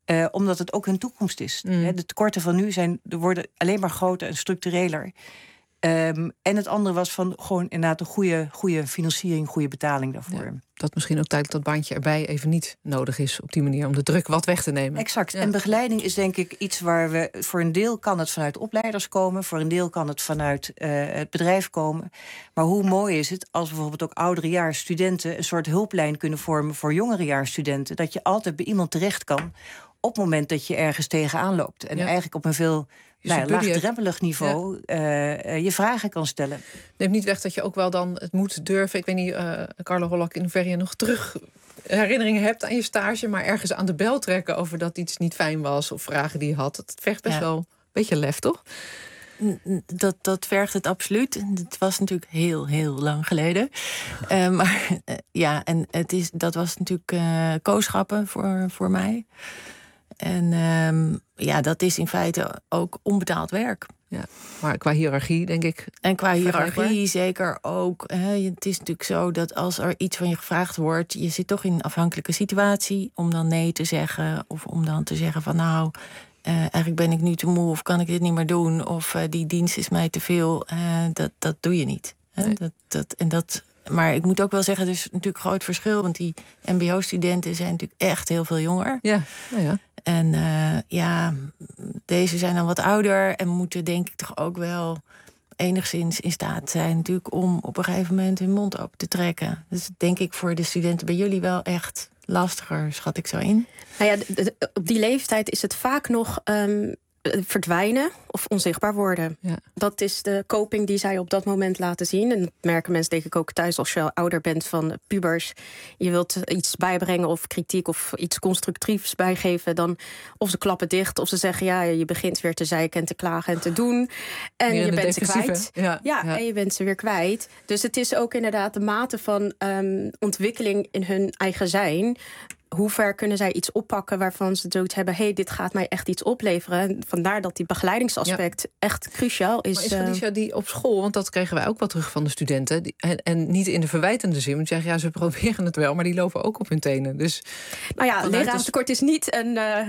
Uh, omdat het ook hun toekomst is. Mm. De tekorten van nu zijn, er worden alleen maar groter en structureler. Um, en het andere was van gewoon inderdaad een goede, goede financiering, goede betaling daarvoor. Ja, dat misschien ook tijdelijk dat bandje erbij even niet nodig is op die manier om de druk wat weg te nemen. Exact. Ja. En begeleiding is denk ik iets waar we voor een deel kan het vanuit opleiders komen, voor een deel kan het vanuit uh, het bedrijf komen. Maar hoe mooi is het als bijvoorbeeld ook ouderejaars studenten een soort hulplijn kunnen vormen voor jongerejaarsstudenten, dat je altijd bij iemand terecht kan op het moment dat je ergens tegenaan loopt. En ja. eigenlijk op een veel nou ja, laagdrempelig niveau ja. uh, uh, je vragen kan stellen. Neemt niet weg dat je ook wel dan het moet durven. Ik weet niet, uh, Carlo Hollak, in hoeverre je nog terug herinneringen hebt aan je stage, maar ergens aan de bel trekken over dat iets niet fijn was of vragen die je had. Het vergt best ja. wel een beetje lef, toch? Dat, dat vergt het absoluut. Het was natuurlijk heel, heel lang geleden. Uh, maar uh, ja, en het is, dat was natuurlijk uh, kooschappen voor, voor mij. En um, ja, dat is in feite ook onbetaald werk. Ja, maar qua hiërarchie, denk ik. En qua hiërarchie zeker ook. Hè, het is natuurlijk zo dat als er iets van je gevraagd wordt, je zit toch in een afhankelijke situatie om dan nee te zeggen. Of om dan te zeggen van nou, uh, eigenlijk ben ik nu te moe of kan ik dit niet meer doen. Of uh, die dienst is mij te veel. Uh, dat, dat doe je niet. Hè? Nee. Dat, dat, en dat... Maar ik moet ook wel zeggen, er is natuurlijk een groot verschil. Want die mbo-studenten zijn natuurlijk echt heel veel jonger. Ja, nou ja. En uh, ja, deze zijn dan wat ouder en moeten denk ik toch ook wel enigszins in staat zijn natuurlijk om op een gegeven moment hun mond open te trekken. Dus denk ik voor de studenten bij jullie wel echt lastiger, schat ik zo in. Nou ja, d- d- op die leeftijd is het vaak nog um, verdwijnen of onzichtbaar worden. Ja. Dat is de coping die zij op dat moment laten zien. En dat merken mensen denk ik ook thuis als je ouder bent van pubers. Je wilt iets bijbrengen of kritiek of iets constructiefs bijgeven. Dan of ze klappen dicht of ze zeggen ja, je begint weer te zeiken en te klagen en te doen. En je bent ze kwijt. Ja, ja, ja, en je bent ze weer kwijt. Dus het is ook inderdaad de mate van um, ontwikkeling in hun eigen zijn. Hoe ver kunnen zij iets oppakken waarvan ze zoiets hebben, hé, hey, dit gaat mij echt iets opleveren. En vandaar dat die begeleidingsaspect ja. echt cruciaal is. Maar is Felicia die op school, want dat kregen wij ook wel terug van de studenten, die, en, en niet in de verwijtende zin, want je zegt ja, ze proberen het wel, maar die lopen ook op hun tenen. Dus nou ja, lerarentekort is niet een, uh,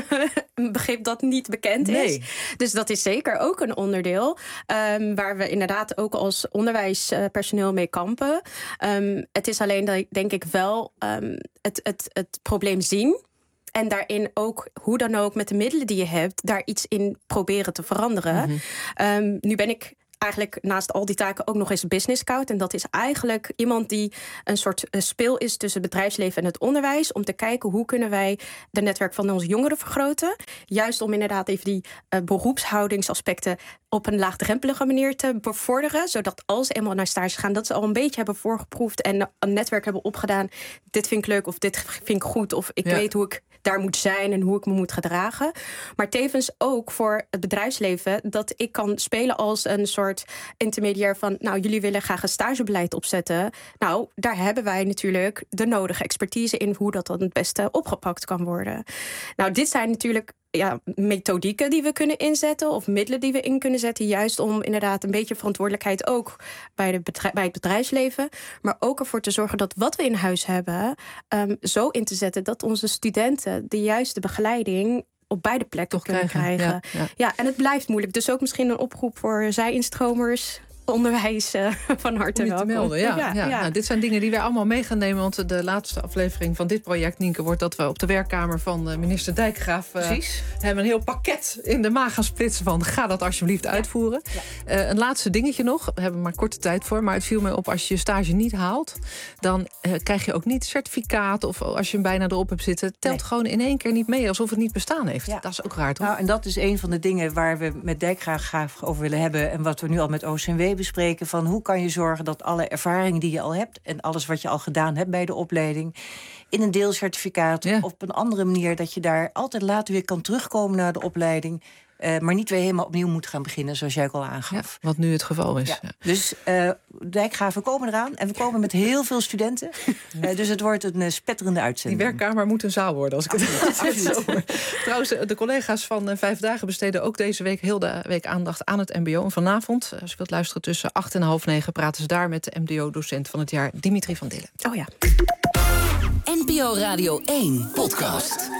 een begrip dat niet bekend nee. is. Dus dat is zeker ook een onderdeel um, waar we inderdaad ook als onderwijspersoneel mee kampen. Um, het is alleen dat denk ik wel um, het, het, het Het probleem zien en daarin ook, hoe dan ook, met de middelen die je hebt, daar iets in proberen te veranderen. Mm-hmm. Um, nu ben ik eigenlijk naast al die taken ook nog eens business scout. En dat is eigenlijk iemand die een soort speel is tussen het bedrijfsleven en het onderwijs. Om te kijken hoe kunnen wij de netwerk van onze jongeren vergroten. Juist om inderdaad even die uh, beroepshoudingsaspecten op een laagdrempelige manier te bevorderen. Zodat als ze eenmaal naar stage gaan, dat ze al een beetje hebben voorgeproefd en een netwerk hebben opgedaan. Dit vind ik leuk of dit vind ik goed. Of ik ja. weet hoe ik daar moet zijn en hoe ik me moet gedragen. Maar tevens ook voor het bedrijfsleven dat ik kan spelen als een soort intermediair van, nou, jullie willen graag een stagebeleid opzetten. Nou, daar hebben wij natuurlijk de nodige expertise in hoe dat dan het beste opgepakt kan worden. Nou, dit zijn natuurlijk ja, methodieken die we kunnen inzetten of middelen die we in kunnen zetten, juist om inderdaad een beetje verantwoordelijkheid ook bij, de bedrijf, bij het bedrijfsleven, maar ook ervoor te zorgen dat wat we in huis hebben um, zo in te zetten dat onze studenten de juiste begeleiding op beide plekken Toch kunnen krijgen. krijgen. Ja, ja. ja, en het blijft moeilijk. Dus ook misschien een oproep voor zij-instromers, onderwijs uh, van harte welkom. Te melden, ja, ja, ja. ja. Nou, dit zijn dingen die wij allemaal mee gaan nemen. Want de laatste aflevering van dit project, Nienke, wordt dat we op de werkkamer van uh, minister Dijkgraaf uh, hebben een heel pakket in de maag gaan splitsen van ga dat alsjeblieft ja. uitvoeren. Ja. Uh, een laatste dingetje nog. We hebben maar korte tijd voor. Maar het viel mij op, als je je stage niet haalt, dan uh, krijg je ook niet certificaat of als je hem bijna erop hebt zitten. Het telt nee. gewoon in één keer niet mee, alsof het niet bestaan heeft. Ja. Dat is ook raar, toch? Nou, en dat is een van de dingen waar we met Dijkgraaf graag over willen hebben en wat we nu al met O C M W bespreken, van hoe kan je zorgen dat alle ervaringen die je al hebt en alles wat je al gedaan hebt bij de opleiding in een deelcertificaat ja. of op een andere manier, dat je daar altijd later weer kan terugkomen naar de opleiding, uh, maar niet weer helemaal opnieuw moet gaan beginnen, zoals jij ook al aangaf. Ja, wat nu het geval is. Ja. Ja. Dus uh, Dijkgraaf, we komen eraan en we komen met heel veel studenten. uh, dus het wordt een uh, spetterende uitzending. Die werkkamer moet een zaal worden, als ik het zo hoor. Trouwens, de collega's van uh, Vijf Dagen besteden ook deze week heel de week aandacht aan het mbo. En vanavond, als je wilt luisteren, tussen acht en half negen praten ze daar met de M D O-docent van het jaar, Dimitri van Dillen. Oh ja. N P O Radio één podcast.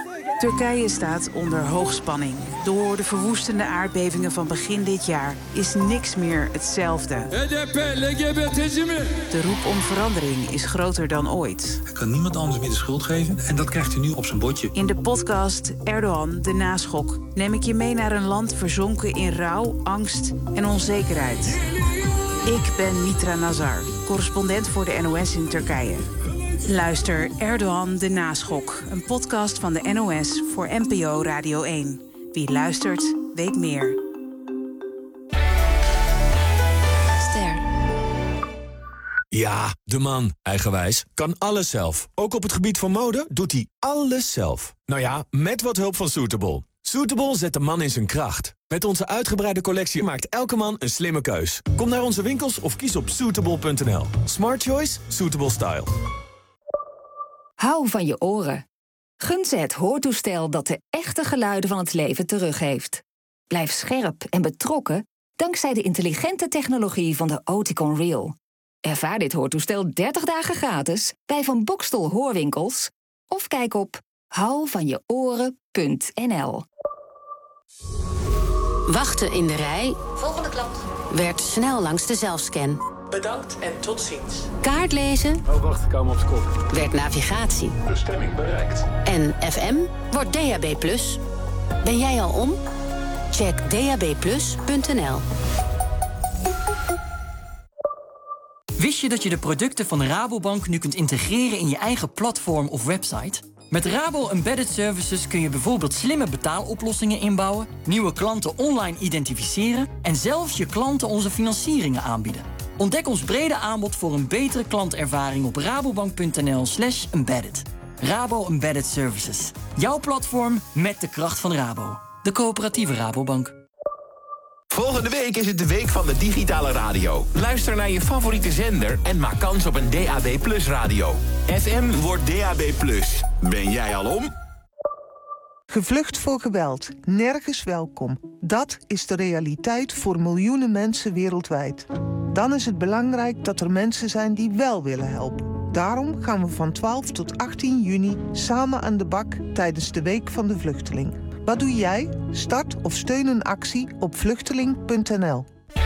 Turkije staat onder hoogspanning. Door de verwoestende aardbevingen van begin dit jaar is niks meer hetzelfde. De roep om verandering is groter dan ooit. Hij kan niemand anders meer de schuld geven en dat krijgt hij nu op zijn bordje. In de podcast Erdogan, de naschok, neem ik je mee naar een land verzonken in rouw, angst en onzekerheid. Ik ben Mitra Nazar, correspondent voor de N O S in Turkije. Luister Erdogan, de naschok, een podcast van de N O S voor N P O Radio één. Wie luistert, weet meer. Ster. Ja, de man, eigenwijs, kan alles zelf. Ook op het gebied van mode doet hij alles zelf. Nou ja, met wat hulp van Suitable. Suitable zet de man in zijn kracht. Met onze uitgebreide collectie maakt elke man een slimme keus. Kom naar onze winkels of kies op suitable punt n l. Smart choice, suitable style. Hou van je oren. Gun ze het hoortoestel dat de echte geluiden van het leven teruggeeft. Blijf scherp en betrokken dankzij de intelligente technologie van de Oticon Real. Ervaar dit hoortoestel dertig dagen gratis bij Van Bokstel Hoorwinkels of kijk op hou van je oren punt n l. Wachten in de rij Volgende klant. werd snel langs de zelfscan. Bedankt en tot ziens. Kaart lezen Oh, wacht, ik kom op de kop. werd navigatie. Bestemming bereikt. En F M wordt D A B plus. Ben jij al om? Check d a b plus punt n l. Wist je dat je de producten van Rabobank nu kunt integreren in je eigen platform of website? Met Rabo Embedded Services kun je bijvoorbeeld slimme betaaloplossingen inbouwen, nieuwe klanten online identificeren en zelfs je klanten onze financieringen aanbieden. Ontdek ons brede aanbod voor een betere klantervaring op rabobank punt n l slash embedded. Rabo Embedded Services. Jouw platform met de kracht van Rabo. De coöperatieve Rabobank. Volgende week is het de week van de digitale radio. Luister naar je favoriete zender en maak kans op een D A B Plus radio. F M wordt D A B plus. Ben jij al om? Gevlucht voor geweld, nergens welkom. Dat is de realiteit voor miljoenen mensen wereldwijd. Dan is het belangrijk dat er mensen zijn die wel willen helpen. Daarom gaan we van twaalf tot achttien juni samen aan de bak tijdens de Week van de Vluchteling. Wat doe jij? Start of steun een actie op vluchteling punt n l.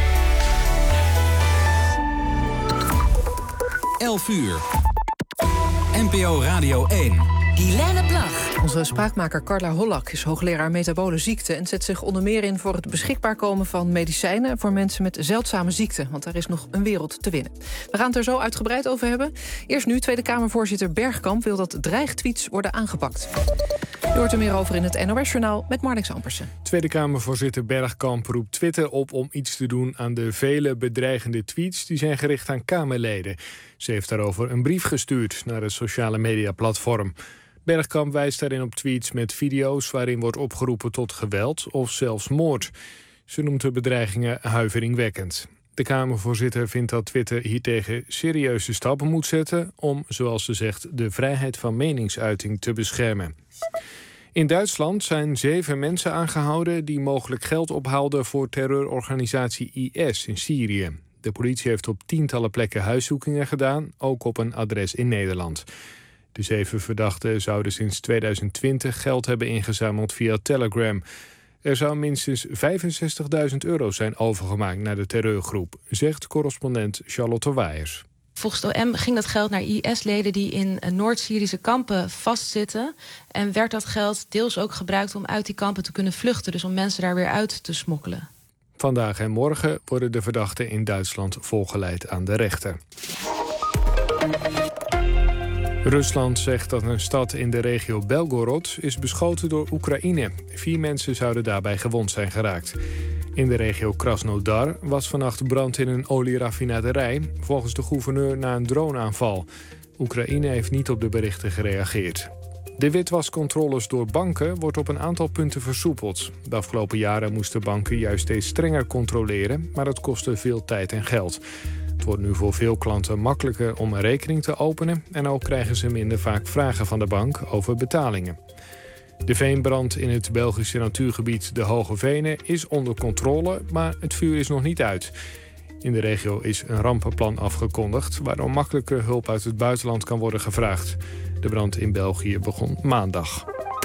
elf uur. N P O Radio één. Guilaine Plag. Onze spraakmaker Carla Hollak is hoogleraar metabole ziekte en zet zich onder meer in voor het beschikbaar komen van medicijnen voor mensen met zeldzame ziekten, want daar is nog een wereld te winnen. We gaan het er zo uitgebreid over hebben. Eerst nu, Tweede Kamervoorzitter Bergkamp wil dat dreigtweets worden aangepakt. Je hoort er meer over in het N O S-journaal met Marnix Ampersen. Tweede Kamervoorzitter Bergkamp roept Twitter op om iets te doen aan de vele bedreigende tweets die zijn gericht aan Kamerleden. Ze heeft daarover een brief gestuurd naar het sociale mediaplatform. Bergkamp wijst daarin op tweets met video's waarin wordt opgeroepen tot geweld of zelfs moord. Ze noemt de bedreigingen huiveringwekkend. De Kamervoorzitter vindt dat Twitter hiertegen serieuze stappen moet zetten om, zoals ze zegt, de vrijheid van meningsuiting te beschermen. In Duitsland zijn zeven mensen aangehouden die mogelijk geld ophaalden voor terreurorganisatie I S in Syrië. De politie heeft op tientallen plekken huiszoekingen gedaan, ook op een adres in Nederland. De zeven verdachten zouden sinds tweeduizend twintig geld hebben ingezameld via Telegram. Er zou minstens vijfenzestigduizend euro zijn overgemaakt naar de terreurgroep, zegt correspondent Charlotte Waaiers. Volgens het O M ging dat geld naar I S-leden die in Noord-Syrische kampen vastzitten. En werd dat geld deels ook gebruikt om uit die kampen te kunnen vluchten. Dus om mensen daar weer uit te smokkelen. Vandaag en morgen worden de verdachten in Duitsland voorgeleid aan de rechter. Rusland zegt dat een stad in de regio Belgorod is beschoten door Oekraïne. Vier mensen zouden daarbij gewond zijn geraakt. In de regio Krasnodar was vannacht brand in een olieraffinaderij, volgens de gouverneur na een droneaanval. Oekraïne heeft niet op de berichten gereageerd. De witwascontroles door banken wordt op een aantal punten versoepeld. De afgelopen jaren moesten banken juist steeds strenger controleren, maar dat kostte veel tijd en geld. Het wordt nu voor veel klanten makkelijker om een rekening te openen en ook krijgen ze minder vaak vragen van de bank over betalingen. De veenbrand in het Belgische natuurgebied De Hoge Venen is onder controle, maar het vuur is nog niet uit. In de regio is een rampenplan afgekondigd, waardoor makkelijker hulp uit het buitenland kan worden gevraagd. De brand in België begon maandag.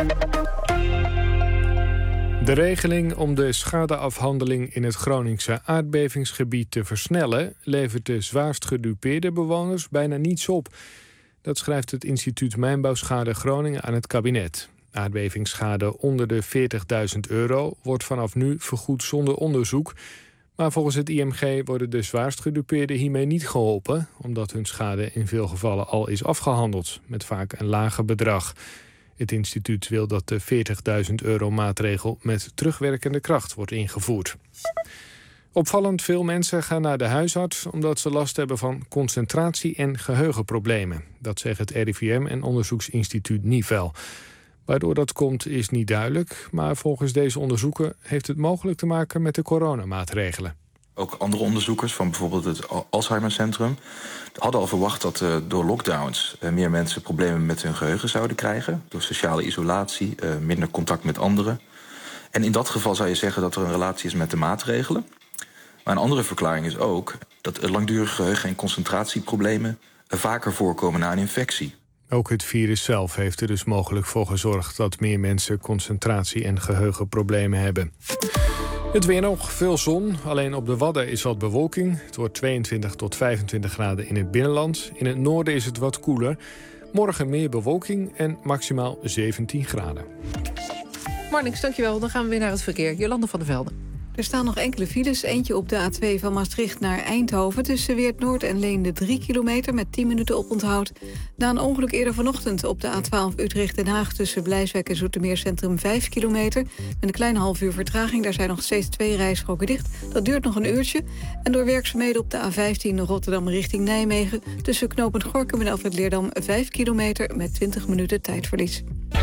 De regeling om de schadeafhandeling in het Groningse aardbevingsgebied te versnellen levert de zwaarst gedupeerde bewoners bijna niets op. Dat schrijft het instituut Mijnbouwschade Groningen aan het kabinet. Aardbevingsschade onder de veertigduizend euro wordt vanaf nu vergoed zonder onderzoek. Maar volgens het I M G worden de zwaarst gedupeerden hiermee niet geholpen, omdat hun schade in veel gevallen al is afgehandeld, met vaak een lager bedrag. Het instituut wil dat de veertigduizend euro maatregel met terugwerkende kracht wordt ingevoerd. Opvallend veel mensen gaan naar de huisarts omdat ze last hebben van concentratie- en geheugenproblemen. Dat zegt het R I V M en onderzoeksinstituut Nivel. Waardoor dat komt is niet duidelijk, maar volgens deze onderzoeken heeft het mogelijk te maken met de coronamaatregelen. Ook andere onderzoekers van bijvoorbeeld het Alzheimercentrum hadden al verwacht dat uh, door lockdowns uh, meer mensen problemen met hun geheugen zouden krijgen. Door sociale isolatie, uh, minder contact met anderen. En in dat geval zou je zeggen dat er een relatie is met de maatregelen. Maar een andere verklaring is ook dat langdurige geheugen- en concentratieproblemen uh, vaker voorkomen na een infectie. Ook het virus zelf heeft er dus mogelijk voor gezorgd dat meer mensen concentratie- en geheugenproblemen hebben. Het weer nog, veel zon. Alleen op de Wadden is wat bewolking. Het wordt tweeëntwintig tot vijfentwintig graden in het binnenland. In het noorden is het wat koeler. Morgen meer bewolking en maximaal zeventien graden. Marnix, dankjewel. Dan gaan we weer naar het verkeer. Jolande van der Velde. Er staan nog enkele files. Eentje op de A twee van Maastricht naar Eindhoven. Tussen Weert Noord en Leende drie kilometer met tien minuten oponthoud. Na een ongeluk eerder vanochtend op de A twaalf Utrecht-Den Haag... tussen Blijswijk en Zoetermeer Centrum vijf kilometer. Met een klein half uur vertraging. Daar zijn nog steeds twee rijstroken dicht. Dat duurt nog een uurtje. En door werkzaamheden op de A vijftien Rotterdam richting Nijmegen... tussen knooppunt Gorinchem en Alfred Leerdam vijf kilometer... met twintig minuten tijdverlies.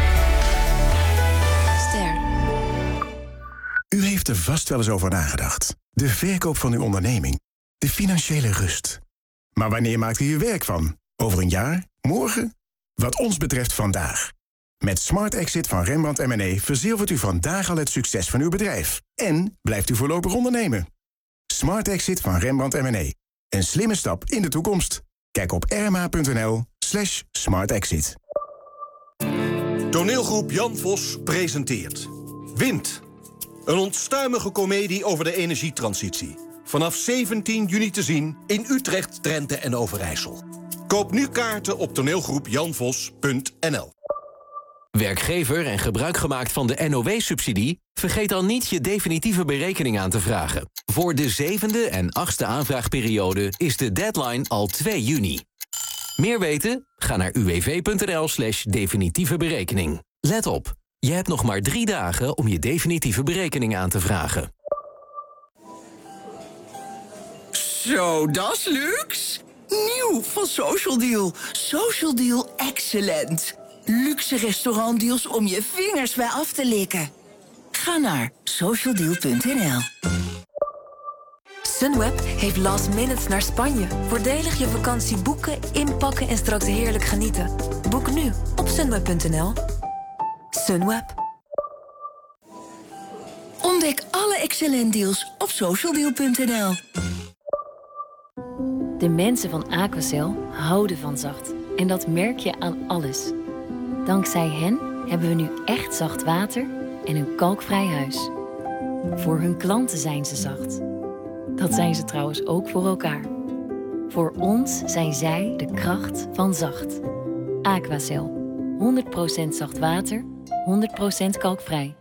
U heeft er vast wel eens over nagedacht. De verkoop van uw onderneming. De financiële rust. Maar wanneer maakt u hier werk van? Over een jaar? Morgen? Wat ons betreft vandaag. Met Smart Exit van Rembrandt en Mené verzilvert u vandaag al het succes van uw bedrijf. En blijft u voorlopig ondernemen. Smart Exit van Rembrandt en Mené. Een slimme stap in de toekomst. Kijk op rma.nl slash smartexit. Toneelgroep Jan Vos presenteert Wind. Een onstuimige komedie over de energietransitie. Vanaf zeventien juni te zien in Utrecht, Drenthe en Overijssel. Koop nu kaarten op toneelgroep jan vos punt n l. Werkgever en gebruik gemaakt van de N O W-subsidie? Vergeet dan niet je definitieve berekening aan te vragen. Voor de zevende en achtste aanvraagperiode is de deadline al twee juni. Meer weten? Ga naar uwv.nl slash definitieve berekening. Let op, je hebt nog maar drie dagen om je definitieve berekening aan te vragen. Zo, dat is luxe. Nieuw van Social Deal. Social Deal Excellent. Luxe restaurantdeals om je vingers bij af te likken. Ga naar social deal punt n l. Sunweb heeft last minutes naar Spanje. Voordelig je vakantie boeken, inpakken en straks heerlijk genieten. Boek nu op sunweb punt n l. Sunweb. Ontdek alle excellent deals op social deal punt n l. De mensen van Aquacel houden van zacht. En dat merk je aan alles. Dankzij hen hebben we nu echt zacht water en een kalkvrij huis. Voor hun klanten zijn ze zacht. Dat zijn ze trouwens ook voor elkaar. Voor ons zijn zij de kracht van zacht. Aquacel. honderd procent zacht water, honderd procent kalkvrij.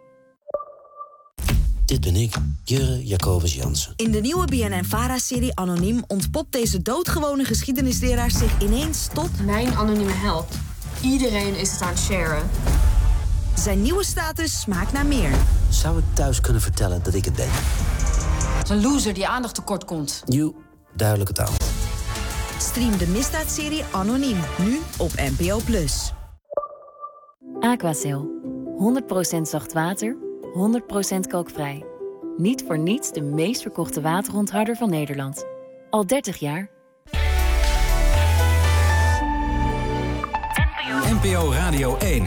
Dit ben ik, Jurre Jacobus Jansen. In de nieuwe B N N Vara-serie Anoniem ontpopt deze doodgewone geschiedenisleraar zich ineens tot... Mijn anonieme held. Iedereen is het aan het sharen. Zijn nieuwe status smaakt naar meer. Zou ik thuis kunnen vertellen dat ik het ben? Het is een loser die aandacht tekort komt. Joe, duidelijke taal. Stream de misdaadserie Anoniem, nu op N P O plus. Aquacel. honderd procent zacht water, honderd procent kalkvrij. Niet voor niets de meest verkochte waterontharder van Nederland. Al dertig jaar. N P O Radio één.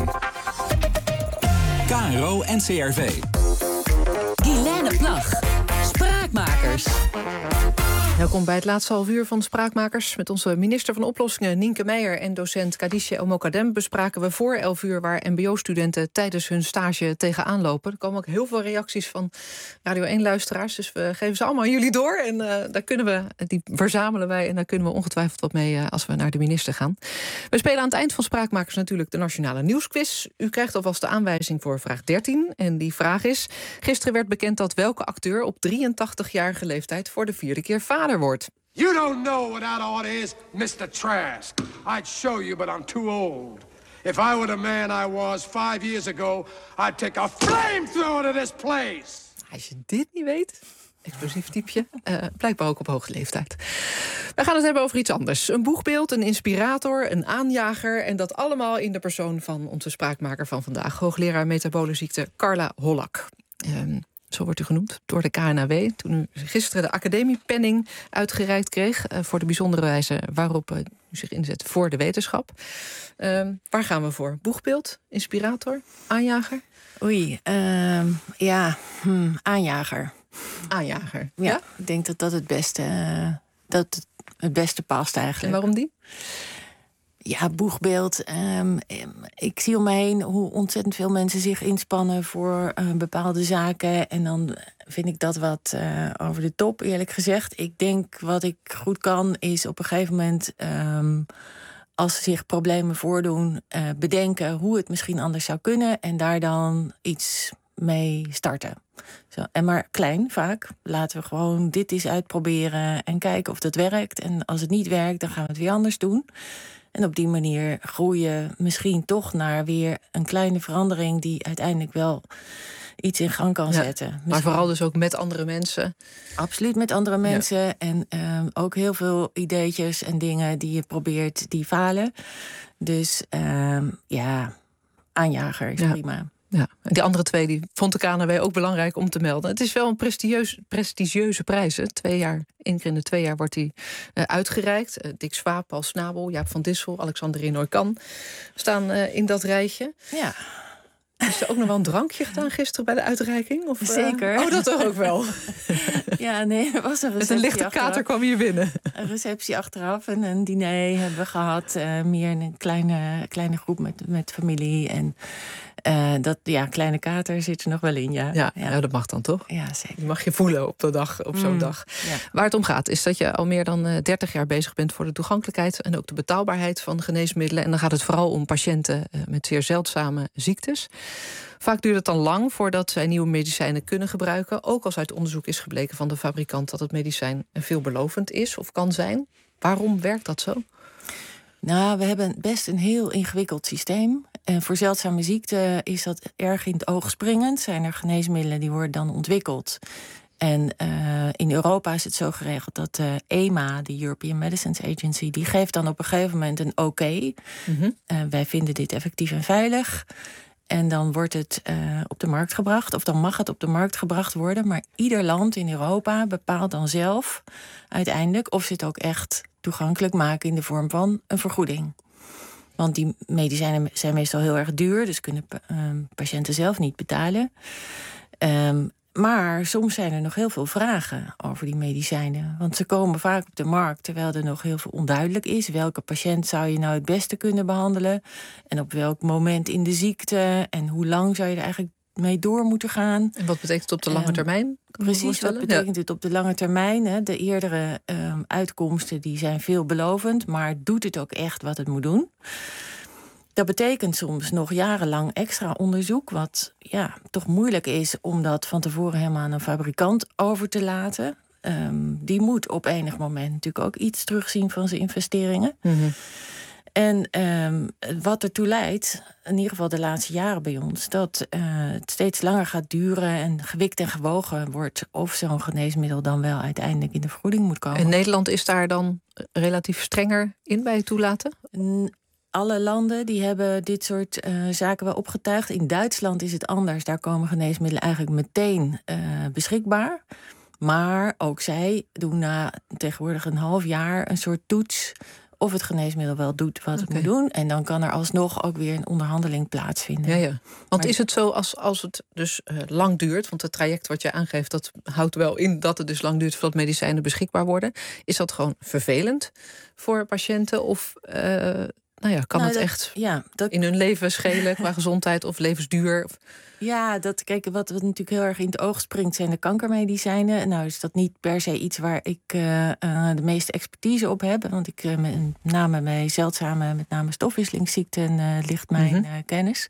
K R O en C R V. Guilaine Plag. Spraakmakers. Welkom bij het laatste half uur van Spraakmakers. Met onze minister van Oplossingen Nienke Meijer en docent Khadija El Mokadem bespraken we voor elf uur waar mbo-studenten tijdens hun stage tegenaan lopen. Er komen ook heel veel reacties van Radio één-luisteraars, dus we geven ze allemaal aan jullie door. En uh, daar kunnen we, die verzamelen wij en daar kunnen we ongetwijfeld wat mee uh, als we naar de minister gaan. We spelen aan het eind van Spraakmakers natuurlijk de Nationale Nieuwsquiz. U krijgt alvast de aanwijzing voor vraag dertien. En die vraag is: gisteren werd bekend dat welke acteur op drieëntachtigjarige leeftijd voor de vierde keer vader wordt. You don't know what that order is, mister Trask. I'd show you, but I'm too old. If I were the man I was five years ago, I'd take a flamethrower to this place. Als je dit niet weet, explosief typeje, uh, blijkbaar ook op hoge leeftijd. We gaan het hebben over iets anders. Een boegbeeld, een inspirator, een aanjager en dat allemaal in de persoon van onze spraakmaker van vandaag, hoogleraar metabole ziekte Carla Hollak. Um, Zo wordt u genoemd door de K N A W. Toen u gisteren de academiepenning uitgereikt kreeg uh, voor de bijzondere wijze waarop uh, u zich inzet voor de wetenschap. Uh, waar gaan we voor? Boegbeeld, inspirator, aanjager? Oei, uh, ja, hmm, aanjager. Aanjager, ja, ja? Ik denk dat dat het beste, uh, dat het, het beste past eigenlijk. En waarom die? Ja, boegbeeld. Um, ik zie om me heen hoe ontzettend veel mensen zich inspannen voor uh, bepaalde zaken. En dan vind ik dat wat uh, over de top, eerlijk gezegd. Ik denk wat ik goed kan is op een gegeven moment, Um, als zich problemen voordoen, uh, bedenken hoe het misschien anders zou kunnen. En daar dan iets mee starten. Zo, en maar klein vaak. Laten we gewoon dit eens uitproberen en kijken of dat werkt. En als het niet werkt, dan gaan we het weer anders doen. En op die manier groeien misschien toch naar weer een kleine verandering die uiteindelijk wel iets in gang kan ja, zetten. Misschien... Maar vooral dus ook met andere mensen. Absoluut met andere mensen. Ja. En um, ook heel veel ideetjes en dingen die je probeert, die falen. Dus um, ja, aanjager is ja. prima. Ja, en die andere twee die vond de K N A W ook belangrijk om te melden. Het is wel een prestigieus, prestigieuze prijs. Hè? Twee jaar, één keer in de twee jaar wordt die uh, uitgereikt. Uh, Dick Swaap, Paul Snabel, Jaap van Dissel, Alexander Renoy-Kan staan uh, in dat rijtje. Ja. Is er ook nog wel een drankje gedaan gisteren bij de uitreiking? Of, uh... Zeker. Oh, dat toch ook wel? Ja, nee, er was een receptie. Met een lichte achteraf. kater kwam je binnen. Een receptie achteraf en een diner hebben we gehad. Uh, meer in een kleine, kleine groep met, met familie. En uh, dat, ja, kleine kater zit er nog wel in, ja. Ja, ja. ja dat mag dan toch? Ja, zeker. Die mag je voelen op, de dag, op zo'n mm, dag. Ja. Waar het om gaat is dat je al meer dan uh, dertig jaar bezig bent voor de toegankelijkheid en ook de betaalbaarheid van geneesmiddelen. En dan gaat het vooral om patiënten uh, met zeer zeldzame ziektes. Vaak duurt het dan lang voordat zij nieuwe medicijnen kunnen gebruiken. Ook als uit onderzoek is gebleken van de fabrikant dat het medicijn veelbelovend is of kan zijn. Waarom werkt dat zo? Nou, we hebben best een heel ingewikkeld systeem. En voor zeldzame ziekten is dat erg in het oog springend. Zijn er geneesmiddelen die worden dan ontwikkeld. En uh, in Europa is het zo geregeld dat de E M A, de European Medicines Agency, die geeft dan op een gegeven moment een oké. Okay. Mm-hmm. Uh, wij vinden dit effectief en veilig. En dan wordt het uh, op de markt gebracht, of dan mag het op de markt gebracht worden. Maar ieder land in Europa bepaalt dan zelf uiteindelijk of ze het ook echt toegankelijk maken in de vorm van een vergoeding. Want die medicijnen zijn meestal heel erg duur, dus kunnen uh, patiënten zelf niet betalen. Um, maar soms zijn er nog heel veel vragen over die medicijnen. Want ze komen vaak op de markt terwijl er nog heel veel onduidelijk is. Welke patiënt zou je nou het beste kunnen behandelen? En op welk moment in de ziekte? En hoe lang zou je er eigenlijk mee door moeten gaan? En wat betekent het op de lange termijn? Um, precies, wat betekent ja. het op de lange termijn? Hè? De eerdere um, uitkomsten die zijn veelbelovend, maar doet het ook echt wat het moet doen? Dat betekent soms nog jarenlang extra onderzoek, wat ja, toch moeilijk is om dat van tevoren helemaal aan een fabrikant over te laten. Um, die moet op enig moment natuurlijk ook iets terugzien van zijn investeringen. Mm-hmm. En um, wat ertoe leidt, in ieder geval de laatste jaren bij ons, dat uh, het steeds langer gaat duren en gewikt en gewogen wordt of zo'n geneesmiddel dan wel uiteindelijk in de vergoeding moet komen. En Nederland is daar dan relatief strenger in bij het toelaten? N- Alle landen die hebben dit soort uh, zaken wel opgetuigd. In Duitsland is het anders. Daar komen geneesmiddelen eigenlijk meteen uh, beschikbaar. Maar ook zij doen na tegenwoordig een half jaar een soort toets of het geneesmiddel wel doet wat het Okay. moet doen. En dan kan er alsnog ook weer een onderhandeling plaatsvinden. Ja, ja. Want Maar- is het zo als, als het dus uh, lang duurt... want het traject wat je aangeeft, dat houdt wel in... dat het dus lang duurt voordat medicijnen beschikbaar worden. Is dat gewoon vervelend voor patiënten? Of uh, nou ja, kan Nou, het dat, echt ja, dat, in hun leven schelen qua gezondheid of levensduur? Of... Ja, dat, kijk, wat, wat natuurlijk heel erg in het oog springt... zijn de kankermedicijnen. Nou is dat niet per se iets waar ik uh, uh, de meeste expertise op heb. Want ik uh, met name bij zeldzame, met name stofwisselingsziekten... Uh, ligt mijn mm-hmm. uh, kennis.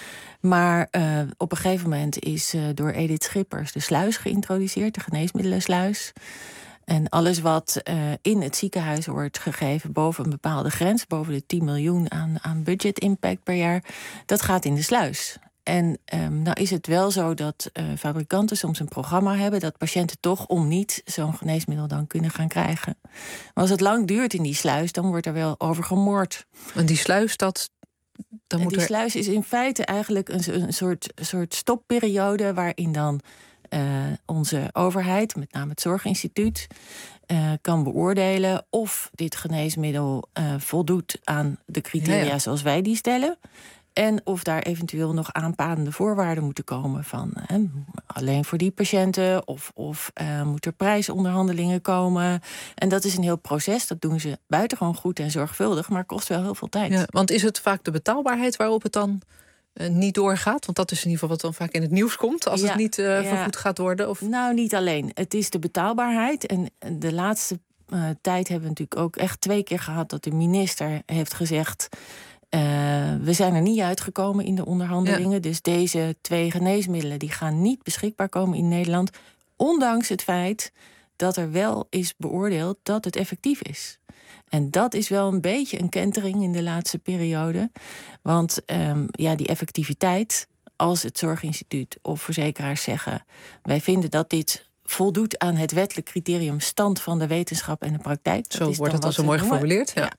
Maar uh, op een gegeven moment is uh, door Edith Schippers de sluis geïntroduceerd. De geneesmiddelensluis. En alles wat uh, in het ziekenhuis wordt gegeven boven een bepaalde grens... boven de tien miljoen aan, aan budget impact per jaar... dat gaat in de sluis. En um, nou is het wel zo dat uh, fabrikanten soms een programma hebben... dat patiënten toch om niet zo'n geneesmiddel dan kunnen gaan krijgen. Maar als het lang duurt in die sluis, dan wordt er wel over gemoord. En die sluis, dat... Dan moet die er... sluis is in feite eigenlijk een, een soort, soort stopperiode... waarin dan uh, onze overheid, met name het Zorginstituut... Uh, kan beoordelen of dit geneesmiddel uh, voldoet aan de criteria ja, ja. zoals wij die stellen... En of daar eventueel nog aanpalende voorwaarden moeten komen van hè, alleen voor die patiënten of, of uh, moet er prijsonderhandelingen komen. En dat is een heel proces. Dat doen ze buitengewoon goed en zorgvuldig, maar kost wel heel veel tijd. Ja, want is het vaak de betaalbaarheid waarop het dan uh, niet doorgaat? Want dat is in ieder geval wat dan vaak in het nieuws komt als ja, het niet uh, ja. vergoed gaat worden. Of... Nou, niet alleen. Het is de betaalbaarheid. En de laatste uh, tijd hebben we natuurlijk ook echt twee keer gehad dat de minister heeft gezegd... Uh, we zijn er niet uitgekomen in de onderhandelingen. Ja. Dus deze twee geneesmiddelen die gaan niet beschikbaar komen in Nederland. Ondanks het feit dat er wel is beoordeeld dat het effectief is. En dat is wel een beetje een kentering in de laatste periode. Want um, ja, die effectiviteit, als het Zorginstituut of verzekeraars zeggen... wij vinden dat dit voldoet aan het wettelijk criterium stand van de wetenschap en de praktijk. Zo dat is wordt het al zo mooi geformuleerd. Ja. Ja.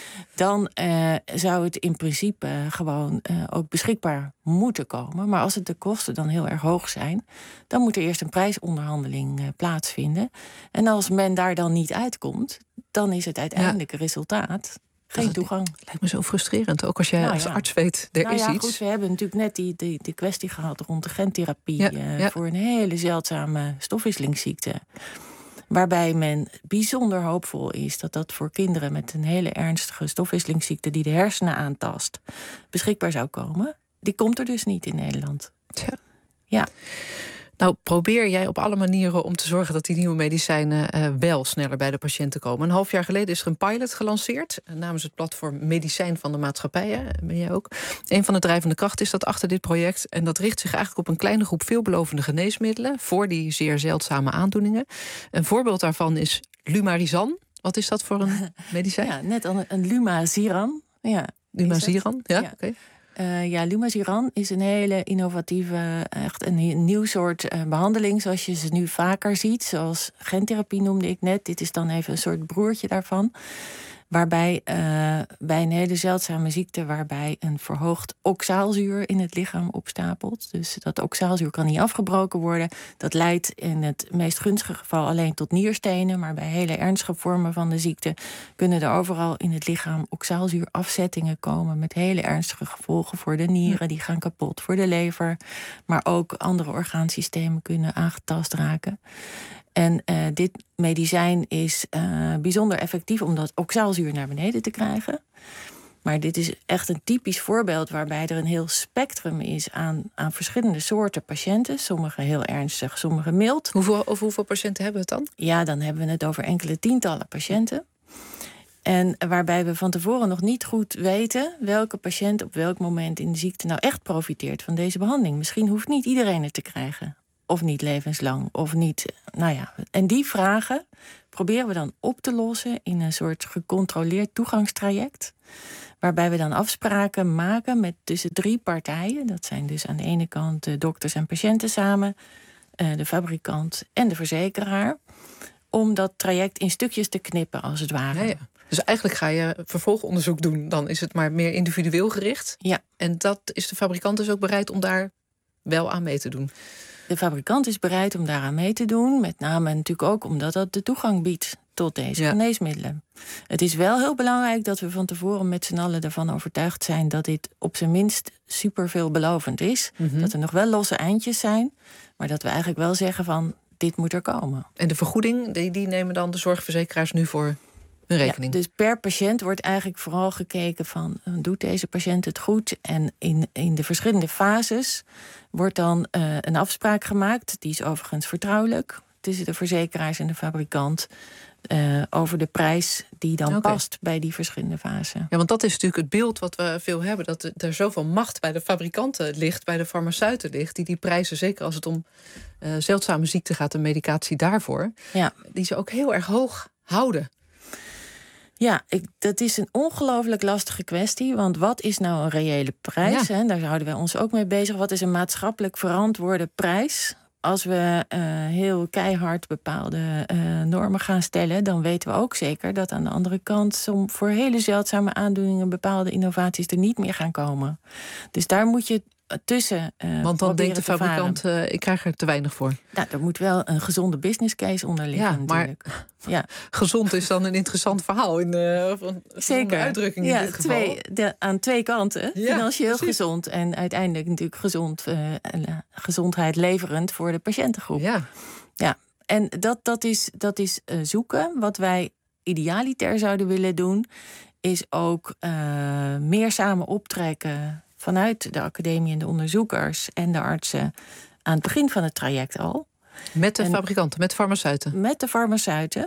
Dan uh, zou het in principe gewoon uh, ook beschikbaar moeten komen. Maar als het de kosten dan heel erg hoog zijn... dan moet er eerst een prijsonderhandeling uh, plaatsvinden. En als men daar dan niet uitkomt... dan is het uiteindelijke ja. resultaat geen dat toegang. Lijkt me zo frustrerend, ook als jij nou, als ja. arts weet, er nou is ja, iets. Goed, we hebben natuurlijk net die, die, die kwestie gehad rond de gentherapie... Ja, uh, ja. voor een hele zeldzame stofwisselingsziekte... waarbij men bijzonder hoopvol is dat dat voor kinderen... met een hele ernstige stofwisselingsziekte die de hersenen aantast... beschikbaar zou komen. Die komt er dus niet in Nederland. Ja. ja. Nou, probeer jij op alle manieren om te zorgen... dat die nieuwe medicijnen uh, wel sneller bij de patiënten komen. Een half jaar geleden is er een pilot gelanceerd... namens het platform Medicijn van de Maatschappijen. Ben jij ook. Een van de drijvende krachten is dat achter dit project... en dat richt zich eigenlijk op een kleine groep veelbelovende geneesmiddelen... voor die zeer zeldzame aandoeningen. Een voorbeeld daarvan is Lumarizan. Wat is dat voor een medicijn? Ja, net een, een Lumaziran. Ja, Lumaziran, ja, ja. oké. Okay. Uh, ja, Lumaziran is een hele innovatieve, echt een nieuw soort uh, behandeling... zoals je ze nu vaker ziet, zoals gentherapie noemde ik net. Dit is dan even een soort broertje daarvan. Waarbij uh, bij een hele zeldzame ziekte... waarbij een verhoogd oxaalzuur in het lichaam opstapelt. Dus dat oxaalzuur kan niet afgebroken worden. Dat leidt in het meest gunstige geval alleen tot nierstenen... maar bij hele ernstige vormen van de ziekte... kunnen er overal in het lichaam oxaalzuurafzettingen komen... met hele ernstige gevolgen voor de nieren. Die gaan kapot voor de lever. Maar ook andere orgaansystemen kunnen aangetast raken. En uh, dit medicijn is uh, bijzonder effectief om dat oxaalzuur naar beneden te krijgen. Maar dit is echt een typisch voorbeeld waarbij er een heel spectrum is aan, aan verschillende soorten patiënten. Sommige heel ernstig, sommige mild. Hoeveel, over hoeveel patiënten hebben we het dan? Ja, dan hebben we het over enkele tientallen patiënten. En waarbij we van tevoren nog niet goed weten welke patiënt op welk moment in de ziekte nou echt profiteert van deze behandeling. Misschien hoeft niet iedereen het te krijgen. Of niet levenslang, of niet. Nou ja, en die vragen proberen we dan op te lossen in een soort gecontroleerd toegangstraject. Waarbij we dan afspraken maken met tussen drie partijen. Dat zijn dus aan de ene kant de dokters en patiënten samen, de fabrikant en de verzekeraar. Om dat traject in stukjes te knippen, als het ware. Ja, ja. Dus eigenlijk ga je vervolgonderzoek doen. Dan is het maar meer individueel gericht. Ja. En dat is de fabrikant dus ook bereid om daar wel aan mee te doen. De fabrikant is bereid om daaraan mee te doen. Met name natuurlijk ook omdat dat de toegang biedt tot deze Ja. geneesmiddelen. Het is wel heel belangrijk dat we van tevoren met z'n allen ervan overtuigd zijn dat dit op zijn minst super veelbelovend is. Mhm. Dat er nog wel losse eindjes zijn, maar dat we eigenlijk wel zeggen van dit moet er komen. En de vergoeding, die, die nemen dan de zorgverzekeraars nu voor hun rekening? Ja, dus per patiënt wordt eigenlijk vooral gekeken van uh, doet deze patiënt het goed? En in, in de verschillende fases wordt dan uh, een afspraak gemaakt. Die is overigens vertrouwelijk tussen de verzekeraars en de fabrikant. Uh, over de prijs die dan Okay. past bij die verschillende fasen. Ja, want dat is natuurlijk het beeld wat we veel hebben. Dat er- er zoveel macht bij de fabrikanten ligt, bij de farmaceuten ligt. Die die prijzen, zeker als het om uh, zeldzame ziekten gaat en medicatie daarvoor. Ja. Die ze ook heel erg hoog houden. Ja, ik, dat is een ongelooflijk lastige kwestie. Want wat is nou een reële prijs? Ja. Hè? Daar houden wij ons ook mee bezig. Wat is een maatschappelijk verantwoorde prijs? Als we uh, heel keihard bepaalde uh, normen gaan stellen, dan weten we ook zeker dat aan de andere kant som, voor hele zeldzame aandoeningen bepaalde innovaties er niet meer gaan komen. Dus daar moet je tussen. Uh, Want dan denkt de proberen te fabrikant, varen. uh, ik krijg er te weinig voor. Nou, er moet wel een gezonde business case onder liggen. Ja, maar natuurlijk. Ja. gezond is dan een interessant verhaal in uh, van Zeker. uitdrukking ja, in dit geval. Twee, de, aan twee kanten. Ja, Financieel precies. gezond en uiteindelijk natuurlijk gezond, uh, gezondheid leverend voor de patiëntengroep. Ja. Ja. En dat, dat is, dat is uh, zoeken. Wat wij idealiter zouden willen doen, is ook uh, meer samen optrekken vanuit de academie en de onderzoekers en de artsen aan het begin van het traject al. Met de En fabrikanten, met de farmaceuten? Met de farmaceuten.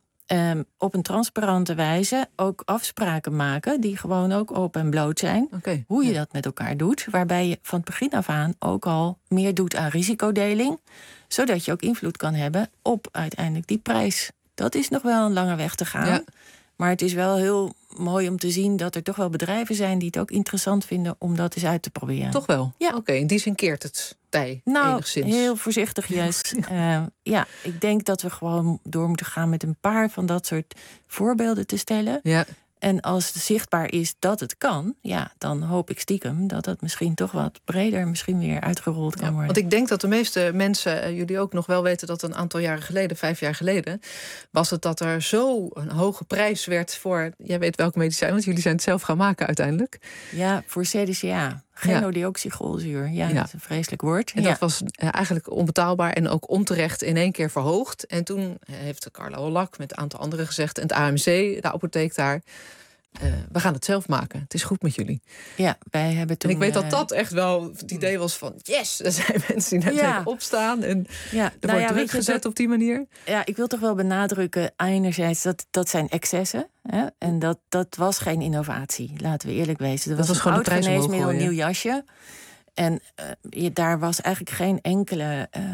Um, op een transparante wijze ook afspraken maken die gewoon ook open en bloot zijn. Okay. Hoe je ja. dat met elkaar doet. Waarbij je van het begin af aan ook al meer doet aan risicodeling. Zodat je ook invloed kan hebben op uiteindelijk die prijs. Dat is nog wel een lange weg te gaan. Ja. Maar het is wel heel mooi om te zien dat er toch wel bedrijven zijn die het ook interessant vinden om dat eens uit te proberen. Toch wel? Ja. Oké, okay, in die zin keert het tij nou, enigszins. heel voorzichtigjes. uh, ja, ik denk dat we gewoon door moeten gaan met een paar van dat soort voorbeelden te stellen. Ja. En als het zichtbaar is dat het kan, ja, dan hoop ik stiekem dat het misschien toch wat breder misschien weer uitgerold kan Ja, worden. want ik denk dat de meeste mensen, uh, jullie ook nog wel weten dat een aantal jaren geleden, vijf jaar geleden, was het dat er zo een hoge prijs werd voor, jij weet welk medicijn, want jullie zijn het zelf gaan maken uiteindelijk. Ja, voor C D C A. Genodioxycholzuur. Ja, ja, dat is een vreselijk woord. En ja. dat was uh, eigenlijk onbetaalbaar en ook onterecht in één keer verhoogd. En toen heeft Carla Hollak met een aantal anderen gezegd, en het A M C, de apotheek daar, Uh, we gaan het zelf maken. Het is goed met jullie. Ja, wij hebben toen... En ik weet dat uh, dat echt wel het idee was van, yes, er zijn mensen die net ja. even opstaan. En ja. er nou wordt ja, druk gezet dat, op die manier. Ja, ik wil toch wel benadrukken, enerzijds, dat, dat zijn excessen. Hè? En dat, dat was geen innovatie, laten we eerlijk wezen. Dat, dat was, was gewoon een oud geneesmiddel, een nieuw jasje. En uh, je, daar was eigenlijk geen enkele uh,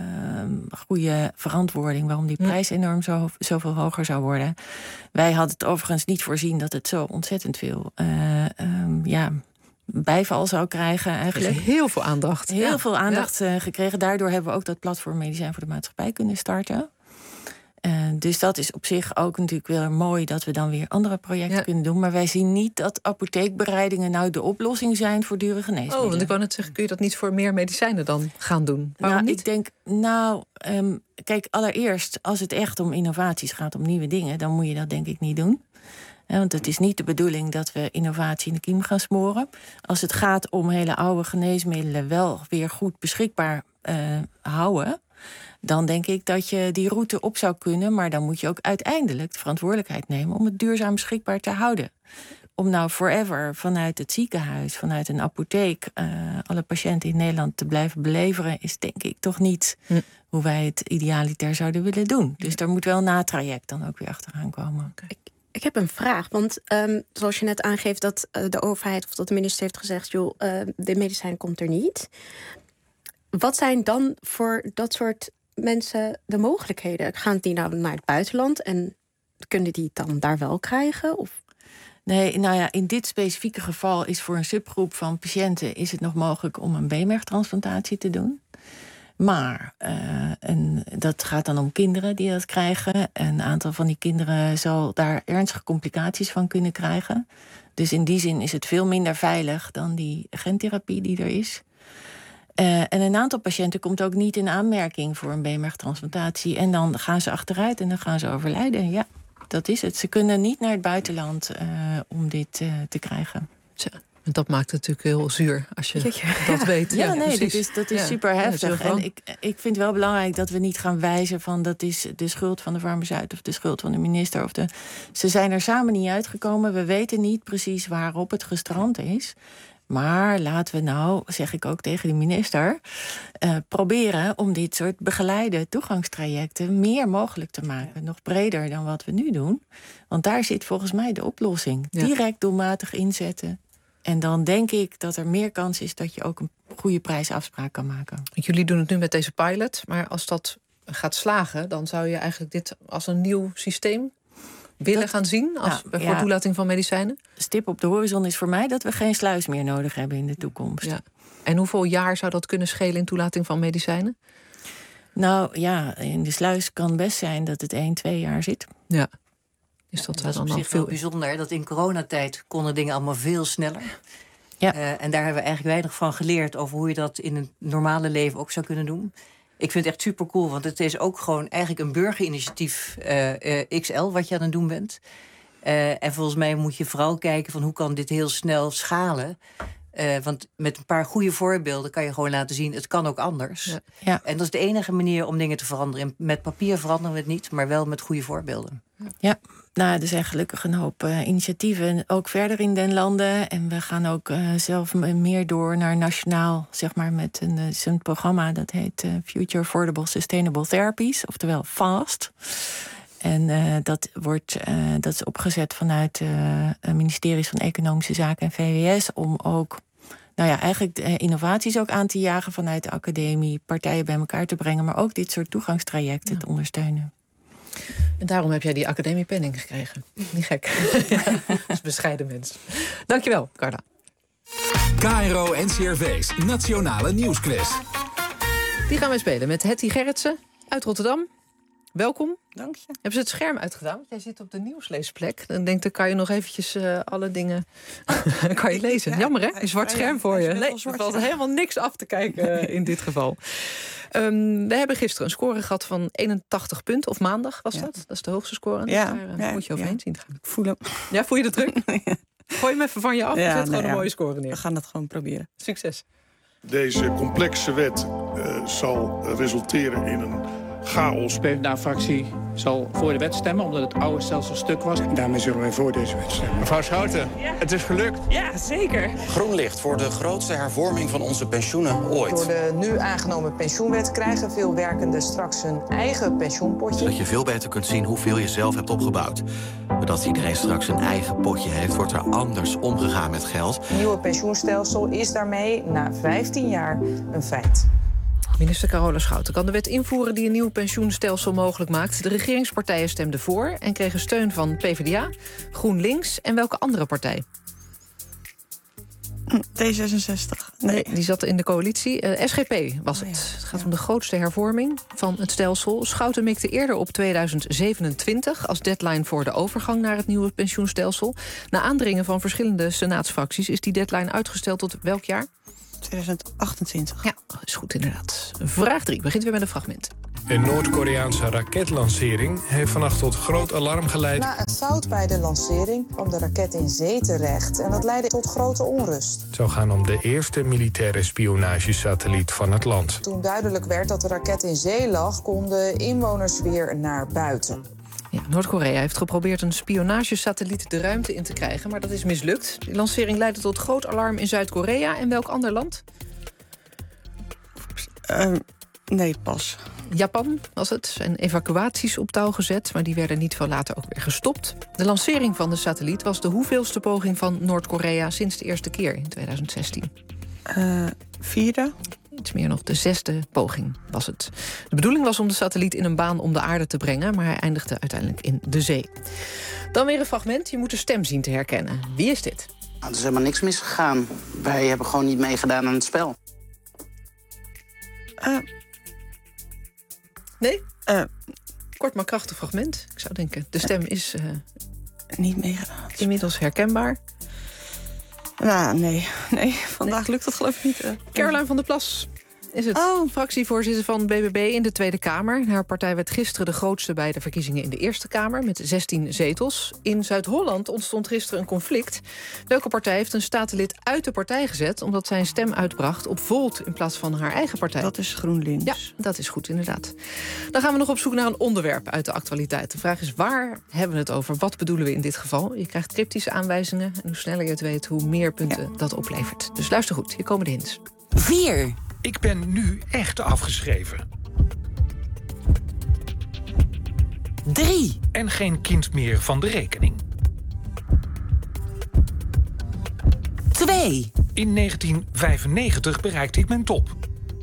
goede verantwoording waarom die prijs enorm zo, zoveel hoger zou worden. Wij hadden het overigens niet voorzien dat het zo ontzettend veel uh, um, ja, bijval zou krijgen eigenlijk. Heel veel aandacht. Heel ja. veel aandacht ja. uh, gekregen. Daardoor hebben we ook dat platform Medicijn voor de Maatschappij kunnen starten. Uh, dus dat is op zich ook natuurlijk weer mooi dat we dan weer andere projecten ja. kunnen doen. Maar wij zien niet dat apotheekbereidingen nou de oplossing zijn voor dure geneesmiddelen. Oh, want ik wou net zeggen, kun je dat niet voor meer medicijnen dan gaan doen? Waarom nou, niet? Ik denk, nou, um, kijk, allereerst, als het echt om innovaties gaat, om nieuwe dingen, dan moet je dat denk ik niet doen. Ja, want het is niet de bedoeling dat we innovatie in de kiem gaan smoren. Als het gaat om hele oude geneesmiddelen wel weer goed beschikbaar uh, houden, dan denk ik dat je die route op zou kunnen. Maar dan moet je ook uiteindelijk de verantwoordelijkheid nemen om het duurzaam beschikbaar te houden. Om nou forever vanuit het ziekenhuis, vanuit een apotheek, uh, alle patiënten in Nederland te blijven beleveren, is denk ik toch niet hm. hoe wij het idealiter zouden willen doen. Dus er moet wel een natraject dan ook weer achteraan komen. Okay. Ik, ik heb een vraag, want um, zoals je net aangeeft dat uh, de overheid of dat de minister heeft gezegd, joh, uh, de medicijn komt er niet. Wat zijn dan voor dat soort mensen de mogelijkheden? Gaan die nou naar het buitenland en kunnen die het dan daar wel krijgen? Of? Nee, nou ja, in dit specifieke geval is voor een subgroep van patiënten is het nog mogelijk om een beenmergtransplantatie te doen. Maar uh, en dat gaat dan om kinderen die dat krijgen. Een aantal van die kinderen zal daar ernstige complicaties van kunnen krijgen. Dus in die zin is het veel minder veilig dan die gentherapie die er is. Uh, en een aantal patiënten komt ook niet in aanmerking voor een beenmergtransplantatie. En dan gaan ze achteruit en dan gaan ze overlijden, ja. Dat is het. Ze kunnen niet naar het buitenland uh, om dit uh, te krijgen. Tja. Dat maakt het natuurlijk heel zuur als je ja, dat weet. Ja, ja nee, dat is, dat is ja, super heftig. Ja, en ik, ik vind het wel belangrijk dat we niet gaan wijzen van dat is de schuld van de farmaceut of de schuld van de minister. Of de, ze zijn er samen niet uitgekomen. We weten niet precies waarop het gestrand is. Maar laten we nou, zeg ik ook tegen de minister, uh, proberen om dit soort begeleide toegangstrajecten meer mogelijk te maken. Nog breder dan wat we nu doen. Want daar zit volgens mij de oplossing. Ja. Direct doelmatig inzetten. En dan denk ik dat er meer kans is dat je ook een goede prijsafspraak kan maken. Jullie doen het nu met deze pilot, maar als dat gaat slagen, dan zou je eigenlijk dit als een nieuw systeem willen dat, gaan zien als nou, voor ja, toelating van medicijnen? Stip op de horizon is voor mij dat we geen sluis meer nodig hebben in de toekomst. Ja. En hoeveel jaar zou dat kunnen schelen in toelating van medicijnen? Nou ja, in de sluis kan best zijn dat het één, twee jaar zit. Ja. Dus dat, ja, dat is op zich veel bijzonder. Dat in coronatijd konden dingen allemaal veel sneller. Ja. Uh, en daar hebben we eigenlijk weinig van geleerd over hoe je dat in het normale leven ook zou kunnen doen. Ik vind het echt super cool, want het is ook gewoon eigenlijk een burgerinitiatief uh, uh, X L wat je aan het doen bent. Uh, en volgens mij moet je vooral kijken van hoe kan dit heel snel schalen. Uh, want met een paar goede voorbeelden kan je gewoon laten zien, het kan ook anders. Ja. Ja. En dat is de enige manier om dingen te veranderen. Met papier veranderen we het niet, maar wel met goede voorbeelden. Ja, nou, er zijn gelukkig een hoop uh, initiatieven, ook verder in den landen. En we gaan ook uh, zelf meer door naar nationaal, zeg maar, met een, uh, een programma dat heet uh, Future Affordable Sustainable Therapies, oftewel FAST. En uh, dat, wordt, uh, dat is opgezet vanuit uh, ministeries van Economische Zaken en V W S om ook, nou ja, eigenlijk uh, innovaties ook aan te jagen vanuit de academie, partijen bij elkaar te brengen, maar ook dit soort toegangstrajecten ja. te ondersteunen. En daarom heb jij die academiepenning gekregen. Niet gek. Ja, dat is bescheiden mens. Dankjewel, Carla. K R O N C R V's Nationale Nieuwsquiz. Die gaan wij spelen met Hetty Gerritsen uit Rotterdam. Welkom. Dank je. Hebben ze het scherm uitgedaan? Want jij zit op de nieuwsleesplek. Dan denk ik, dan kan je nog eventjes uh, alle dingen kan je lezen. Ja, jammer, hè? Een zwart scherm voor je. Nee, er valt helemaal niks af te kijken uh, in dit geval. Um, we hebben gisteren een score gehad van eenentachtig punten. Of maandag was ja. dat? Dat is de hoogste score. Ja. Daar uh, ja, moet je overheen ja. zien te gaan. Ik voel hem. Ja, voel je de druk? Ja. Gooi hem even van je af. Ja, zet nee, gewoon een ja. mooie score neer. We gaan dat gewoon proberen. Succes. Deze complexe wet uh, zal resulteren in een chaos. De PvdA-fractie zal voor de wet stemmen, omdat het oude stelsel stuk was. En daarmee zullen wij voor deze wet stemmen. Mevrouw Schouten, ja. het is gelukt. Ja, zeker. Groen licht voor de grootste hervorming van onze pensioenen ooit. Door de nu aangenomen pensioenwet krijgen veel werkenden straks hun eigen pensioenpotje. Zodat je veel beter kunt zien hoeveel je zelf hebt opgebouwd. Doordat iedereen straks een eigen potje heeft, wordt er anders omgegaan met geld. Het nieuwe pensioenstelsel is daarmee na vijftien jaar een feit. Minister Carola Schouten kan de wet invoeren die een nieuw pensioenstelsel mogelijk maakt. De regeringspartijen stemden voor en kregen steun van PvdA, GroenLinks en welke andere partij? D zesenzestig. Nee. nee, die zat in de coalitie. Uh, S G P was het. Oh ja, het gaat ja. om de grootste hervorming van het stelsel. Schouten mikte eerder op tweeduizend zevenentwintig... als deadline voor de overgang naar het nieuwe pensioenstelsel. Na aandringen van verschillende senaatsfracties is die deadline uitgesteld tot welk jaar? tweeduizend achtentwintig. Ja, dat is goed inderdaad. Vraag drie begint weer met een fragment. Een Noord-Koreaanse raketlancering heeft vannacht tot groot alarm geleid. Na een fout bij de lancering kwam de raket in zee terecht en dat leidde tot grote onrust. Het zou gaan om de eerste militaire spionagesatelliet van het land. Toen duidelijk werd dat de raket in zee lag, konden inwoners weer naar buiten. Ja, Noord-Korea heeft geprobeerd een spionagesatelliet de ruimte in te krijgen, maar dat is mislukt. Die lancering leidde tot groot alarm in Zuid-Korea. En welk ander land? Uh, nee, pas. Japan was het. Er zijn evacuaties op touw gezet, maar die werden niet veel later ook weer gestopt. De lancering van de satelliet was de hoeveelste poging van Noord-Korea sinds de eerste keer in tweeduizend zestien? Uh, vierde. Iets meer nog, de zesde poging was het. De bedoeling was om de satelliet in een baan om de aarde te brengen, maar hij eindigde uiteindelijk in de zee. Dan weer een fragment. Je moet de stem zien te herkennen. Wie is dit? Nou, er is helemaal niks misgegaan. Wij hebben gewoon niet meegedaan aan het spel. Uh, nee? Uh, Kort maar krachtig fragment. Ik zou denken, de stem is... Uh, niet meegedaan. Inmiddels herkenbaar. Nou, nee. Nee, vandaag nee. lukt dat geloof ik niet. Uh, Caroline van der Plas is het. Oh. Fractievoorzitter van B B B in de Tweede Kamer. Haar partij werd gisteren de grootste bij de verkiezingen in de Eerste Kamer... met zestien zetels. In Zuid-Holland ontstond gisteren een conflict. Welke partij heeft een statenlid uit de partij gezet... omdat zij een stem uitbracht op Volt in plaats van haar eigen partij? Dat is GroenLinks. Ja, dat is goed, inderdaad. Dan gaan we nog op zoek naar een onderwerp uit de actualiteit. De vraag is, waar hebben we het over? Wat bedoelen we in dit geval? Je krijgt cryptische aanwijzingen. En hoe sneller je het weet, hoe meer punten ja. dat oplevert. Dus luister goed, hier komen de hints. vier. Ik ben nu echt afgeschreven. drie. En geen kind meer van de rekening. twee. In negentien vijfennegentig bereikte ik mijn top.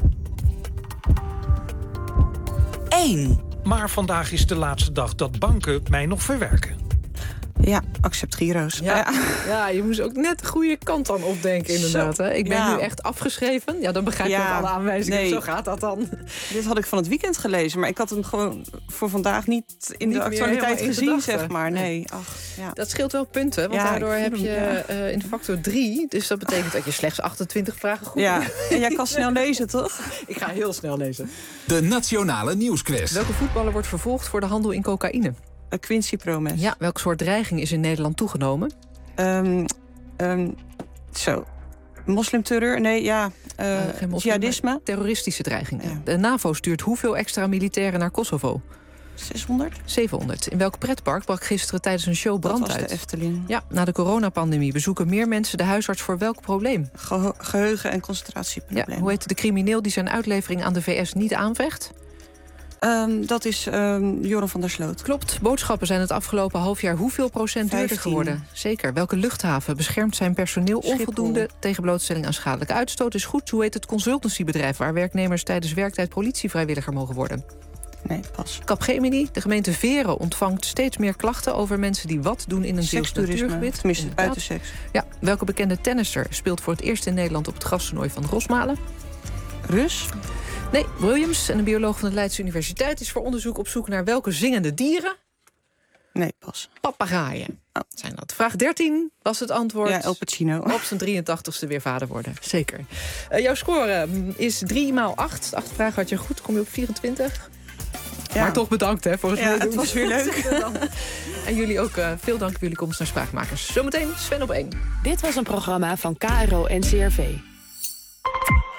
één. Maar vandaag is de laatste dag dat banken mij nog verwerken. Ja, accept giro's. Ja, ja. ja, je moest ook net de goede kant dan opdenken, inderdaad. Hè? Ik ben ja. nu echt afgeschreven. Ja, dan begrijp je ja, alle aanwijzingen. Nee. Zo gaat dat dan. Dit had ik van het weekend gelezen, maar ik had hem gewoon voor vandaag niet in niet de actualiteit gezien, zeg maar. Nee. Ach, ja. Dat scheelt wel punten, want ja, daardoor heb je ja. uh, in factor drie. Dus dat betekent dat je slechts achtentwintig vragen goed ja. En jij kan snel lezen, toch? Ik ga heel snel lezen. De Nationale Nieuwsquiz. Welke voetballer wordt vervolgd voor de handel in cocaïne? Quincy Promes. Ja, welk soort dreiging is in Nederland toegenomen? Um, um, zo. Moslimterreur? Nee, ja. Uh, uh, geen moslim, jihadisme? Terroristische dreigingen. Ja. De NAVO stuurt hoeveel extra militairen naar Kosovo? zeshonderd? zevenhonderd. In welk pretpark brak gisteren tijdens een show brand uit? Dat was de Efteling. Ja, na de coronapandemie bezoeken meer mensen de huisarts voor welk probleem? Ge- geheugen- en concentratieprobleem. Ja, hoe heet de crimineel die zijn uitlevering aan de V S niet aanvecht? Um, dat is um, Joran van der Sloot. Klopt. Boodschappen zijn het afgelopen half jaar hoeveel procent duurder geworden? Zeker. Welke luchthaven beschermt zijn personeel Schiphol. onvoldoende tegen blootstelling aan schadelijke uitstoot? Is goed. Hoe heet het consultancybedrijf waar werknemers tijdens werktijd politievrijwilliger mogen worden? Nee, pas. Capgemini. De gemeente Veren ontvangt steeds meer klachten over mensen die wat doen in een Zeeuws natuurgebied. Tenminste, buiten seks. Ja. Welke bekende tennisser speelt voor het eerst in Nederland op het grastoernooi van Rosmalen? Rus? Nee, Williams en een bioloog van de Leidse Universiteit is voor onderzoek op zoek naar welke zingende dieren? Nee, pas. Papegaaien. Oh. Zijn dat. Vraag dertien was het antwoord. Ja, El Pacino. Op zijn drieëntachtigste weer vader worden. Zeker. Uh, jouw score is drie maal acht. Acht vragen had je goed. Kom je op vierentwintig. Ja. Maar toch bedankt hè, voor het ja, meedoen. Het was weer leuk. En jullie ook uh, veel dank voor jullie komst naar Spraakmakers. Zometeen Sven op één. Dit was een programma van K R O N C R V.